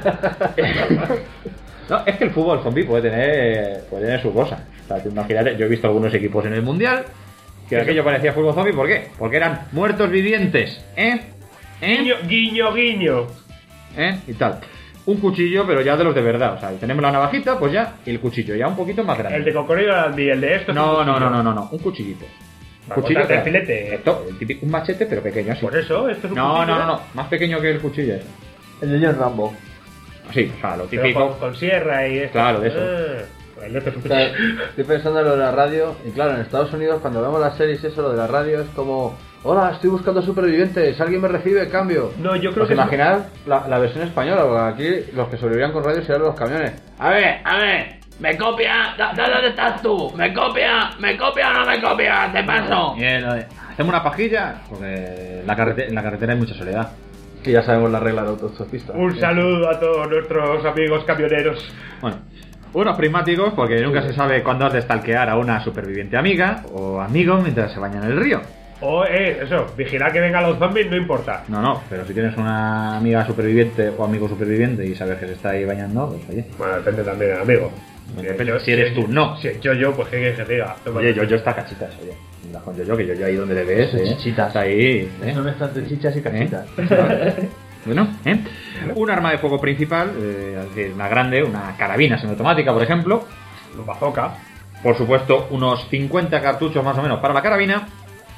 No, es que el fútbol zombie puede tener, puede tener su cosa. O sea, tú imagínate, yo he visto algunos equipos en el mundial que aquello parecía fútbol zombie, ¿por qué? Porque eran muertos vivientes, ¿eh? ¿Eh? Guiño, guiño, guiño. ¿Eh? Y tal. Un cuchillo, pero ya de los de verdad. O sea, tenemos la navajita, pues ya, y el cuchillo, ya un poquito más grande. El de Cocodrilo Dandy, el de esto. es un No, no, cuchillo. no, no, no, no, un cuchillito. Un Para cuchillo. cortarte el pero- filete. Esto, el típico, un machete, pero pequeño, así. Pues eso, esto es un No, cuchillo. no, no, no, más pequeño que el cuchillo ese. El de John Rambo. Así, o sea, lo Pero típico. con, con sierra y esto. Claro, de eso. Ah, el de esto es un O sea, cuchillo. estoy pensando en lo de la radio, y claro, en Estados Unidos cuando vemos las series eso, lo de la radio es como, hola, estoy buscando supervivientes, ¿alguien me recibe? Cambio. No, yo creo ¿Os que es- imaginad la, la versión española? Porque aquí los que sobrevivían con radio serían los camiones. A ver, a ver, ¿me copia? ¿De de dónde estás tú? ¿Me copia? ¿Me copia o no me copia? Te paso. Bien, lo de- hacemos una pajilla, porque en la, carrete- en la carretera hay mucha soledad. Que ya sabemos la regla de autostopista. Un saludo a todos nuestros amigos camioneros. Bueno, unos prismáticos, porque nunca se sabe cuándo has de stalkear a una superviviente amiga o amigo mientras se baña en el río. O, eh, eso, vigilar que vengan los zombies no importa. No, no, pero si tienes una amiga superviviente o amigo superviviente y sabes que se está ahí bañando, pues oye. Bueno, depende también del amigo. Bueno, depende, si eres tú, no. Si es yo, yo, pues que que se diga. Oye, yo, yo está cachitas, oye. Mira, con yo, yo, que yo, yo ahí donde le ves, eh. Chichitas. Está ahí, eh. Son estas de chichas y cachitas. ¿Eh? Bueno, ¿eh? Un arma de fuego principal, eh, es decir, una grande, una carabina semiautomática, por ejemplo. Los bazooka. Por supuesto, unos cincuenta cartuchos más o menos para la carabina.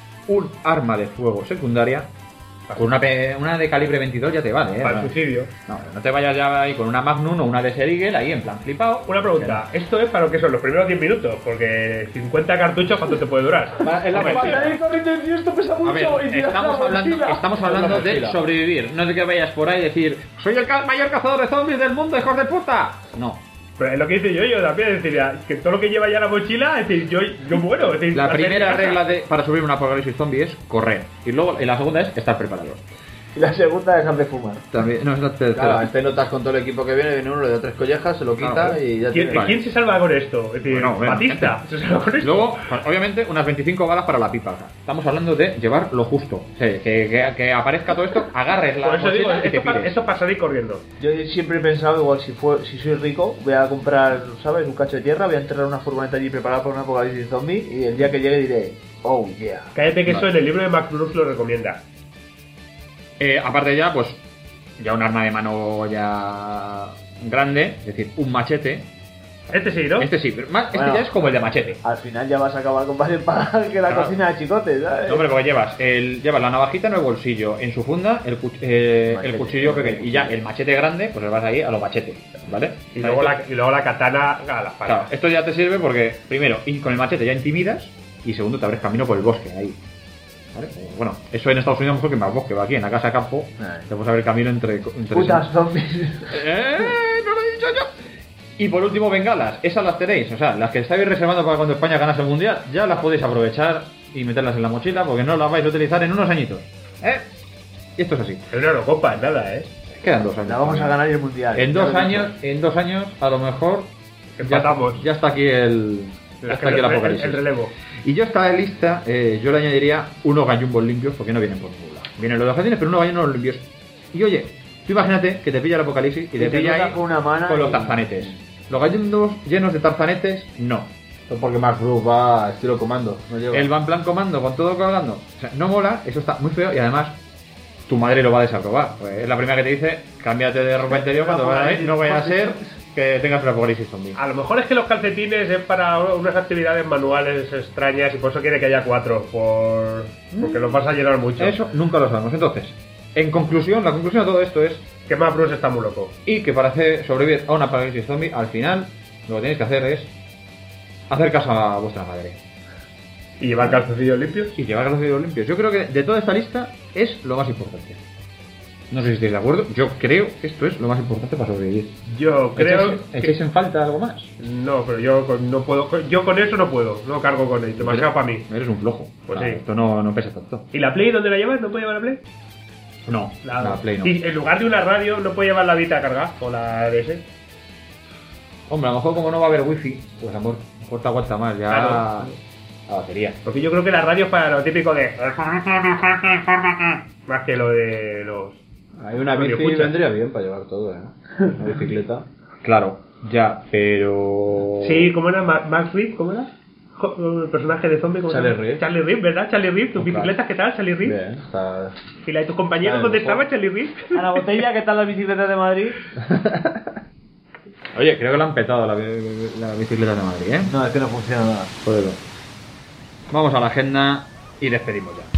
Un arma de fuego secundaria. Con una, pe- una de calibre veintidós ya te vale, ¿eh? Para el suicidio. No, no te vayas ya ahí con una Magnum o una de Serigel ahí en plan flipado. Una pregunta, ¿esto es para lo que son los primeros diez minutos? Porque cincuenta cartuchos, ¿cuánto te puede durar? En la Hombre, mochila. Para ir corriendo y esto pesa A mucho. ver, y tiras estamos la hablando, mochila. estamos hablando La de mochila. sobrevivir, no de que vayas por ahí y decir ¡soy el ca- mayor cazador de zombies del mundo, hijos de puta! No. Pero es lo que dice yo, yo también, es decir, que todo lo que lleva ya la mochila, es decir, yo, yo muero. Es decir, La hacer primera casa. regla de, para sobrevivir una apocalipsis zombie es correr. Y luego y la segunda es estar preparados. Y la segunda dejar de fumar. También, no, es la tercera. Claro, este notas con todo el equipo que viene, viene uno, le da tres collejas, se lo quita Claro. y ya ¿Quién, tiene. ¿quién se salva con esto? Es decir, Bueno, bueno, Batista. gente. ¿Se salva con esto? Luego, pues, obviamente, unas veinticinco balas para la pipa. O sea, estamos hablando de llevar lo justo. O sea, que, que, que aparezca todo esto, agarres la Por eso digo, mochila y te esto, pa- pires. esto pasa de ir corriendo. Yo siempre he pensado, igual, si fue, si soy rico, voy a comprar, ¿sabes? Un cacho de tierra, voy a enterrar una furgoneta allí preparada para un apocalipsis zombie y el día que llegue diré, oh yeah. Cállate que Vale. eso en el libro de McBrooks lo recomienda. Eh, aparte ya, pues, ya un arma de mano ya grande, es decir, un machete. Este sí, ¿no? Este sí, pero más, este Bueno. ya es como el de machete. Al final ya vas a acabar con varios para que la Claro. cocina de chicote, ¿sabes? No, hombre, porque llevas, el, llevas la navajita en el bolsillo, en su funda el, cu- eh, Machete. el cuchillo pequeño. Y ya el machete grande, pues le vas ahí a los machetes, ¿vale? Y luego, la, y luego la katana a la Claro, espalda. esto ya te sirve porque, primero, y con el machete ya intimidas, y segundo, te abres camino por el bosque, ahí. ¿Vale? Bueno, eso en Estados Unidos mejor que más bosque, va aquí en la casa de campo, Ay. te puedes abrir camino entre... entre Putas zombies. ¡Eh! ¡No lo he dicho yo! Y por último, bengalas. Esas las tenéis. O sea, las que estáis reservando para cuando España ganase el Mundial, ya las podéis aprovechar y meterlas en la mochila porque no las vais a utilizar en unos añitos. ¿Eh? Y esto es así. Es una Eurocopa, nada, ¿eh? Quedan dos años. La vamos a ganar el mundial. En Ya dos lo he años, en dos años, a lo mejor ya, Empatamos. ya está aquí el, ya está aquí el apocalipsis. El relevo. Y yo a esta lista, eh, yo le añadiría unos gallumbos limpios porque no vienen por ningún lado. Vienen los de jardines, pero unos gallumbos limpios. Y oye, tú imagínate que te pilla el apocalipsis y te te pilla toca ahí con una mano con los y- tarzanetes. Los gallumbos llenos de tarzanetes, no. Porque Mark Bruce va estilo comando. No lleva. Él va en plan comando, con todo colgando. O sea, no mola, eso está muy feo y además tu madre lo va a desaprobar. Pues es la primera que te dice, cámbiate de ropa interior cuando vayas ahí, no vaya a ser que tengas un apocalipsis zombie. A lo mejor es que los calcetines es para unas actividades manuales extrañas y por eso quiere que haya cuatro. Por... Porque los vas a llenar mucho. Eso nunca lo sabemos. Entonces, en conclusión, la conclusión de todo esto es Que más Bruce está muy loco. y que para hacer sobrevivir a un apocalipsis zombie, al final lo que tenéis que hacer es hacer caso a vuestra madre Y llevar calzoncillos limpios. y llevar los dedos limpios. Yo creo que de toda esta lista es lo más importante. No sé si estáis de acuerdo. Yo creo que esto es lo más importante para sobrevivir. Yo creo ¿Echáis, que... echáis en falta algo más? No, pero yo con- no puedo. Yo con eso no puedo. No cargo con él. Demasiado para mí. Eres un flojo. Pues O sea, sí. Esto no, no pesa tanto. ¿Y la Play dónde la llevas? ¿No puede llevar la Play? No, La, la Play no. Y en lugar de una radio, no puede llevar la Vita cargada o la D S. Hombre, a lo mejor como no va a haber wifi, pues amor, mejor te aguanta más ya Claro. la batería. Porque yo creo que la radio es para lo típico de. Más que lo de los. Hay una Lo que bici escuchas. vendría bien para llevar todo, ¿eh? Una bicicleta. Claro, ya, pero... Sí, ¿cómo era? Ma- Max Reed, ¿cómo era? Jo- El personaje de zombie, ¿cómo se Charlie llama? Reed. Charlie Reed, ¿verdad? Charlie Reed, tus Claro. bicicletas, ¿qué tal, Charlie Reed? Bien, está... ¿Y la de tus compañeros Vale, dónde mejor. estaba Charlie Reed? A la botella, ¿qué tal las bicicletas de Madrid? Oye, creo que la han petado la, la bicicleta de Madrid, ¿eh? No, es que no funciona nada. Joder. Vamos a la agenda y despedimos ya.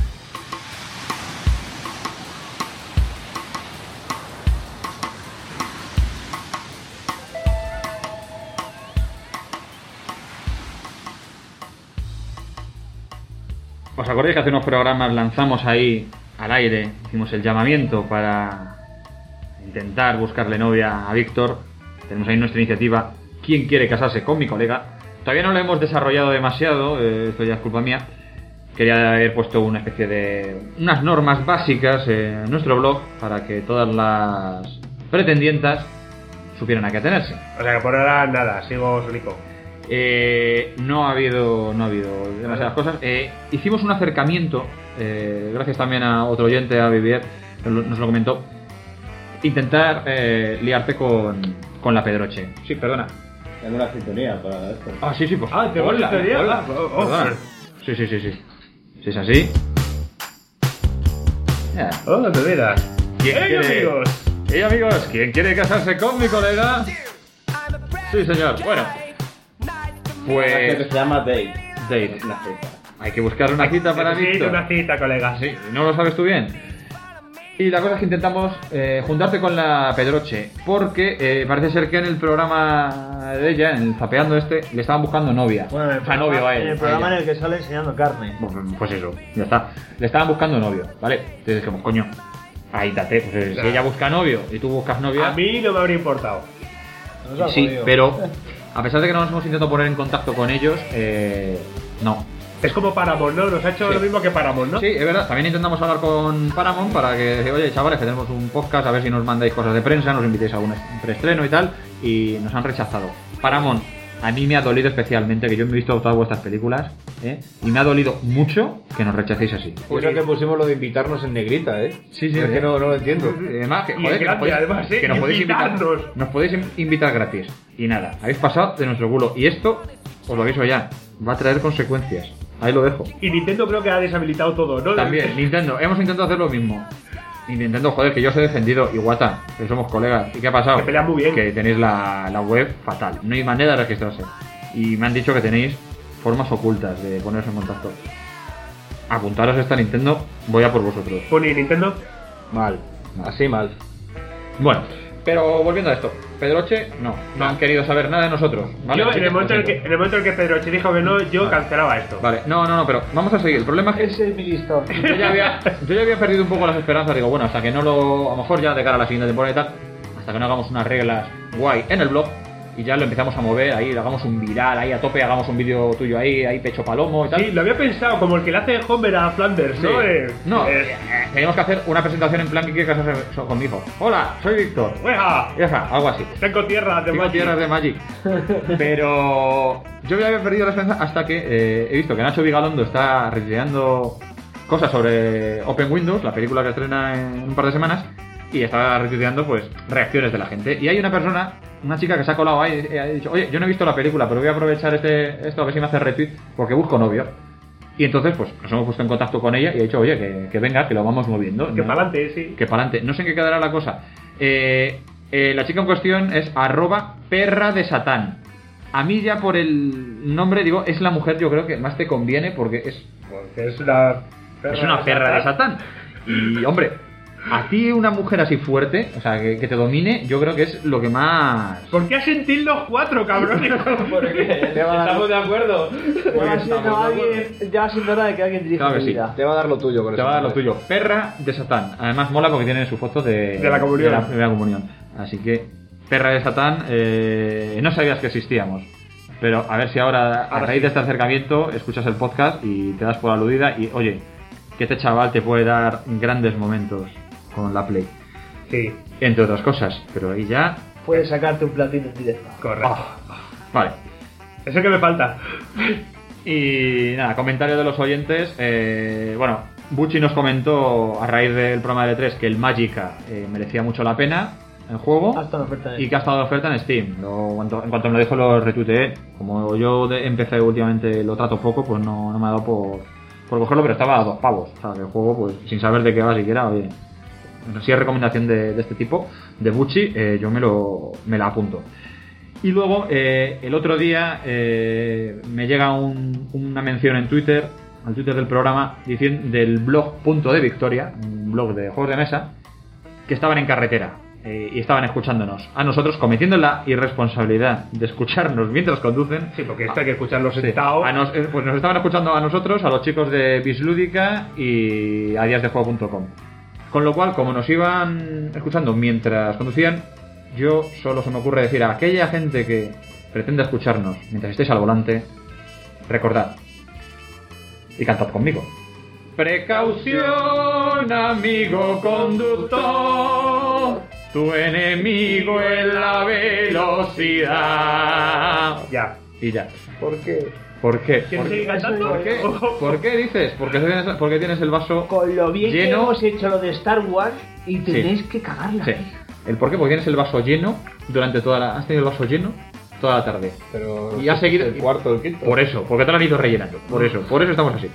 ¿Os acordáis que hace unos programas lanzamos ahí al aire, hicimos el llamamiento para intentar buscarle novia a Víctor? Tenemos ahí nuestra iniciativa ¿Quién quiere casarse con mi colega? Todavía no lo hemos desarrollado demasiado, eh, esto ya es culpa mía. Quería haber puesto una especie de... unas normas básicas en nuestro blog para que todas las pretendientas supieran a qué atenerse. O sea que por ahora nada, sigo solico. Eh, no ha habido no ha habido demasiadas cosas. Eh, hicimos un acercamiento, eh, gracias también a otro oyente, a Vivier, que lo- nos lo comentó. Intentar eh, liarte con, con la Pedroche. Sí, perdona. Tengo una sintonía para esto. Ah, sí, sí, pues. Ah, ¿te hola, gustaría? hola, Ah, oh, perdona. oh. Sí, sí, sí, sí. Si es así. Ya. Oh, de veras. ¿Quién ¡Hey, quiere- amigos! Hey, amigos, ¿quién quiere casarse con mi colega? Sí, señor. Bueno, Que pues. se llama Dave. Dave. Una cita. Hay que buscar una cita para Necesito Víctor. una cita, colega. Sí, ¿no lo sabes tú bien? Y la cosa es que intentamos eh, juntarte con la Pedroche, porque eh, parece ser que en el programa de ella, en el zapeando este, le estaban buscando novia. Bueno, en el o sea, programa, novio a él. en el a programa en ella. el que sale enseñando carne. Bueno, pues eso, ya está. Le estaban buscando novio, ¿vale? Entonces dijimos, coño, ahí date, pues eh, si ella busca novio y tú buscas novia... A mí no me habría importado. No se ha sí, podido. pero a pesar de que no nos hemos intentado poner en contacto con ellos, eh, no. Es como Paramount, ¿no? Nos ha hecho Sí. lo mismo que Paramount, ¿no? Sí, es verdad. También intentamos hablar con Paramount para que, oye, chavales, que tenemos un podcast, a ver si nos mandáis cosas de prensa, nos invitéis a un preestreno y tal, y nos han rechazado. Paramount, a mí me ha dolido especialmente, que yo me he visto todas vuestras películas, ¿eh? Y me ha dolido mucho que nos rechacéis así. Por eso que pusimos lo de invitarnos en negrita, ¿eh? Sí, sí, Es sí. que no, no lo entiendo. Y además, que, Y joder, es que nos grande, podéis, además, ¿eh? que nos podéis invitar, Invitarnos. nos podéis in- invitar gratis. Y nada, habéis pasado de nuestro culo. Y esto, os lo aviso ya, va a traer consecuencias. Ahí lo dejo. Y Nintendo creo que ha deshabilitado todo, ¿no? También, Nintendo, hemos intentado hacer lo mismo. Y Nintendo, joder, que yo os he defendido. Y Guata, que somos colegas. ¿Y qué ha pasado? Que pelean muy bien. Que tenéis la, la web fatal. No hay manera de registrarse. Y me han dicho que tenéis formas ocultas de poneros en contacto. Apuntaros a esta Nintendo, voy a por vosotros. Pony Nintendo. Mal. Así mal. Bueno, pero volviendo a esto. Pedroche, no. No han querido saber nada de nosotros. ¿vale? Yo, Así en el, momento en, el que, lo en el momento en el que Pedroche dijo que no, yo Vale. cancelaba esto. siento. Vale, no, no, no, pero vamos a seguir. El problema es que Ese es mi listón. yo ya había, yo ya había perdido un poco las esperanzas. Digo, bueno, hasta que no lo. A lo mejor ya de cara a la siguiente temporada y tal. Hasta que no hagamos unas reglas guay en el blog. y ya lo empezamos a mover, ahí hagamos un viral, ahí a tope, hagamos un vídeo tuyo ahí, ahí pecho palomo y tal. Sí, lo había pensado, como el que le hace Homer a Flanders, Sí. ¿no? Eh, No, eh, eh, teníamos que hacer una presentación en plan que quieres hacer so- con mi hijo. Hola, soy Víctor. ¡Oiga! Ya está, algo así. Tengo tierra de Tengo Magic. tierras de Magic. Pero yo ya había perdido la esperanza hasta que eh, he visto que Nacho Vigalondo está retuiteando cosas sobre Open Windows, la película que estrena en un par de semanas, y está retuiteando pues reacciones de la gente. Y hay una persona, una chica que se ha colado ahí y ha dicho, oye, yo no he visto la película, pero voy a aprovechar este esto a ver si me hace retweet porque busco novio. Y entonces pues nos hemos puesto en contacto con ella y he dicho, oye, que, que venga, que lo vamos moviendo. Que ¿no? para adelante, sí. Que para adelante. No sé en qué quedará la cosa. Eh, eh, la chica en cuestión es arroba perra de Satán. A mí ya por el nombre, digo, es la mujer yo creo que más te conviene porque es, Porque es una perra, es una perra de Satán. Y hombre, a ti una mujer así fuerte, o sea, que, que te domine, yo creo que es lo que más... ¿Por qué asentir los cuatro, cabrón? Te va a dar- Estamos de acuerdo. Ya va siendo estamos de alguien, ya va siendo hora de que alguien dirija Claro que tu sí. vida. Te va a dar lo tuyo con Te eso. va a dar lo tuyo. Perra de Satán. Además mola porque tiene su foto de, De la comunión. de la primera comunión. Así que, perra de Satán, eh, no sabías que existíamos. Pero a ver si ahora, a Ahora raíz sí. de este acercamiento, escuchas el podcast y te das por aludida y, oye, que este chaval te puede dar grandes momentos con la Play. Sí, Entre otras cosas. Pero ahí ya... Puedes sacarte un platino en directo. correcto. Vale. Eso que me falta. Y nada, comentario de los oyentes. Eh, bueno, Bucci nos comentó a raíz del programa de E tres que el Magica eh, merecía mucho la pena el juego Hasta la oferta de y que ha estado de oferta en Steam. Lo- en, cuanto, en cuanto me lo dijo lo retuiteé. Como yo de- empecé últimamente, lo trato poco, pues no, no me ha dado por, por cogerlo, pero estaba a dos pavos. O sea, que el juego, pues sin saber de qué va siquiera, oye, si es recomendación de, de este tipo, de Bucci, eh, yo me lo me la apunto. Y luego, eh, el otro día eh, me llega un- una mención en Twitter, al Twitter del programa, diciendo del blog Punto de Victoria, un blog de juegos de mesa, que estaban en carretera eh, y estaban escuchándonos. A nosotros, cometiendo la irresponsabilidad de escucharnos mientras conducen. Sí, porque esto hay que escucharlo Sí, sentado. a nos, eh, pues nos estaban escuchando a nosotros, a los chicos de Bislúdica y a días de juego punto com. Con lo cual, como nos iban escuchando mientras conducían, yo solo se me ocurre decir a aquella gente que pretende escucharnos mientras estéis al volante, recordad y cantad conmigo. Precaución, amigo conductor, tu enemigo es la velocidad. Ya. Y ya. ¿Por qué? ¿Por qué? ¿Quieres ¿Por seguir qué? cantando? ¿Por qué? ¿Por qué dices? Porque tienes, porque tienes el vaso Con lo bien que lleno. hemos hecho lo de Star Wars y tenéis que cagarla. Sí. ¿El por qué? Porque tienes el vaso lleno durante toda la... Has tenido el vaso lleno toda la tarde. Pero Y has seguido... el cuarto o el quinto. Por eso, porque te lo han ido rellenando. Por eso, por eso estamos así.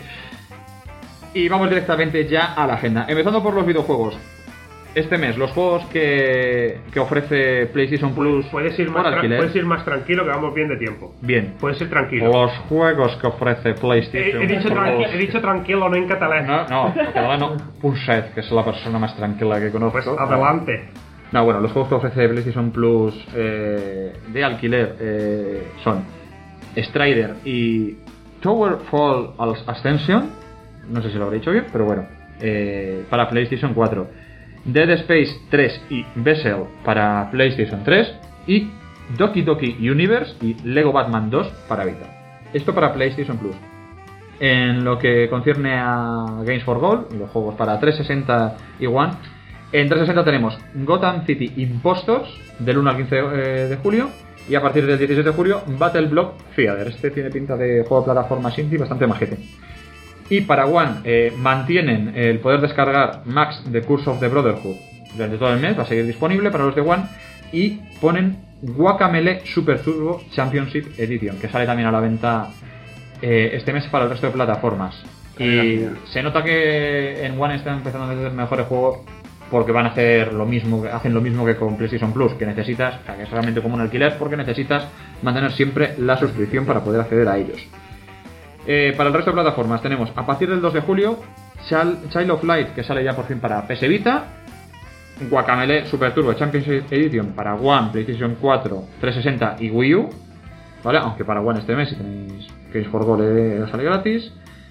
Y vamos directamente ya a la agenda. Empezando por los videojuegos. Este mes, los juegos que, que ofrece PlayStation Plus Puedes ir, por más tra- alquiler. puedes ir más tranquilo, que vamos bien de tiempo. Bien. Puedes ir tranquilo. Los juegos que ofrece He, PlayStation he dicho Plus. tranqui- he dicho tranquilo, no en catalán. No, no, en catalán no. Punset, que es la persona más tranquila que conozco. Pues adelante. No, bueno, los juegos que ofrece PlayStation Plus eh, de alquiler eh, son Strider y Towerfall Ascension. No sé si lo habré dicho bien, pero bueno. Eh, para PlayStation cuatro. Dead Space tres y Vessel para PlayStation tres. Y Doki Doki Universe y Lego Batman dos para Vita. Esto para PlayStation Plus. En lo que concierne a Games for Gold, los juegos para trescientos sesenta y One. En trescientos sesenta tenemos Gotham City Impostors del uno al quince de julio. Y a partir del dieciséis de julio, Battle Block Theater. Este tiene pinta de juego de plataformas indie bastante majete. Y para One eh, mantienen el poder descargar Max The Curse of the Brotherhood durante todo el mes, va a seguir disponible para los de One. Y ponen Guacamelee Super Turbo Championship Edition, que sale también a la venta eh, este mes para el resto de plataformas. Y se nota que en One están empezando a hacer mejores juegos porque van a hacer lo mismo, hacen lo mismo que con PlayStation Plus, que necesitas, o sea, que es realmente como un alquiler, porque necesitas mantener siempre la suscripción para poder acceder a ellos. Eh, para el resto de plataformas tenemos a partir del dos de julio Child, Child of Light, que sale ya por fin para P S Vita, Guacamelee Super Turbo Championship Edition para One, PlayStation cuatro, trescientos sesenta y Wii U, ¿vale? Aunque para One este mes si tenéis Games for Gold eh, sale gratis.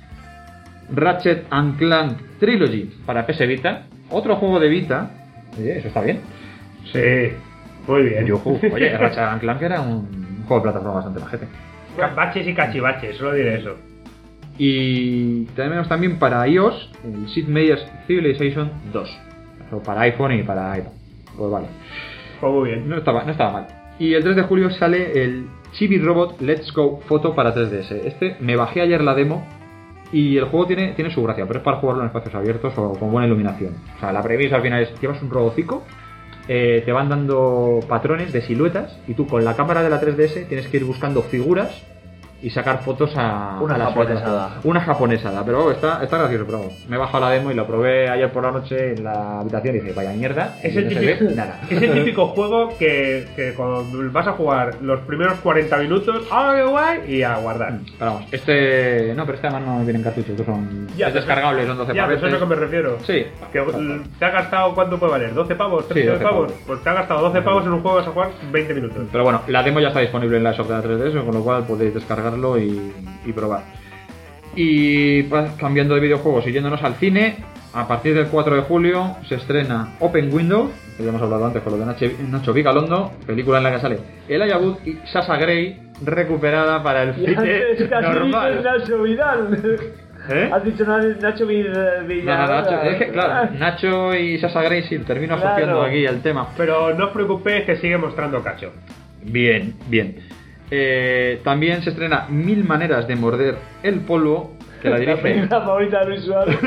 Ratchet and Clank Trilogy para P S Vita, otro juego de Vita, oye, eso está bien. Sí. Muy bien. Yujú. Oye, Ratchet and Clank era un juego de plataforma bastante majete. Baches y cachivaches, solo diré eso. Y tenemos también para iOS el Sid Meier's Civilization dos. O para iPhone y para iPad. Pues vale. Pues muy bien. No estaba, no estaba mal. Y el tres de julio sale el Chibi Robot Let's Go Photo para tres D S. Este me bajé ayer la demo y el juego tiene, tiene su gracia, pero es para jugarlo en espacios abiertos o con buena iluminación. O sea, la premisa al final es: llevas un robocico, eh, te van dando patrones de siluetas y tú con la cámara de la tres D S tienes que ir buscando figuras y sacar fotos a Una a las japonesada. siluetas. Una japonesada, pero oh, está, está gracioso. Pero vamos, me he bajado la demo y lo probé ayer por la noche en la habitación y dije: vaya mierda, Es y el, no se típico, ve nada. es el típico juego que, que cuando vas a jugar los primeros cuarenta minutos, ¡ah, qué guay! Y a guardar. Pero vamos, este. No, pero este además no viene en cartuchos, que son. Ya, es descargable, son doce Ya, pero pavetes. eso es a lo que me refiero. Sí. Que te ha gastado, ¿cuánto puede valer? ¿doce pavos? ¿trece Sí, doce pavos? pavos. Pues te ha gastado doce pavos en un juego que vas a jugar veinte minutos. Pero bueno, la demo ya está disponible en la shop de la tres D S, con lo cual podéis descargarlo y, y probar. Y pues, cambiando de videojuegos y yéndonos al cine, a partir del cuatro de julio se estrena Open Window, que ya hemos hablado antes con lo de Nacho, Nacho Vigalondo, película en la que sale Elijah Wood y Sasha Grey, recuperada para el Y antes cine casi normal. dices Nacho Vidal. ¿Eh? Has dicho Nacho Nacho Vidal. No, no, Nacho, es que claro, Nacho y Sasha Grey sí, termino Claro. asociando aquí el tema. Pero no os preocupéis que sigue mostrando cacho. Bien, bien. Eh, también se estrena Mil maneras de morder el polvo, que la La dirige película favorita de Luis Suárez.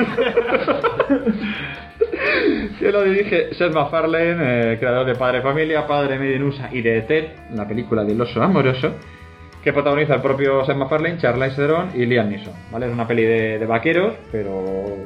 que lo dirige Seth MacFarlane, eh, creador de Padre Familia, Padre Medinusa y de Ted, la película del oso amoroso, que protagoniza el propio Seth MacFarlane, Charlize Theron y Liam Neeson. ¿Vale? Es una peli de, de vaqueros, pero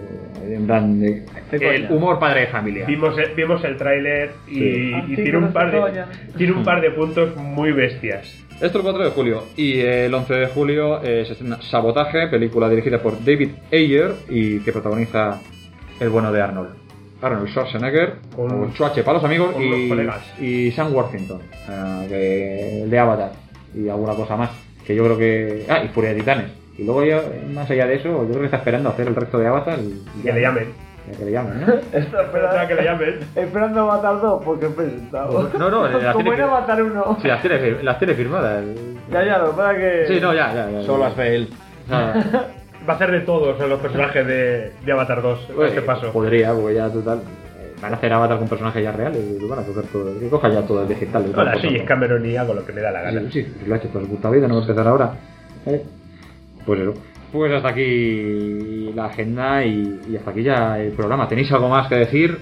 en plan de, el humor padre de familia. Vimos el, vimos el tráiler y, Sí. y tiene un par de Coña. tiene un par de puntos muy bestias. Esto el cuatro de julio. Y el once de julio eh, se estrena Sabotaje, película dirigida por David Ayer y que protagoniza el bueno de Arnold. Arnold Schwarzenegger, Con- o Schwarze para los amigos, con los y, colegas. y Sam Worthington, eh, de, de Avatar, y alguna cosa más. Que yo creo que. Ah, y Furia de Titanes. Y luego, ya, más allá de eso, yo creo que está esperando hacer el resto de Avatar. Y, y Que ya. le llamen. Ya que le llamen, ¿no? Está Espera que le llamen. Esperando a matar dos porque he presentado. No, no, las Como tiene era que- matar uno. Sí, las tiene, fir- las tiene firmadas. Ya, ya, lo que pasa que. Sí, no, ya, ya. ya Solo las ve él. O sea, Va a hacer de todos en los personajes de, de Avatar dos. Pues, este paso. Podría, porque ya total. eh, Van a hacer Avatar con personajes ya reales y van a coger todo. Que coja ya todo el digital. y Ahora tal, sí, cosa, es Cameron y hago lo que me da la gana. Sí, sí, lo ha hecho toda su puta vida, no va a empezar ahora. ¿Eh? Pues eso. Pues hasta aquí la agenda y, y hasta aquí ya el programa. ¿Tenéis algo más que decir?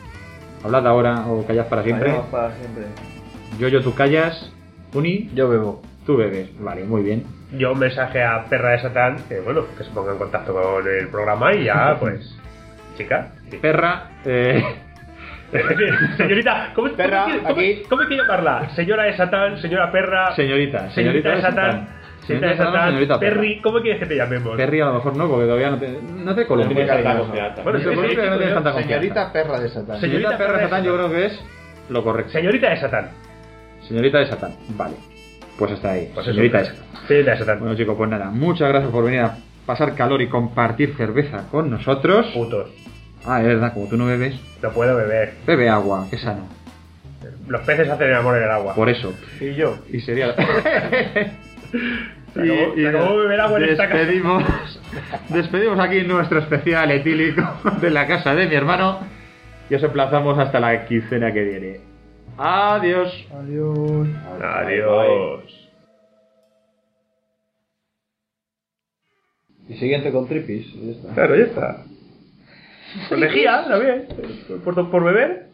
Hablad ahora o callad para siempre. Vayamos para siempre. Yo, yo, tú callas. Uni, Yo bebo. tú bebes. Vale, muy bien. Yo un mensaje a Perra de Satán, que bueno, que se ponga en contacto con el programa y ya, pues, chica. Sí. Perra, eh... Señorita, ¿cómo, cómo Perra, quiere- cómo- aquí. cómo quiere llamarla? Señora de Satán, señora Perra, Señorita, señorita de Satán, señorita de Satán, señorita Perra. Perry, ¿cómo quieres que te llamemos? Perry a lo mejor no, porque todavía no te, no te coloco. No tienes tanta confianza. Bueno, No sí, sé por sí, qué sí, no tienes yo- tanta confianza. Señorita perra de Satán. Señorita Señorita Perra Perra de de Satán yo Satán. creo que es lo correcto. Señorita de Satán. Señorita de Satán, vale. Pues hasta ahí. Pues eso, Señorita de pues, Satán. Señorita de Satán. Bueno chicos, pues nada, muchas gracias por venir a pasar calor y compartir cerveza con nosotros. Putos. Ah, es verdad, como tú no bebes, No puedo beber. bebe agua, que sano. Los peces hacen el amor en el agua. Por eso. Y yo. Y sería... Se acabó- se acabó de beber agua en esta casa. despedimos, despedimos aquí nuestro especial etílico de la casa de mi hermano y os emplazamos hasta la quincena que viene. Adiós. Adiós. Adiós. Y siguiente con tripis. Y ya está. Claro, ya está. Con lejía, ¿lo ves? Por, por beber.